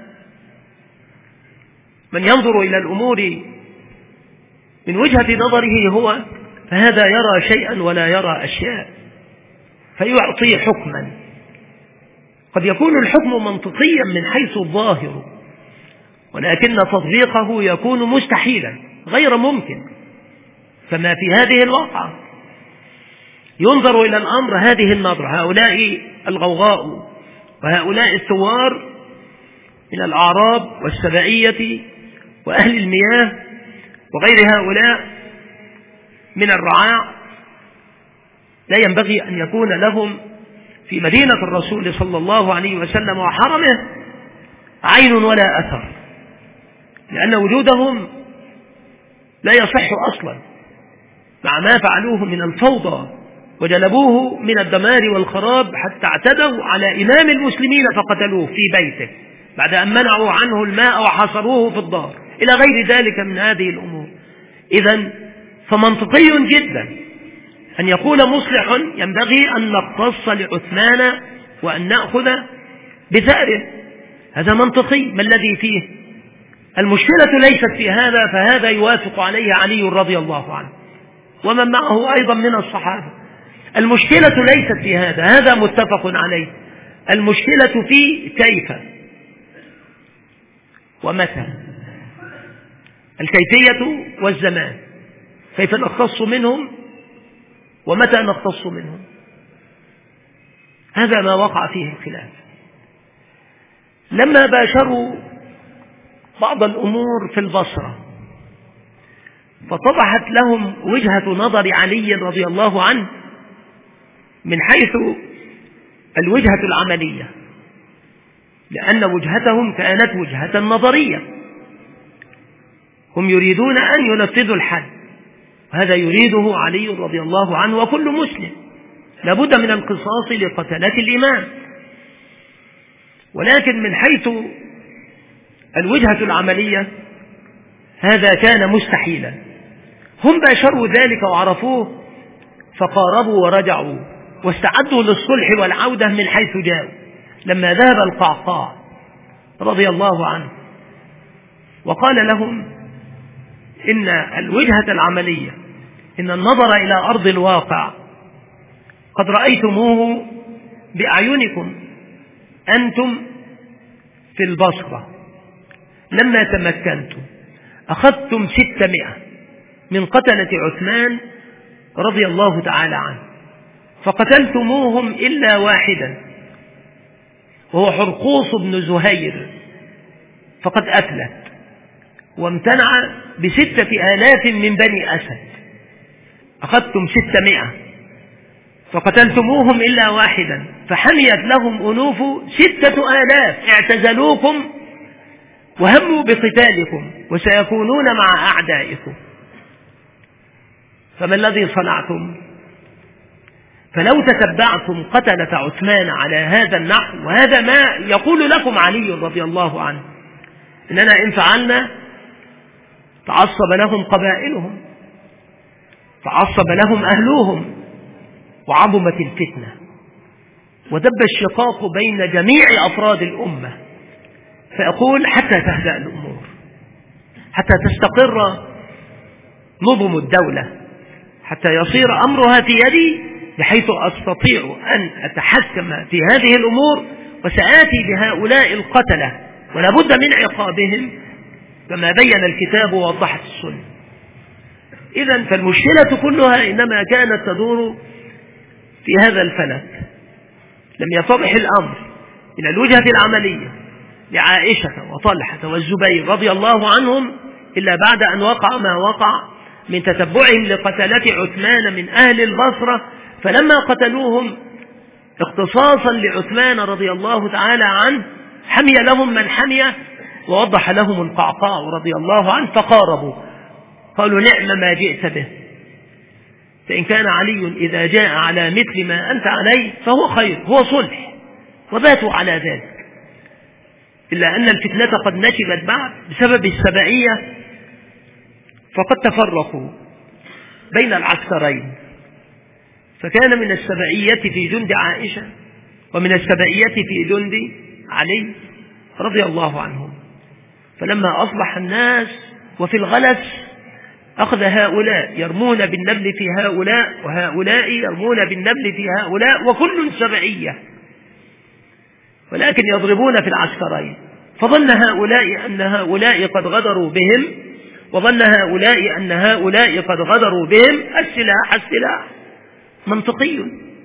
من ينظر إلى الأمور من وجهة نظره هو، فهذا يرى شيئا ولا يرى أشياء، فيعطي حكما قد يكون الحكم منطقيا من حيث الظاهر، ولكن تطبيقه يكون مستحيلا غير ممكن، كما في هذه الواقعة. ينظر إلى الأمر هذه النظرة، هؤلاء الغوغاء وهؤلاء الثوار من الأعراب والسبائية وأهل المياه وغير هؤلاء من الرعاع، لا ينبغي أن يكون لهم في مدينة الرسول صلى الله عليه وسلم وحرمه عين ولا أثر، لأن وجودهم لا يصح أصلا مع ما فعلوه من الفوضى وجلبوه من الدمار والخراب، حتى اعتدوا على إمام المسلمين فقتلوه في بيته بعد أن منعوا عنه الماء وحصروه في الدار إلى غير ذلك من هذه الأمور. إذن فمنطقي جدا أن يقول مصلح ينبغي أن نقتص لعثمان وأن نأخذ بثأره، هذا منطقي. ما الذي فيه؟ المشكلة ليست في هذا، فهذا يوافق عليه علي رضي الله عنه ومن معه أيضا من الصحابة. المشكلة ليست في هذا، هذا متفق عليه. المشكلة في كيف ومتى، الكيفية والزمان، كيف نختص منهم ومتى نختص منهم، هذا ما وقع فيه الخلاف. لما باشروا بعض الأمور في البصرة فطرحت لهم وجهة نظر علي رضي الله عنه من حيث الوجهة العملية، لأن وجهتهم كانت وجهة نظرية، هم يريدون أن ينفذوا الحد، هذا يريده علي رضي الله عنه وكل مسلم، لابد من القصاص لقتلة الإمام. ولكن من حيث الوجهة العملية هذا كان مستحيلا. هم باشروا ذلك وعرفوه فقاربوا ورجعوا واستعدوا للصلح والعودة من حيث جاءوا. لما ذهب القعقاع رضي الله عنه وقال لهم إن الوجهة العملية، إن النظر إلى أرض الواقع قد رأيتموه بأعينكم أنتم في البصرة، لما تمكنتم أخذتم ستمائة من قتلة عثمان رضي الله تعالى عنه، فقتلتموهم إلا واحدا وهو حرقوص بن زهير، فقد أفلت وامتنع بستة آلاف من بني أسد. أخذتم ستمائة فقتلتموهم إلا واحدا، فحميت لهم أنوف ستة آلاف اعتزلوكم وهموا بقتالكم وسيكونون مع أعدائكم، فما الذي صنعتم؟ فلو تتبعتم قتلة عثمان على هذا النحو، وهذا ما يقول لكم علي رضي الله عنه، إننا إن فعلنا تعصب لهم قبائلهم، تعصب لهم أهلهم، وعظمت الفتنة ودب الشقاق بين جميع أفراد الأمة. فأقول حتى تهدأ الأمور، حتى تستقر نظم الدولة، حتى يصير أمرها في يدي بحيث أستطيع أن أتحكم في هذه الأمور وسآتي بهؤلاء القتلة ولا بد من عقابهم كما بين الكتاب ووضحت السنة. إذن فالمشكلة كلها إنما كانت تدور في هذا الفلك. لم يتضح الأمر من الوجهة العملية لعائشة وطلحة والزبير رضي الله عنهم إلا بعد أن وقع ما وقع من تتبعهم لقتلة عثمان من أهل البصرة، فلما قتلوهم اختصاصا لعثمان رضي الله تعالى عنه حمي لهم من حمي ووضح لهم القعقاع رضي الله عنه، فقاربوا قالوا نعم ما جئت به، فإن كان علي إذا جاء على مثل ما أنت عليه فهو خير، هو صلح، وباتوا على ذلك. إلا أن الفتنة قد نشبت بعد بسبب السبعية، فقد تفرقوا بين العسكرين، فكان من السبعية في جند عائشة ومن السبعية في جند علي رضي الله عنهم. فلما أصبح الناس وفي الغلس أخذ هؤلاء يرمون بالنبل في هؤلاء وهؤلاء يرمون بالنبل في هؤلاء، وكل سبعية ولكن يضربون في العسكرين، فظن هؤلاء أن هؤلاء قد غدروا بهم وظن هؤلاء أن هؤلاء قد غدروا بهم. السلاح السلاح منطقي،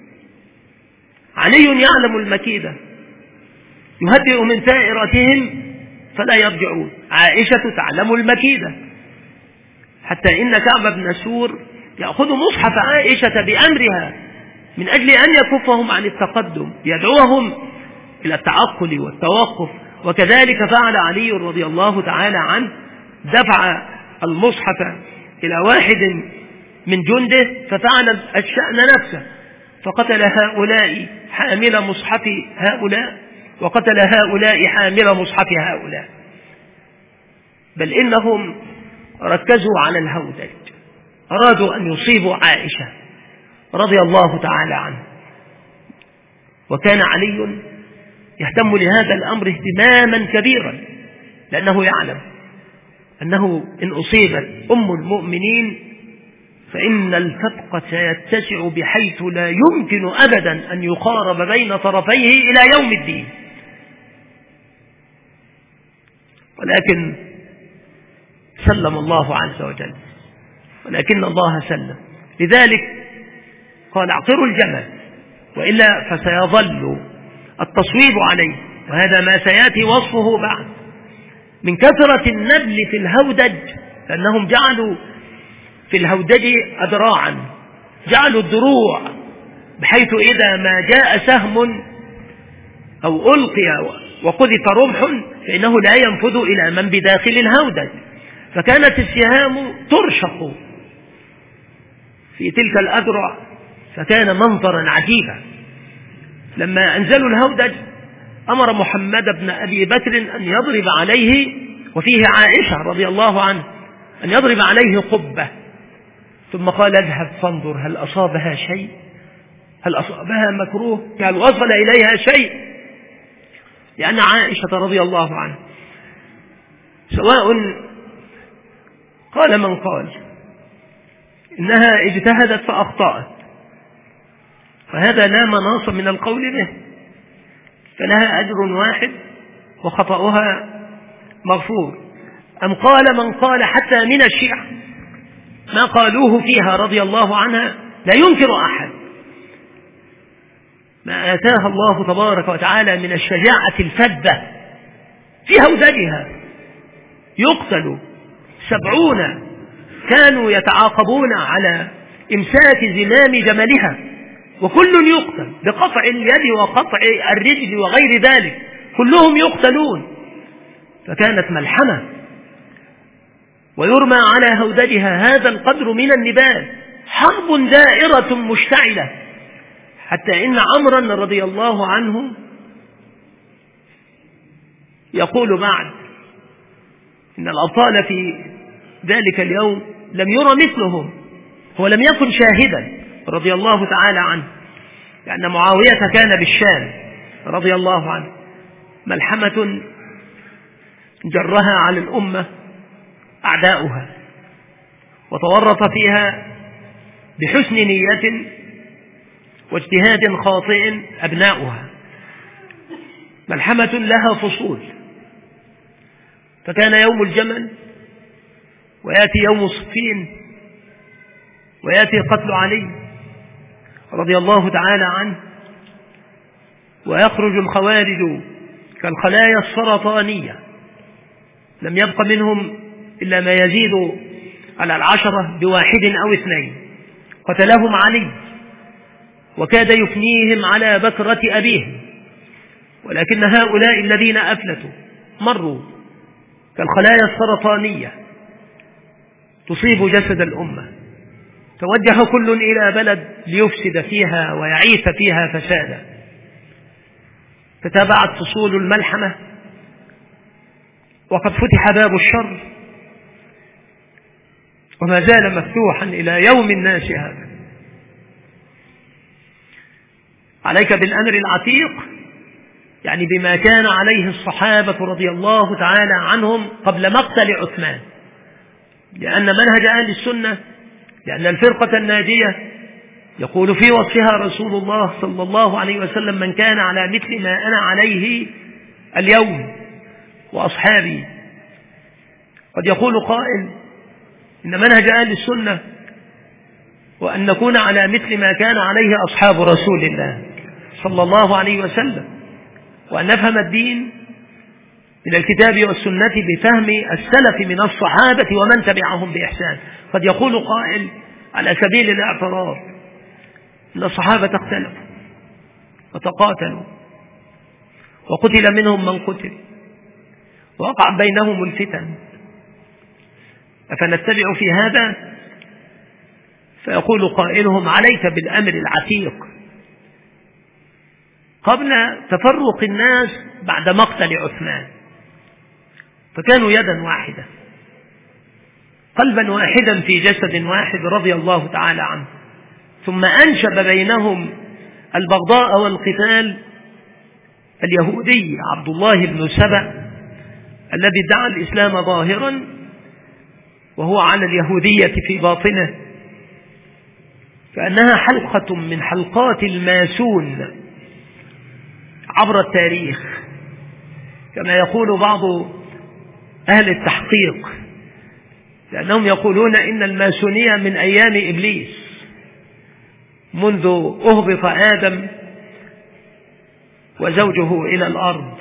علي يعلم المكيدة يهدئ من ثائرتهم فلا يرجعون، عائشة تعلم المكيدة، حتى إن كعب بن سور يأخذ مصحف عائشة بأمرها من أجل أن يكفهم عن التقدم، يدعوهم إلى التعقل والتوقف. وكذلك فعل علي رضي الله تعالى عنه، دفع المصحف إلى واحد من جنده ففعل الشأن نفسه، فقتل هؤلاء حامل مصحف هؤلاء وقتل هؤلاء حامل مصحف هؤلاء، بل إنهم ركزوا على الهودج، أرادوا أن يصيبوا عائشة رضي الله تعالى عنه. وكان علي يهتم لهذا الأمر اهتماما كبيرا، لأنه يعلم أنه إن أصيبت أم المؤمنين فإن الفتق سيتسع بحيث لا يمكن أبدا أن يقارب بين طرفيه إلى يوم الدين. ولكن سلم الله عز وجل، ولكن الله سلم، لذلك قال اعقروا الجمل وإلا فسيظل التصويب عليه، وهذا ما سيأتي وصفه بعد. من كثرة النبل في الهودج، لأنهم جعلوا في الهودج أدراعا، جعلوا الدروع بحيث إذا ما جاء سهم أو ألقي وقذف رمح فإنه لا ينفذ إلى من بداخل الهودج، فكانت السهام ترشق في تلك الأذرع، فكان منظرا عجيبا. لما أنزلوا الهودج أمر محمد بن أبي بكر أن يضرب عليه، وفيه عائشة رضي الله عنه، أن يضرب عليه قبة، ثم قال اذهب فانظر هل أصابها شيء، هل أصابها مكروه، هل وصل إليها شيء، لأن عائشة رضي الله عنها سواء قال من قال إنها اجتهدت فأخطأت، فهذا لا مناص من القول به، فلها أجر واحد وخطأها مغفور. أم قال من قال حتى من الشيعة ما قالوه فيها رضي الله عنها لا ينكر أحد ما آتاها الله تبارك وتعالى من الشجاعة الفذة في هودجها. يقتل سبعون كانوا يتعاقبون على إمساك زمام جملها، وكل يقتل بقطع اليد وقطع الرجل وغير ذلك، كلهم يقتلون، فكانت ملحمة ويرمى على هودجها هذا القدر من النبال، حرب دائرة مشتعلة، حتى إن عمرا رضي الله عنه يقول بعد إن الأبطال في ذلك اليوم لم يرى مثلهم، هو لم يكن شاهدا رضي الله تعالى عنه، لأن معاوية كان بالشام رضي الله عنه. ملحمة جرها على الأمة أعداؤها وتورط فيها بحسن نية واجتهاد خاطئ أبناؤها. ملحمة لها فصول، فكان يوم الجمل ويأتي يوم صفين ويأتي قتل علي رضي الله تعالى عنه، ويخرج الخوارج كالخلايا السرطانية، لم يبق منهم إلا ما يزيد على العشرة بواحد أو اثنين. قتلهم علي وكاد يفنيهم على بكرة أبيهم، ولكن هؤلاء الذين أفلتوا مروا كالخلايا السرطانية تصيب جسد الأمة. توجه كل إلى بلد ليفسد فيها ويعيث فيها فسادا. تتابعت فصول الملحمة وقد فتح باب الشر وما زال مفتوحا إلى يوم الناس هذا. عليك بالأمر العتيق، يعني بما كان عليه الصحابة رضي الله تعالى عنهم قبل مقتل عثمان، لأن منهج أهل السنة، لأن الفرقة الناجية يقول في وصفها رسول الله صلى الله عليه وسلم: من كان على مثل ما أنا عليه اليوم وأصحابي. قد يقول قائل إن منهج أهل السنة وأن نكون على مثل ما كان عليه أصحاب رسول الله صلى الله عليه وسلم، وأن نفهم الدين من الكتاب والسنة بفهم السلف من الصحابة ومن تبعهم بإحسان. قد يقول قائل على سبيل الاعتراض إن الصحابة اختلفوا وتقاتلوا وقتل منهم من قتل ووقع بينهم الفتن، أفنتبع في هذا؟ فيقول قائلهم: عليك بالأمر العتيق قبل تفرق الناس بعد مقتل عثمان، فكانوا يدا واحدة قلبا واحدا في جسد واحد رضي الله تعالى عنه، ثم أنشب بينهم البغضاء والقتال اليهودي عبد الله بن سبأ الذي ادعى الإسلام ظاهرا وهو على اليهودية في باطنه، كأنها حلقة من حلقات الماسون عبر التاريخ، كما يقول بعض أهل التحقيق، لأنهم يقولون إن الماسونية من أيام إبليس، منذ أهبط آدم وزوجه إلى الأرض،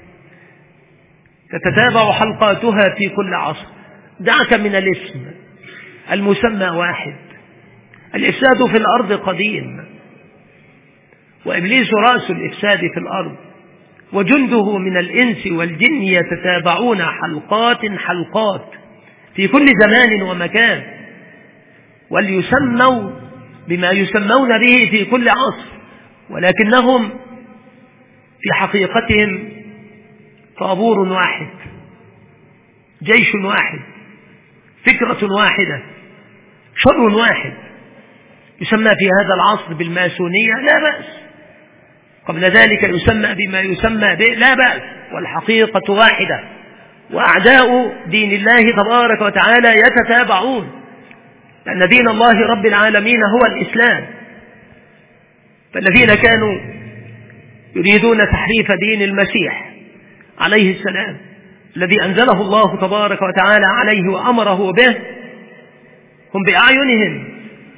تتتابع حلقاتها في كل عصر. دعك من الاسم، المسمى واحد. الإفساد في الأرض قديم، وإبليس رأس الإفساد في الأرض، وجنده من الإنس والجن يتتابعون حلقات حلقات في كل زمان ومكان، وليسموا بما يسمون به في كل عصر، ولكنهم في حقيقتهم طابور واحد، جيش واحد، فكرة واحدة، شر واحد، يسمى في هذا العصر بالماسونية لا بأس، قبل ذلك يسمى بما يسمى به لا بأس، والحقيقة واحدة، وأعداء دين الله تبارك وتعالى يتتابعون، لأن دين الله رب العالمين هو الإسلام. فالذين كانوا يريدون تحريف دين المسيح عليه السلام الذي أنزله الله تبارك وتعالى عليه وأمره به، هم بأعينهم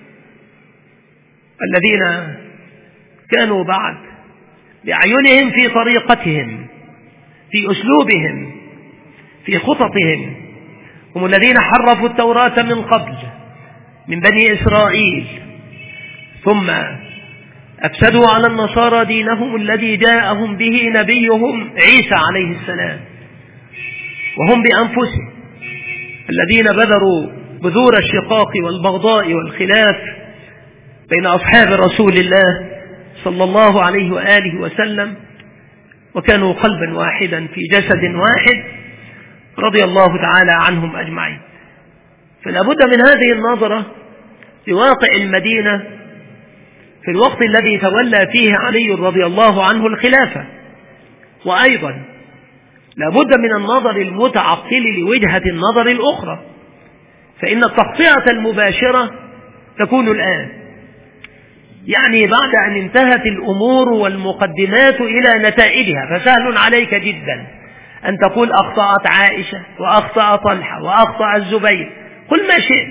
الذين كانوا بعد، بأعينهم في طريقتهم، في أسلوبهم، في خططهم، هم الذين حرفوا التوراة من قبل من بني إسرائيل، ثم أفسدوا على النصارى دينهم الذي جاءهم به نبيهم عيسى عليه السلام، وهم بأنفسهم الذين بذروا بذور الشقاق والبغضاء والخلاف بين أصحاب رسول الله صلى الله عليه وآله وسلم، وكانوا قلبا واحدا في جسد واحد رضي الله تعالى عنهم أجمعين. فلا بد من هذه النظرة لواقع المدينة في الوقت الذي تولى فيه علي رضي الله عنه الخلافة. وأيضا لا بد من النظر المتعقل لوجهة النظر الأخرى، فإن التغطية المباشرة تكون الآن، يعني بعد أن انتهت الأمور والمقدمات إلى نتائجها، فسهل عليك جدا أن تقول أخطأت عائشة وأخطأ طلحة وأخطأ الزبير، قل ما شئت،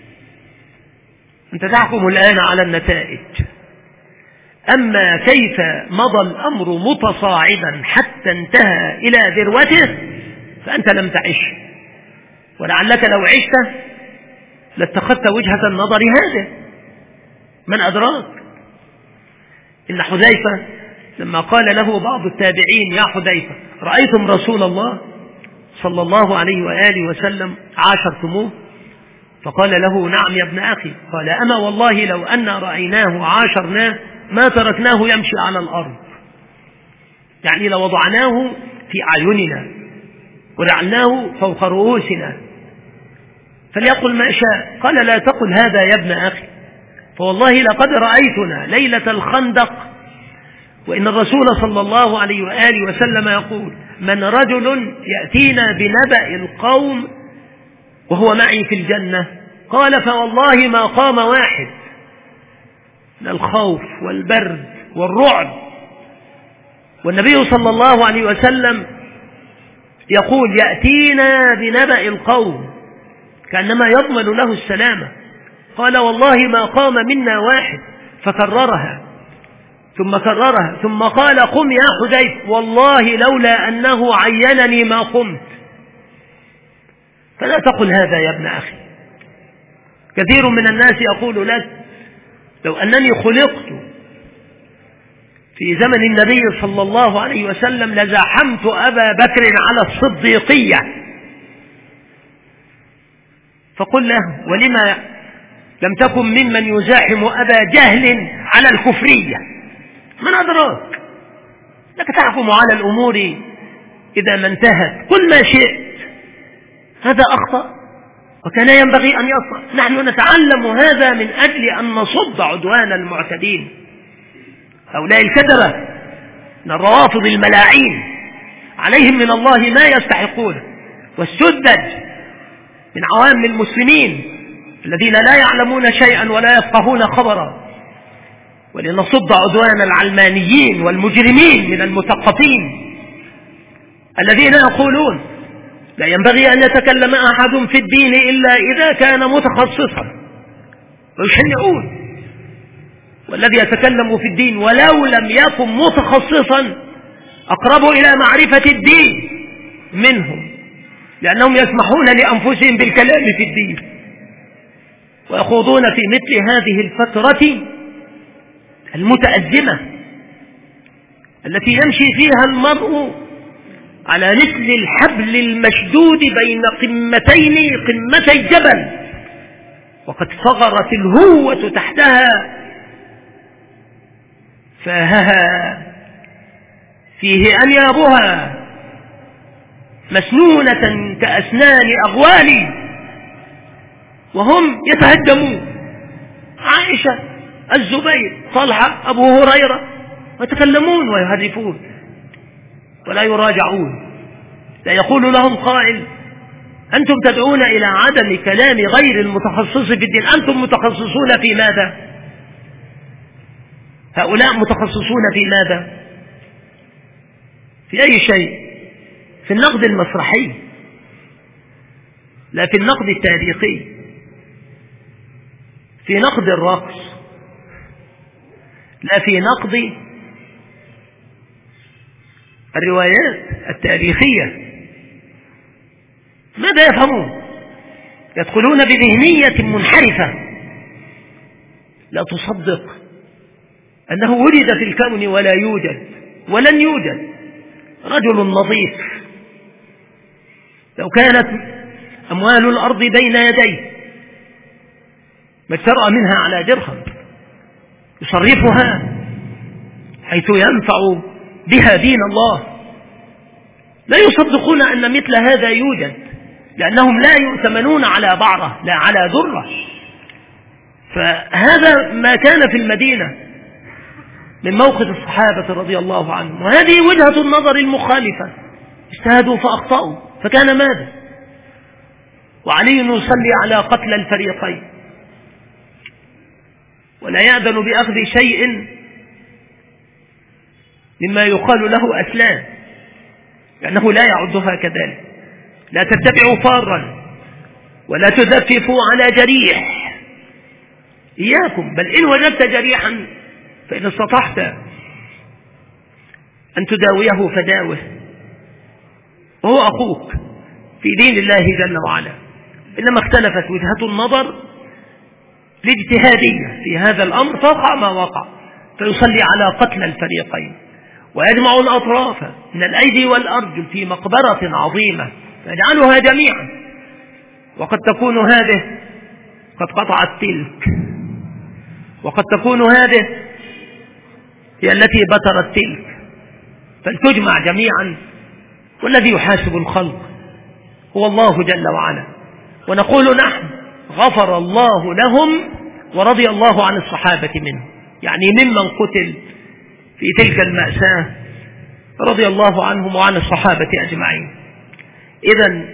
أنت تحكم الآن على النتائج. أما كيف مضى الأمر متصاعدا حتى انتهى إلى ذروته فأنت لم تعش، ولعلك لو عشت لاتخذت وجهة النظر هذا، من أدراك؟ إن حذيفة لما قال له بعض التابعين يا حذيفة رأيتم رسول الله صلى الله عليه وآله وسلم عاشرتموه؟ فقال له نعم يا ابن أخي. قال أما والله لو أن رأيناه عاشرناه ما تركناه يمشي على الأرض، يعني لو وضعناه في أعيننا ورعناه فوق رؤوسنا فليقل ما شاء. قال لا تقل هذا يا ابن أخي، فوالله لقد رأيتنا ليلة الخندق وإن الرسول صلى الله عليه وآله وسلم يقول من رجل يأتينا بنبأ القوم وهو معي في الجنة، قال فوالله ما قام واحد من الخوف والبرد والرعب، والنبي صلى الله عليه وسلم يقول يأتينا بنبأ القوم كأنما يضمن له السلامة، قال والله ما قام منا واحد، فكررها ثم كررها ثم قال قم يا حذيفة والله لولا أنه عينني ما قمت. فلا تقل هذا يا ابن أخي. كثير من الناس يقول لك لو أنني خلقت في زمن النبي صلى الله عليه وسلم لزاحمت أبا بكر على الصديقية، فقل له ولما لم تكن ممن يزاحم أبا جهل على الكفرية؟ من أدراك؟ لك تحكم على الأمور إذا ما انتهت، كل ما شئت. هذا أخطأ وكان ينبغي أن يصنع. نحن نتعلم هذا من أجل أن نصد عدوان المعتدين، هؤلاء الكذبة من الروافض الملاعين عليهم من الله ما يستحقون، والسذج من عوام المسلمين الذين لا يعلمون شيئا ولا يفقهون خبرا، ولنصد عدوان العلمانيين والمجرمين من المثقفين الذين يقولون لا ينبغي أن يتكلم أحد في الدين إلا إذا كان متخصصا، ويشنعون والذي يتكلم في الدين ولو لم يكن متخصصا أقرب إلى معرفة الدين منهم، لأنهم يسمحون لأنفسهم بالكلام في الدين ويخوضون في مثل هذه الفترة المتأزمة التي يمشي فيها المرء على مثل الحبل المشدود بين قمتين قمتي جبل، وقد صغرت الهوة تحتها فاهها فيه أنيابها مسنونة كأسنان أغوال، وهم يتهدمون، عائشة الزبير طلحة أبو هريرة، ويتكلمون ويهرفون ولا يراجعون. لا يقول لهم قائل أنتم تدعون إلى عدم كلام غير المتخصص في الدين، أنتم متخصصون في ماذا؟ هؤلاء متخصصون في ماذا؟ في أي شيء؟ في النقد المسرحي، لا في النقد التاريخي، في نقد الرقص، لا في نقد الروايات التاريخية. ماذا يفهمون؟ يدخلون بذهنية منحرفة لا تصدق أنه ولد في الكون ولا يوجد ولن يوجد رجل نظيف لو كانت أموال الأرض بين يديه ما اجترأ منها على درهم يصرفها حيث ينفع بها دين الله. لا يصدقون أن مثل هذا يوجد، لأنهم لا يؤتمنون على بعرة لا على ذرة. فهذا ما كان في المدينة من موقف الصحابة رضي الله عنهم، وهذه وجهة النظر المخالفة. اجتهدوا فأخطأوا، فكان ماذا؟ وعلي يصلي على قتل الفريقين ولا يأذن بأخذ شيء مما يقال له أسلام، لأنه لا يعدها كذلك. لا تتبعوا فارا ولا تزففوا على جريح، إياكم. بل إن وجدت جريحا فإن استطعت أن تداويه فداوه، وهو أخوك في دين الله جل وعلا. إنما اختلفت وجهة النظر الاجتهادية في هذا الأمر فوقع ما وقع، فيصلي على قتل الفريقين ويجمع الأطراف من الأيدي والأرجل في مقبرة عظيمة فيجعلها جميعا، وقد تكون هذه قد قطعت تلك، وقد تكون هذه هي التي بترت تلك، فلتجمع جميعا. والذي يحاسب الخلق هو الله جل وعلا. ونقول نحن غفر الله لهم ورضي الله عن الصحابة منهم، يعني ممن قتل في تلك المأساة رضي الله عنهم وعن الصحابة أجمعين. إذن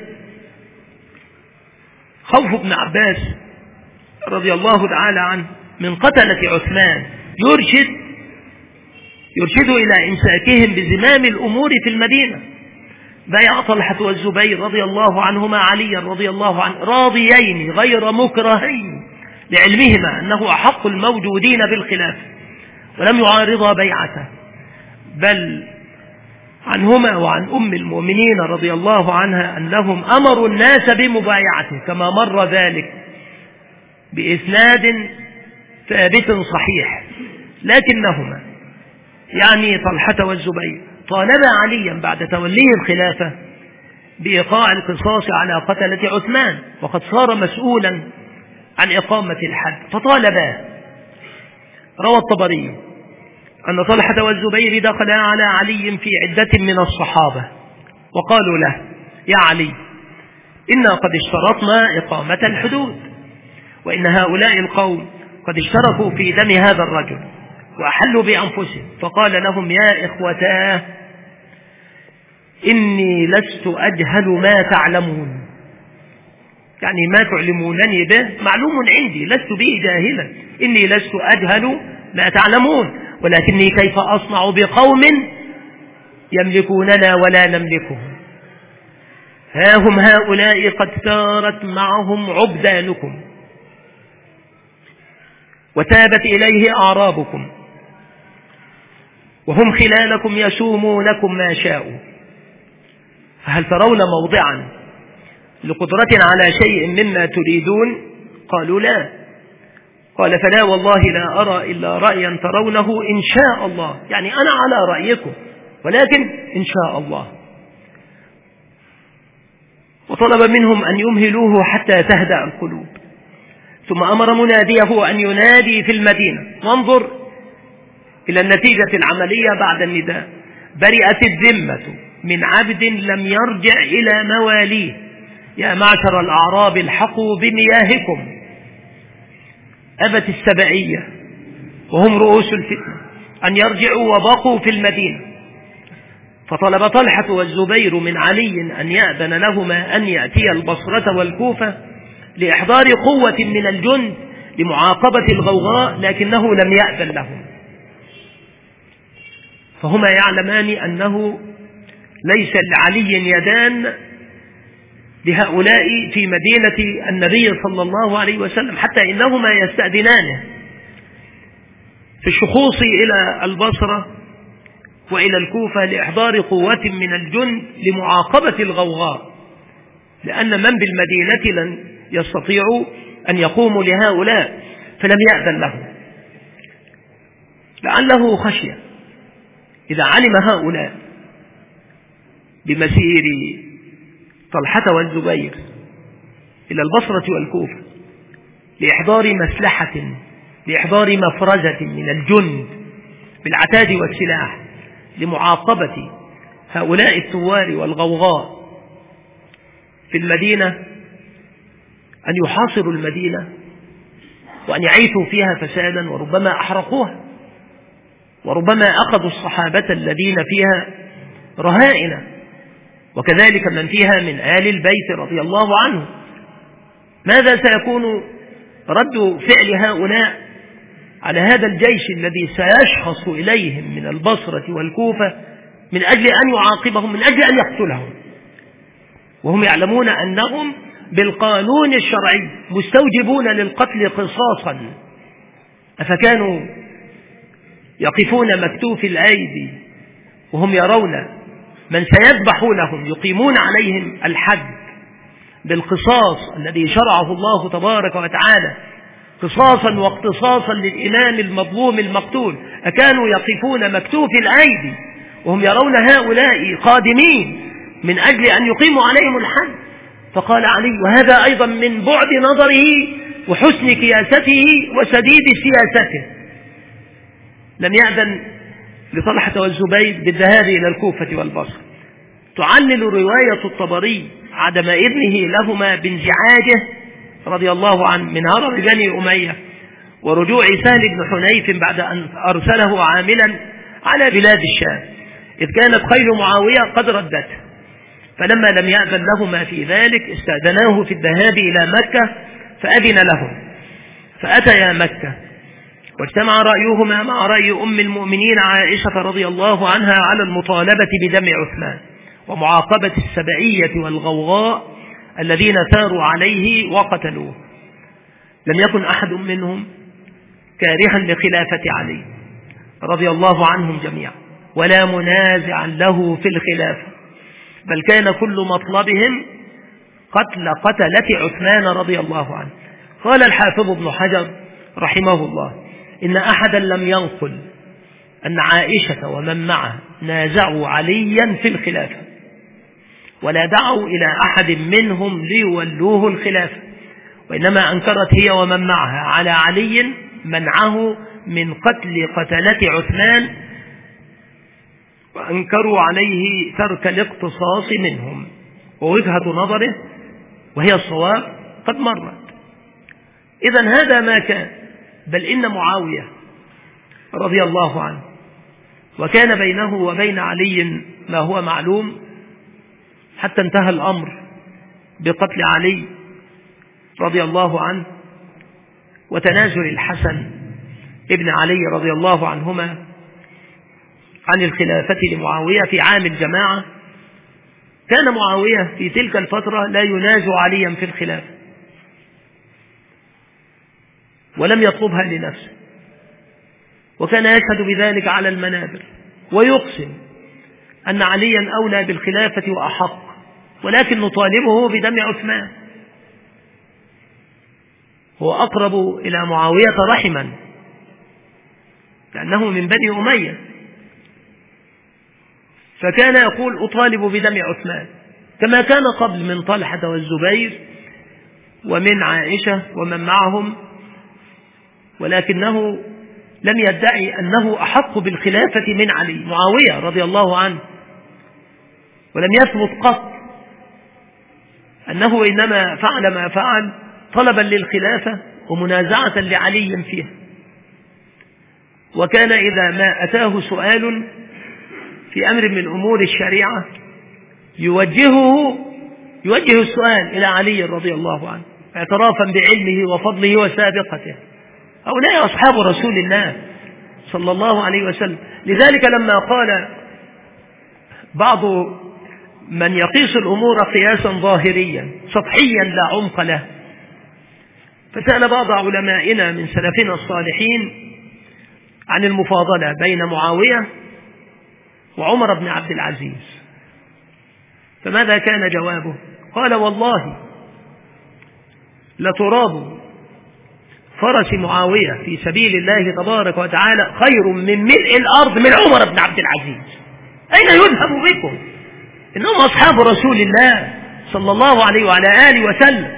خوف ابن عباس رضي الله تعالى عنه من قتلة عثمان يرشد يرشد إلى إمساكهم بزمام الأمور في المدينة. بايع طلحة والزبير رضي الله عنهما عليا رضي الله عنه راضيين غير مكرهين لعلمهما أنه أحق الموجودين بالخلاف، ولم يعارضا بيعته، بل عنهما وعن أم المؤمنين رضي الله عنها أنهم أمروا الناس بمبايعته، كما مر ذلك بإسناد ثابت صحيح. لكنهما يعني طلحة والزبير طالب عليا بعد توليه الخلافة بإيقاع القصاص على قتلة عثمان، وقد صار مسؤولا عن إقامة الحد، فطالباه. روى الطبري أن طلحة والزبير دخلا على علي في عدة من الصحابة وقالوا له: يا علي، إنا قد اشترطنا إقامة الحدود، وإن هؤلاء القوم قد اشتركوا في دم هذا الرجل وأحلوا بأنفسهم. فقال لهم: يا إخوتاه، إني لست أجهل ما تعلمون، يعني ما تعلمونني به معلوم عندي، لست به جاهلا، إني لست أجهل ما تعلمون، ولكني كيف أصنع بقوم يملكوننا ولا نملكهم؟ ها هم هؤلاء قد سارت معهم عبدانكم وتابت إليه أعرابكم، وهم خلالكم يسومونكم ما شاءوا، فهل ترون موضعا لقدرة على شيء مما تريدون؟ قالوا: لا. قال: فلا والله لا أرى إلا رأيا ترونه إن شاء الله، يعني أنا على رأيكم ولكن إن شاء الله. وطلب منهم أن يمهلوه حتى تهدأ القلوب، ثم أمر مناديه أن ينادي في المدينة. وانظر إلى النتيجة العملية بعد النداء: برئت الذمة من عبد لم يرجع إلى مواليه، يا معشر الأعراب الحقوا بمياهكم. أبت السبعية وهم رؤوس الفتنة أن يرجعوا وبقوا في المدينة، فطلب طلحة والزبير من علي أن يأذن لهما أن يأتي البصرة والكوفة لإحضار قوة من الجند لمعاقبة الغوغاء، لكنه لم يأذن لهم، فهما يعلمان أنه ليس لعلي يدان لهؤلاء في مدينة النبي صلى الله عليه وسلم، حتى إنهما يستأذنانه في الشخوص إلى البصرة وإلى الكوفة لإحضار قوة من الجند لمعاقبة الغوغاء، لأن من بالمدينة لن يستطيعوا أن يقوموا لهؤلاء، فلم يأذن لهم، لعله خشية إذا علم هؤلاء بمسير طلحة والزبير إلى البصرة والكوفة لإحضار مسلحة لإحضار مفرزة من الجند بالعتاد والسلاح لمعاقبة هؤلاء الثوار والغوغاء، في المدينة أن يحاصروا المدينة وأن يعيثوا فيها فسادا، وربما أحرقوها، وربما أخذوا الصحابة الذين فيها رهائن، وكذلك من فيها من آل البيت رضي الله عنه. ماذا سيكون رد فعل هؤلاء على هذا الجيش الذي سيشخص إليهم من البصرة والكوفة من أجل أن يعاقبهم، من أجل أن يقتلهم، وهم يعلمون أنهم بالقانون الشرعي مستوجبون للقتل قصاصا؟ أفكانوا يقفون مكتوف الأيدي وهم يرون من سيذبحونهم يقيمون عليهم الحد بالقصاص الذي شرعه الله تبارك وتعالى، قصاصا واقتصاصا للإمام المظلوم المقتول؟ أكانوا يقفون مكتوف الأيدي وهم يرون هؤلاء قادمين من أجل أن يقيموا عليهم الحد؟ فقال علي، وهذا أيضا من بعد نظره وحسن كياسته وسديد سياسته، لم يأذن لطلحة والزبير بالذهاب إلى الكوفة والبصرة. تعلل رواية الطبري عدم إذنه لهما بانزعاجه رضي الله عنه من هرب بني أمية ورجوع سهل بن حنيف بعد أن أرسله عاملا على بلاد الشام، إذ كانت خيل معاوية قد ردته، فلما لم يأذن لهما في ذلك استأذناه في الذهاب إلى مكة فأذن لهم، فأتيا مكة واجتمع رأيهما مع رأي أم المؤمنين عائشة رضي الله عنها على المطالبة بدم عثمان ومعاقبة السبعية والغوغاء الذين ثاروا عليه وقتلوه. لم يكن أحد منهم كارها لخلافة علي رضي الله عنهم جميعا ولا منازعا له في الخلافة، بل كان كل مطلبهم قتل قتلة عثمان رضي الله عنه. قال الحافظ ابن حجر رحمه الله إن أحدا لم ينقل أن عائشة ومن معه نازعوا عليا في الخلافة ولا دعوا إلى أحد منهم ليولوه الخلافة، وإنما أنكرت هي ومن معها على علي منعه من قتل قتلة عثمان، وأنكروا عليه ترك الاقتصاص منهم، ووجهة نظره وهي الصواب قد مرت. إذن هذا ما كان، بل إن معاوية رضي الله عنه وكان بينه وبين علي ما هو معلوم، حتى انتهى الأمر بقتل علي رضي الله عنه وتنازل الحسن ابن علي رضي الله عنهما عن الخلافة لمعاوية في عام الجماعة. كان معاوية في تلك الفترة لا ينازع عليا في الخلافة ولم يطلبها لنفسه، وكان يشهد بذلك على المنابر ويقسم أن عليا أولى بالخلافة وأحق، ولكن نطالبه بدم عثمان، هو أقرب إلى معاوية رحما لأنه من بني أمية، فكان يقول أطالب بدم عثمان كما كان قبل من طلحة والزبير ومن عائشة ومن معهم، ولكنه لم يدعي أنه أحق بالخلافة من علي معاوية رضي الله عنه، ولم يثبت قط أنه إنما فعل ما فعل طلبا للخلافة ومنازعة لعلي فيها. وكان إذا ما أتاه سؤال في أمر من أمور الشريعة يوجهه يوجه السؤال إلى علي رضي الله عنه اعترافا بعلمه وفضله وسابقته. هؤلاء أصحاب رسول الله صلى الله عليه وسلم. لذلك لما قال بعض من يقيس الأمور قياسا ظاهريا سطحيا لا عمق له، فسأل بعض علمائنا من سلفنا الصالحين عن المفاضلة بين معاوية وعمر بن عبد العزيز، فماذا كان جوابه؟ قال والله لتراب فرس معاوية في سبيل الله تبارك وتعالى خير من ملء الأرض من عمر بن عبد العزيز. أين يذهب بكم؟ إنهم أصحاب رسول الله صلى الله عليه وعلى آله وسلم.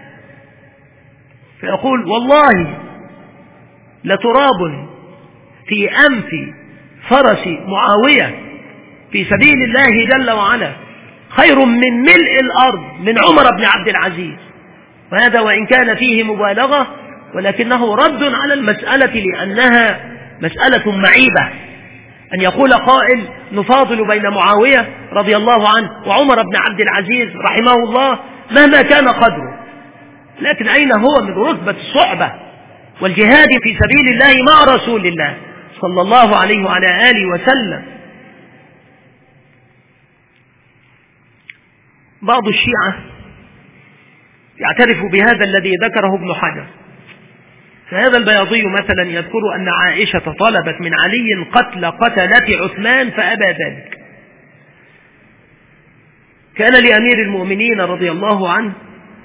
فيقول والله لتراب في أنف فرس معاوية في سبيل الله جل وعلا خير من ملء الأرض من عمر بن عبد العزيز. وهذا وإن كان فيه مبالغة ولكنه رد على المسألة لأنها مسألة معيبة. أن يقول قائل نفاضل بين معاوية رضي الله عنه وعمر بن عبد العزيز رحمه الله مهما كان قدره، لكن أين هو من رتبة الصحبة والجهاد في سبيل الله مع رسول الله صلى الله عليه وعلى آله وسلم. بعض الشيعة يعترف بهذا الذي ذكره ابن حجر، فهذا البياضي مثلا يذكر أن عائشة طلبت من علي قتل قتلة عثمان فأبى ذلك. كان لأمير المؤمنين رضي الله عنه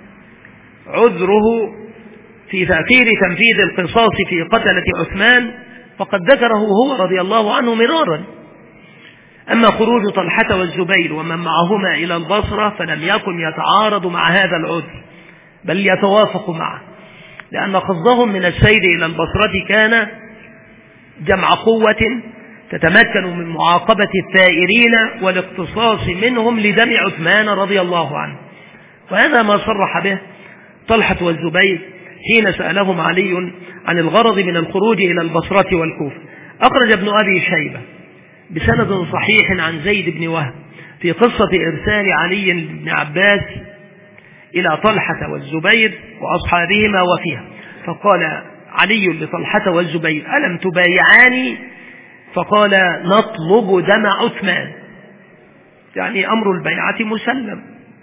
عذره في تأخير تنفيذ القصاص في قتلة عثمان، فقد ذكره هو رضي الله عنه مرارا. أما خروج طلحة والزبير ومن معهما إلى البصرة فلم يكن يتعارض مع هذا العذر، بل يتوافق معه، لأن قصدهم من السير إلى البصرة كان جمع قوة تتمكن من معاقبة الثائرين والاقتصاص منهم لدم عثمان رضي الله عنه. وهذا ما صرح به طلحة والزبير حين سألهم علي عن الغرض من الخروج إلى البصرة والكوفة. أخرج ابن أبي شيبة بسند صحيح عن زيد بن وهب في قصة إرسال علي بن عباس إلى طلحة والزبير وأصحابهما وفيها، فقال علي لطلحة والزبير ألم تبايعاني؟ فقال نطلب دم عثمان، يعني أمر البيعة مسلم.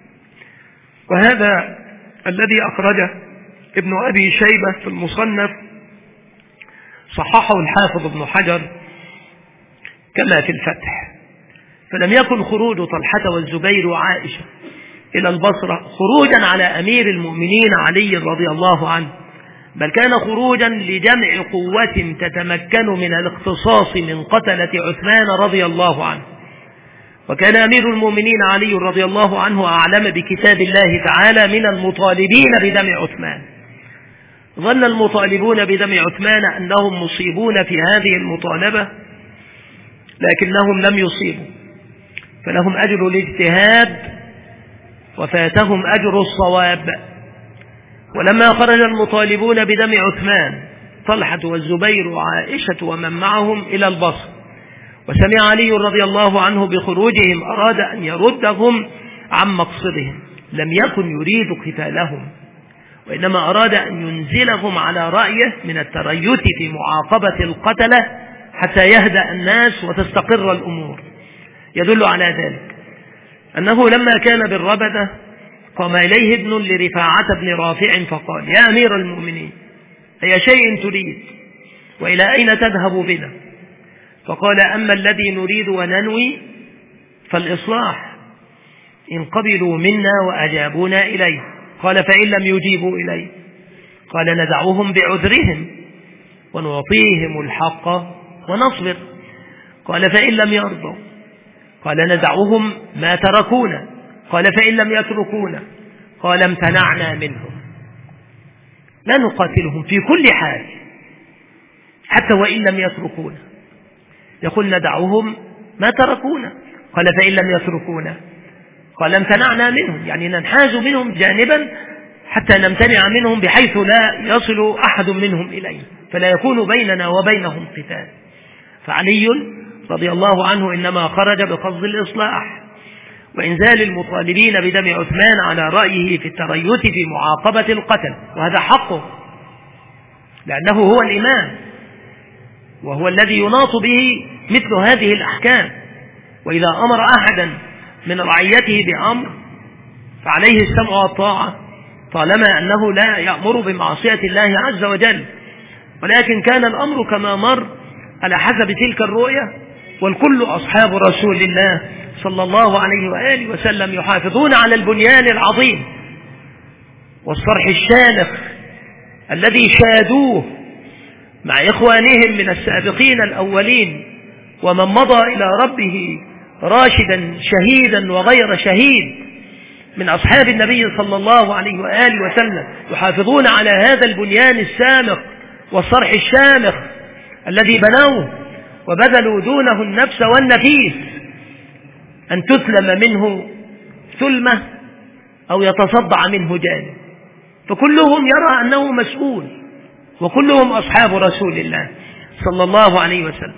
وهذا الذي أخرجه ابن أبي شيبة في المصنف صححه الحافظ ابن حجر كما في الفتح. فلم يكن خروج طلحة والزبير وعائشة إلى البصرة خروجا على أمير المؤمنين علي رضي الله عنه، بل كان خروجا لجمع قوة تتمكن من الاقتصاص من قتلة عثمان رضي الله عنه. وكان أمير المؤمنين علي رضي الله عنه أعلم بكتاب الله تعالى من المطالبين بدم عثمان. ظن المطالبون بدم عثمان أنهم مصيبون في هذه المطالبة، لكنهم لم يصيبوا، فلهم أجر الاجتهاد وفاتهم أجر الصواب. ولما خرج المطالبون بدم عثمان طلحة والزبير وعائشة ومن معهم إلى البصر، وسمع علي رضي الله عنه بخروجهم أراد أن يردهم عن مقصدهم، لم يكن يريد قتالهم، وإنما أراد أن ينزلهم على رأيه من التريث في معاقبة القتلة حتى يهدأ الناس وتستقر الأمور. يدل على ذلك أنه لما كان بالربدة قام إليه ابن لرفاعة بن رافع فقال يا أمير المؤمنين أي شيء تريد وإلى أين تذهب بنا؟ فقال أما الذي نريد وننوي فالإصلاح، إن قبلوا منا وأجابونا إليه. قال فإن لم يجيبوا إليه؟ قال ندعوهم بعذرهم ونعطيهم الحق ونصبر. قال فإن لم يرضوا؟ قال ندعوهم ما تركونا. قال فإن لم يتركونا؟ قال امتنعنا منهم، لا نقاتلهم في كل حال حتى وإن لم يتركونا. يقول ندعوهم ما تركونا. قال فإن لم يتركونا؟ قال امتنعنا منهم، يعني ننحاز منهم جانبا حتى نمتنع منهم بحيث لا يصل أحد منهم إليه، فلا يكون بيننا وبينهم قتال. فعلي رضي الله عنه إنما خرج بقصد الإصلاح وإنزال المطالبين بدم عثمان على رأيه في التريث في معاقبة القتل، وهذا حقه لأنه هو الإمام وهو الذي يناط به مثل هذه الأحكام. وإذا أمر أحدا من رعيته بأمر فعليه السمع والطاعة طالما أنه لا يأمر بمعصية الله عز وجل. ولكن كان الأمر كما مر على حسب تلك الرؤية، والكل أصحاب رسول الله صلى الله عليه وآله وسلم يحافظون على البنيان العظيم والصرح الشامخ الذي شادوه مع إخوانهم من السابقين الأولين ومن مضى إلى ربه راشدا شهيدا وغير شهيد من أصحاب النبي صلى الله عليه وآله وسلم، يحافظون على هذا البنيان السامخ والصرح الشامخ الذي بنوه وبذلوا دونه النفس والنفيس أن تسلم منه ثلمة أو يتصدع منه جانب، فكلهم يرى أنه مسؤول، وكلهم أصحاب رسول الله صلى الله عليه وسلم.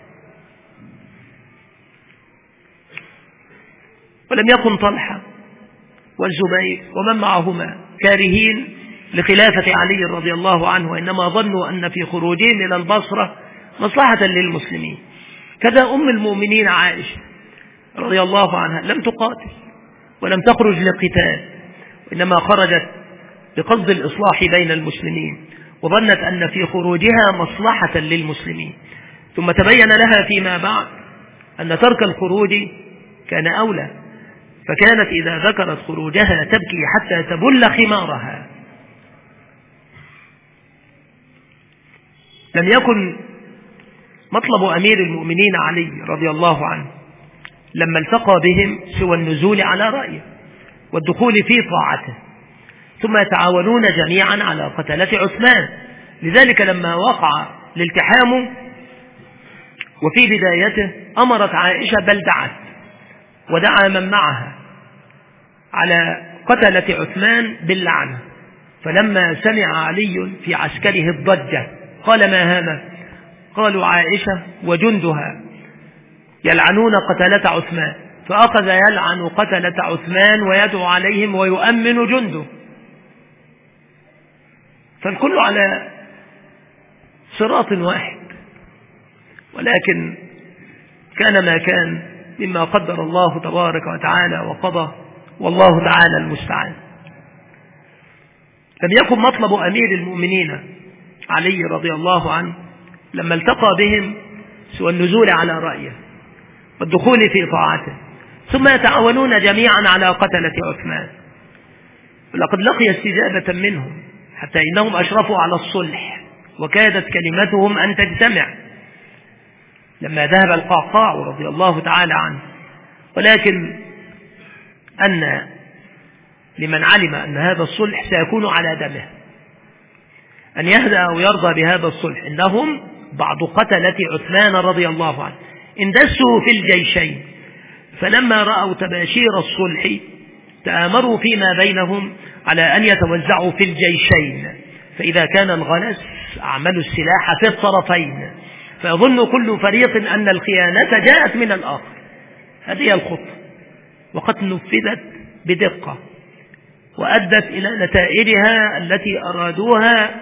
ولم يكن طلحة والزبير ومن معهما كارهين لخلافة علي رضي الله عنه، وإنما ظنوا أن في خروجهم إلى البصرة مصلحة للمسلمين. كذا أم المؤمنين عائشة رضي الله عنها لم تقاتل ولم تخرج لقتال، وإنما خرجت بقصد الإصلاح بين المسلمين، وظنت أن في خروجها مصلحة للمسلمين. ثم تبين لها فيما بعد أن ترك الخروج كان أولى، فكانت إذا ذكرت خروجها تبكي حتى تبل خمارها. لم يكن مطلب أمير المؤمنين علي رضي الله عنه لما التقى بهم سوى النزول على رأيه والدخول في طاعته، ثم يتعاونون جميعا على قتلة عثمان. لذلك لما وقع الالتحام وفي بدايته أمرت عائشة بل دعت ودعا من معها على قتلة عثمان باللعنة. فلما سمع علي في عسكره الضجة قال: ما هذا؟ قالوا: عائشة وجندها يلعنون قتلة عثمان. فأخذ يلعن قتلة عثمان ويدعو عليهم ويؤمن جنده، فالكل على صراط واحد. ولكن كان ما كان مما قدر الله تبارك وتعالى وقضى، والله تعالى المستعان. لم يكن مطلب أمير المؤمنين علي رضي الله عنه لما التقى بهم سوى النزول على رأيه والدخول في طاعته، ثم يتعاونون جميعا على قتلة عثمان. ولقد لقي استجابة منهم حتى إنهم أشرفوا على الصلح، وكادت كلمتهم أن تجتمع لما ذهب القعقاع رضي الله تعالى عنه. ولكن أن لمن علم أن هذا الصلح سيكون على دمه أن يهدأ أو يرضى بهذا الصلح. إنهم بعض قتلة عثمان رضي الله عنه اندسوا في الجيشين، فلما رأوا تباشير الصلح تآمروا فيما بينهم على أن يتوزعوا في الجيشين، فإذا كان الغلس أعملوا السلاح في الطرفين، فيظن كل فريق أن الخيانة جاءت من الآخر. هذه الخطة، وقد نفذت بدقة وأدت إلى نتائجها التي أرادوها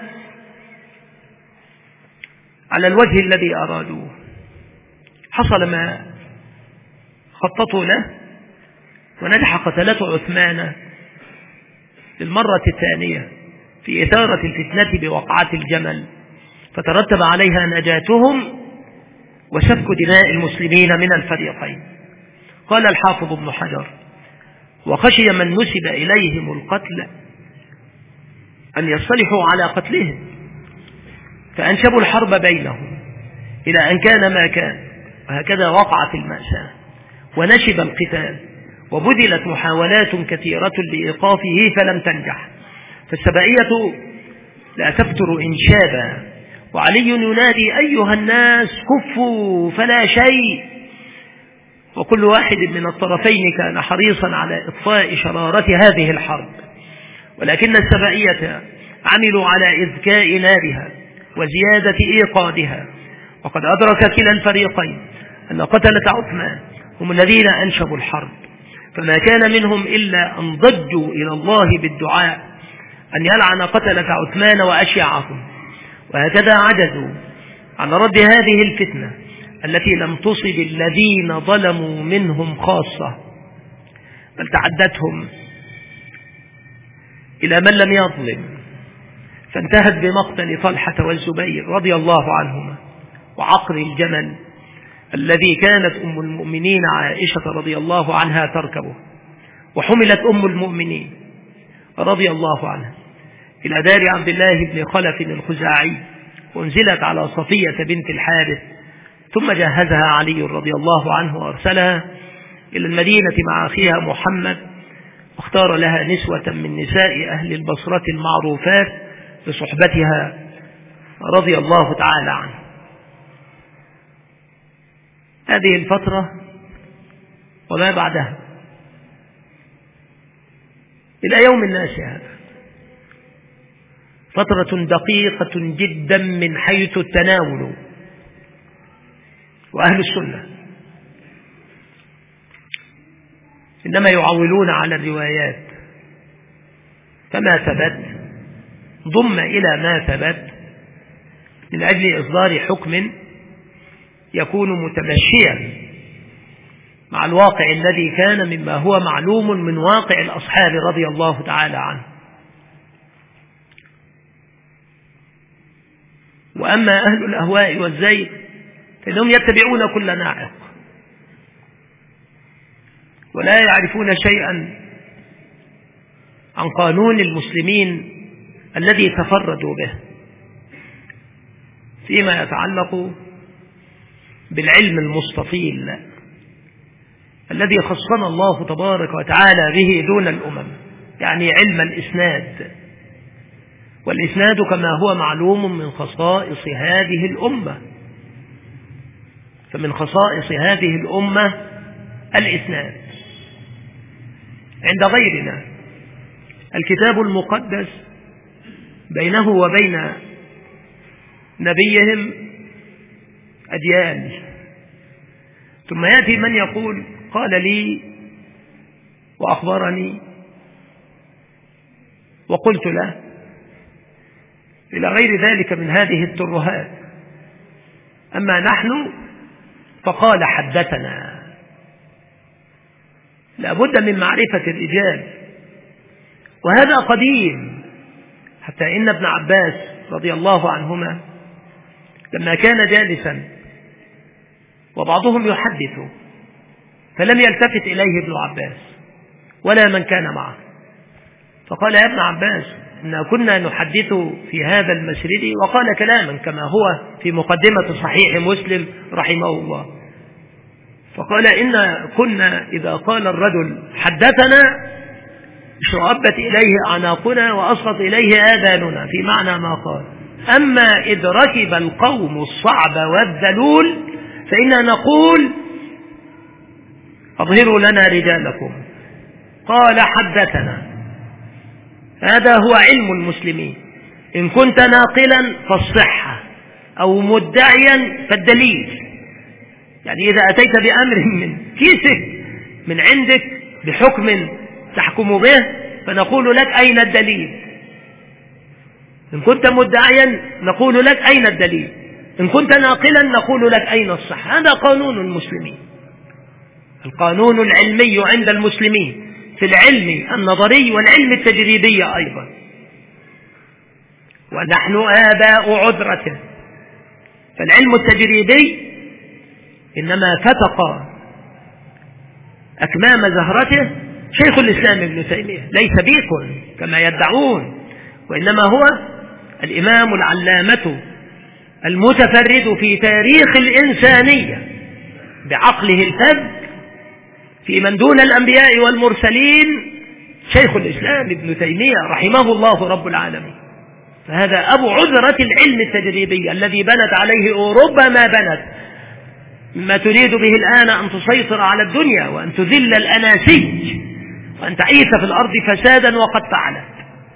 على الوجه الذي أرادوه. حصل ما خططوا له، ونجح قتلة عثمان للمرة الثانية في إثارة الفتنة بوقعة الجمل، فترتب عليها نجاتهم وسفك دماء المسلمين من الفريقين. قال الحافظ ابن حجر: وخشي من نسب إليهم القتل أن يصطلحوا على قتلهم، فأنشبوا الحرب بينهم إلى أن كان ما كان، وهكذا وقعت المأساة ونشب القتال، وبذلت محاولات كثيرة لإيقافه فلم تنجح. فالسبائية لا تفتر إنشابا، وعلي ينادي: أيها الناس كفوا فلا شيء. وكل واحد من الطرفين كان حريصا على إطفاء شرارة هذه الحرب، ولكن السبائية عملوا على إذكاء نارها وزيادة إيقادها. وقد أدرك كلا الفريقين أن قتلة عثمان هم الذين أنشبوا الحرب، فما كان منهم إلا أن ضجوا إلى الله بالدعاء أن يلعن قتلة عثمان وأشياعهم، وهكذا عجزوا عن رد هذه الفتنة التي لم تصب الذين ظلموا منهم خاصة، بل تعدتهم إلى من لم يظلم، فانتهت بمقتل طلحة والزبير رضي الله عنهما وعقر الجمل الذي كانت أم المؤمنين عائشة رضي الله عنها تركبه. وحملت أم المؤمنين رضي الله عنها إلى دار عبد الله بن خلف الخزاعي، وانزلت على صفية بنت الحارث، ثم جهزها علي رضي الله عنه وأرسلها إلى المدينة مع أخيها محمد، واختار لها نسوة من نساء أهل البصرة المعروفات لصحبتها رضي الله تعالى عنه. هذه الفترة وما بعدها إلى يوم الناس هذا فترة دقيقة جدا من حيث التناول. وأهل السنة إنما يعولون على الروايات، فما ثبت ضم إلى ما ثبت من أجل إصدار حكم يكون متمشيا مع الواقع الذي كان مما هو معلوم من واقع الأصحاب رضي الله تعالى عنه. وأما أهل الأهواء والزيغ فإنهم يتبعون كل ناعق ولا يعرفون شيئا عن قانون المسلمين الذي تفردوا به فيما يتعلق بالعلم المستطيل الذي خصنا الله تبارك وتعالى به دون الأمم، يعني علم الإسناد. والإسناد كما هو معلوم من خصائص هذه الأمة، فمن خصائص هذه الأمة الإسناد. عند غيرنا الكتاب المقدس بينه وبين نبيهم أديان، ثم يأتي من يقول قال لي وأخبرني وقلت له إلى غير ذلك من هذه الترهات. أما نحن فقال حدثنا. لا بد من معرفة الرجال، وهذا قديم، حتى إن ابن عباس رضي الله عنهما لما كان جالسا وبعضهم يحدث فلم يلتفت إليه ابن عباس ولا من كان معه، فقال يا ابن عباس إن كنا نحدث في هذا المسجد، وقال كلاما كما هو في مقدمة صحيح مسلم رحمه الله، فقال إن كنا إذا قال الرجل حدثنا شعبت إليه أعناقنا وأصغت إليه آذاننا، في معنى ما قال. أما إذ ركب القوم الصعب والذلول فإنا نقول أظهروا لنا رجالكم. قال حدثنا. هذا هو علم المسلمين. إن كنت ناقلا فالصحة، أو مدعيا فالدليل. يعني إذا أتيت بأمر من كيسك من عندك بحكم تحكم به فنقول لك أين الدليل. إن كنت مدعيا نقول لك أين الدليل. إن كنت ناقلا نقول لك أين الصحة. هذا قانون المسلمين، القانون العلمي عند المسلمين في العلم النظري والعلم التجريبي أيضا. ونحن آباء عذرته. فالعلم التجريبي إنما فتق أكمام زهرته شيخ الإسلام ابن تيمية، ليس بيكم كما يدعون، وإنما هو الإمام العلامة المتفرد في تاريخ الإنسانية بعقله الفذ في من دون الأنبياء والمرسلين، شيخ الإسلام ابن تيمية رحمه الله رب العالمين. فهذا أبو عذرة العلم التجريبي الذي بنت عليه أوروبا ما بنت، مما تريد به الآن أن تسيطر على الدنيا وأن تذل الأناسيج وأن تعيث في الأرض فسادا وقد فعلت.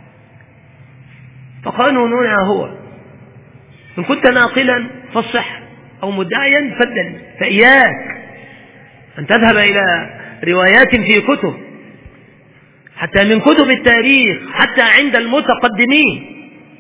فقانوننا هو إن كنت ناقلا فالصح، أو مدعيا فالدليل. فإياك أن تذهب إلى روايات في كتب، حتى من كتب التاريخ حتى عند المتقدمين،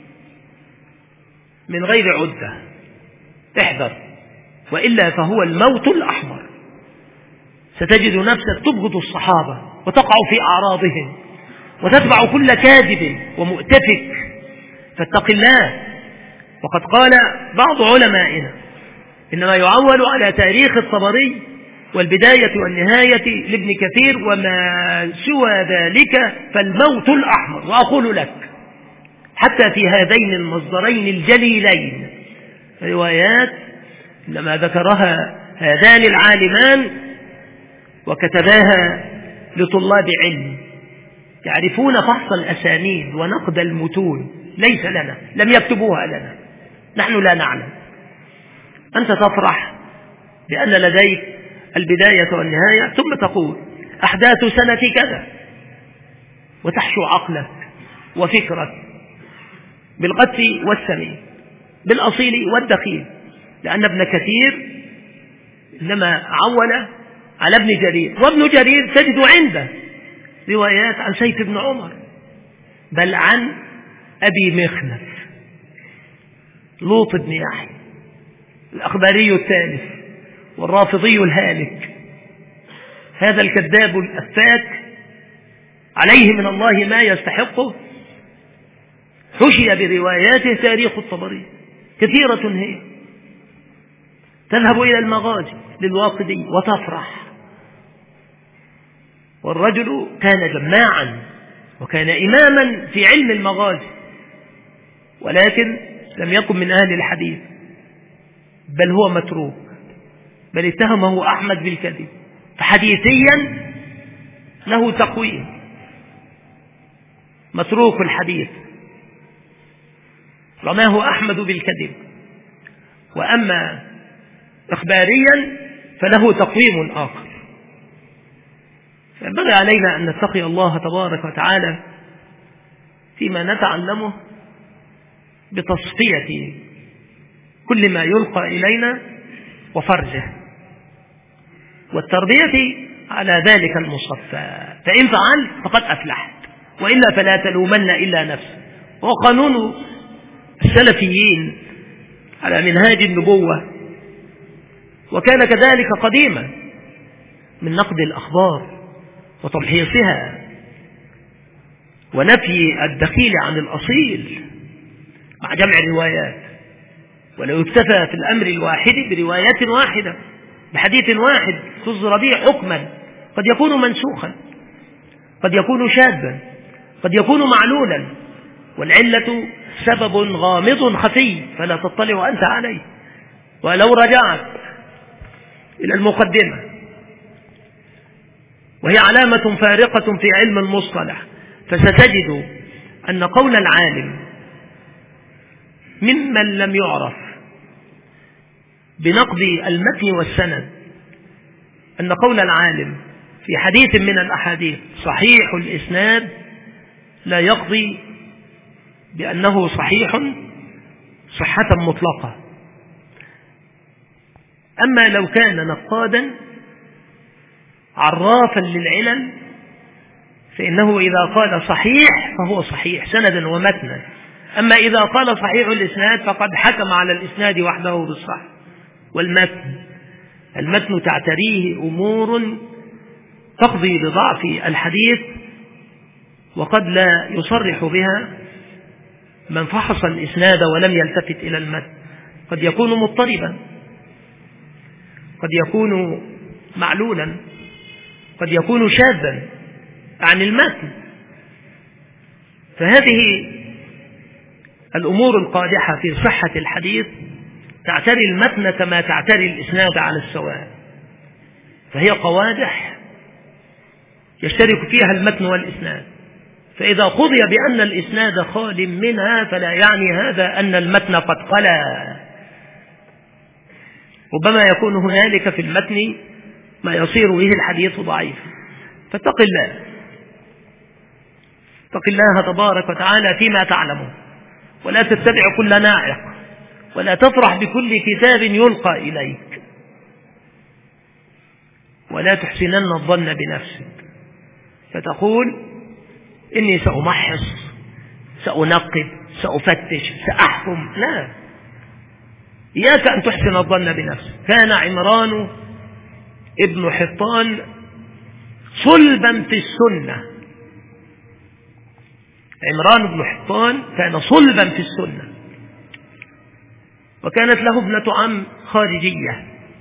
من غير عدة. احذر، وإلا فهو الموت الأحمر. ستجد نفسك تبغض الصحابة وتقع في أعراضهم وتتبع كل كاذب ومؤتفك، فاتق الله. وقد قال بعض علمائنا إنما يعول على تاريخ الطبري والبداية والنهاية لابن كثير، وما سوى ذلك فالموت الأحمر. وأقول لك حتى في هذين المصدرين الجليلين روايات إنما ذكرها هذان العالمان وكتباها لطلاب علم يعرفون فحص الأسانيد ونقد المتون، ليس لنا، لم يكتبوها لنا، نحن لا نعلم. أنت تفرح بأن لديك البداية والنهاية، ثم تقول أحداث سنة كذا، وتحشو عقلك وفكرك بالغث والسمين، بالأصيل والدخيل، لأن ابن كثير إنما عول على ابن جرير، وابن جرير تجد عنده روايات عن سيف بن عمر، بل عن أبي مخنف لوط بن يحيى الأخباري الثالث والرافضي الهالك، هذا الكذاب الأفاك عليه من الله ما يستحقه، حشي برواياته تاريخ الطبري كثيرة هي، تذهب إلى المغازي للواقدي وتفرح. والرجل كان جماعا وكان إماما في علم المغازي، ولكن لم يكن من أهل الحديث، بل هو متروك، بل اتهمه أحمد بالكذب، فحديثيا له تقويم، متروك الحديث، رماه أحمد بالكذب. وأما إخباريا فله تقويم آخر. فينبغي علينا أن نتقي الله تبارك وتعالى فيما نتعلمه بتصفية كل ما يلقى إلينا وفرجه، والتربية على ذلك المصفى، فإن فعلت فقد أفلحت، وإلا فلا تلومن إلا نفسك. وقانون السلفيين على منهاج النبوة، وكان كذلك قديما، من نقد الأخبار وتمحيصها ونفي الدخيل عن الأصيل مع جمع الروايات. ولو اكتفى في الأمر الواحد بروايات واحدة بحديث واحد تصدر به حكما قد يكون منسوخا، قد يكون شاذا، قد يكون معلولا، والعلة سبب غامض خفي فلا تطلع أنت عليه. ولو رجعت إلى المقدمة، وهي علامة فارقة في علم المصطلح، فستجد أن قول العالم ممن لم يعرف بنقد المتن والسند، أن قول العالم في حديث من الأحاديث صحيح الإسناد لا يقضي بأنه صحيح صحة مطلقة. أما لو كان نقادا عرافا للعلل فإنه إذا قال صحيح فهو صحيح سندا ومتنا، أما إذا قال صحيح الإسناد فقد حكم على الإسناد وحده بالصح. والمتن المتن تعتريه أمور تقضي بضعف الحديث، وقد لا يصرح بها من فحص الإسناد ولم يلتفت إلى المتن. قد يكون مضطربا، قد يكون معلولا، قد يكون شاذا عن المتن. فهذه الأمور القادحة في صحة الحديث تعتري المتن كما تعتري الإسناد على السواء، فهي قوادح يشترك فيها المتن والإسناد. فإذا قضي بأن الإسناد خال منها فلا يعني هذا أن المتن قد قلى، ربما يكون هنالك في المتن ما يصير به الحديث ضعيف. فاتق الله، اتق الله تبارك وتعالى فيما تعلمه، ولا تتبع كل ناعق، ولا تفرح بكل كتاب يلقى إليك، ولا تحسنن الظن بنفسك فتقول إني سأمحص، سأنقب، سأفتش، سأحكم. لا، إياك أن تحسن الظن بنفسك. كان عمران ابن حطان صلبا في السنة، عمران بن حطان كان صلبا في السنة، وكانت له ابنة عم خارجية،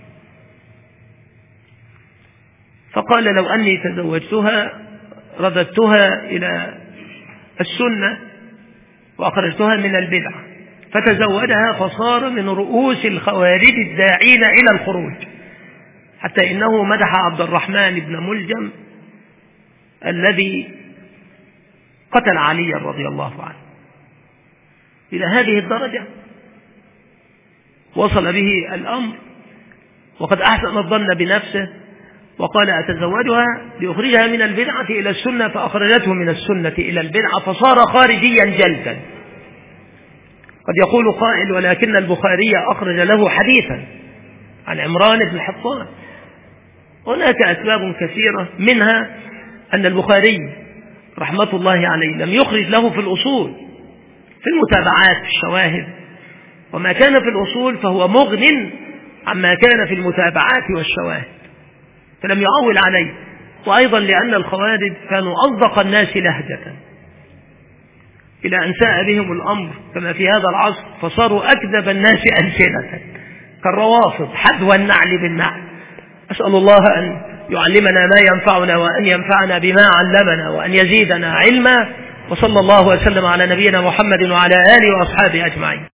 فقال لو أني تزوجتها رددتها إلى السنة وأخرجتها من البدع، فتزوجها فصار من رؤوس الخوارج الداعين إلى الخروج، حتى إنه مدح عبد الرحمن بن ملجم الذي قتل علي رضي الله عنه. إلى هذه الدرجة وصل به الأمر، وقد أحسن الظن بنفسه وقال أتزوجها لأخرجها من البدعة إلى السنة، فأخرجته من السنة إلى البدعة فصار خارجيا جلدا. قد يقول قائل ولكن البخاري أخرج له حديثا عن عمران بن حطان. هناك أسباب كثيرة، منها أن البخاري رحمة الله عليه لم يخرج له في الأصول في المتابعات في الشواهد، وما كان في الأصول فهو مغن عما كان في المتابعات والشواهد، فلم يعول عليه. وأيضا لأن الخوارج كانوا أصدق الناس لهجة إلى أن ساء بهم الأمر كما في هذا العصر، فصاروا أكذب الناس ألسنة كالروافض حذو النعل بالنعل. أسأل الله أن يعلمنا ما ينفعنا وأن ينفعنا بما علمنا وأن يزيدنا علما، وصلى الله وسلم على نبينا محمد وعلى آله وأصحابه أجمعين.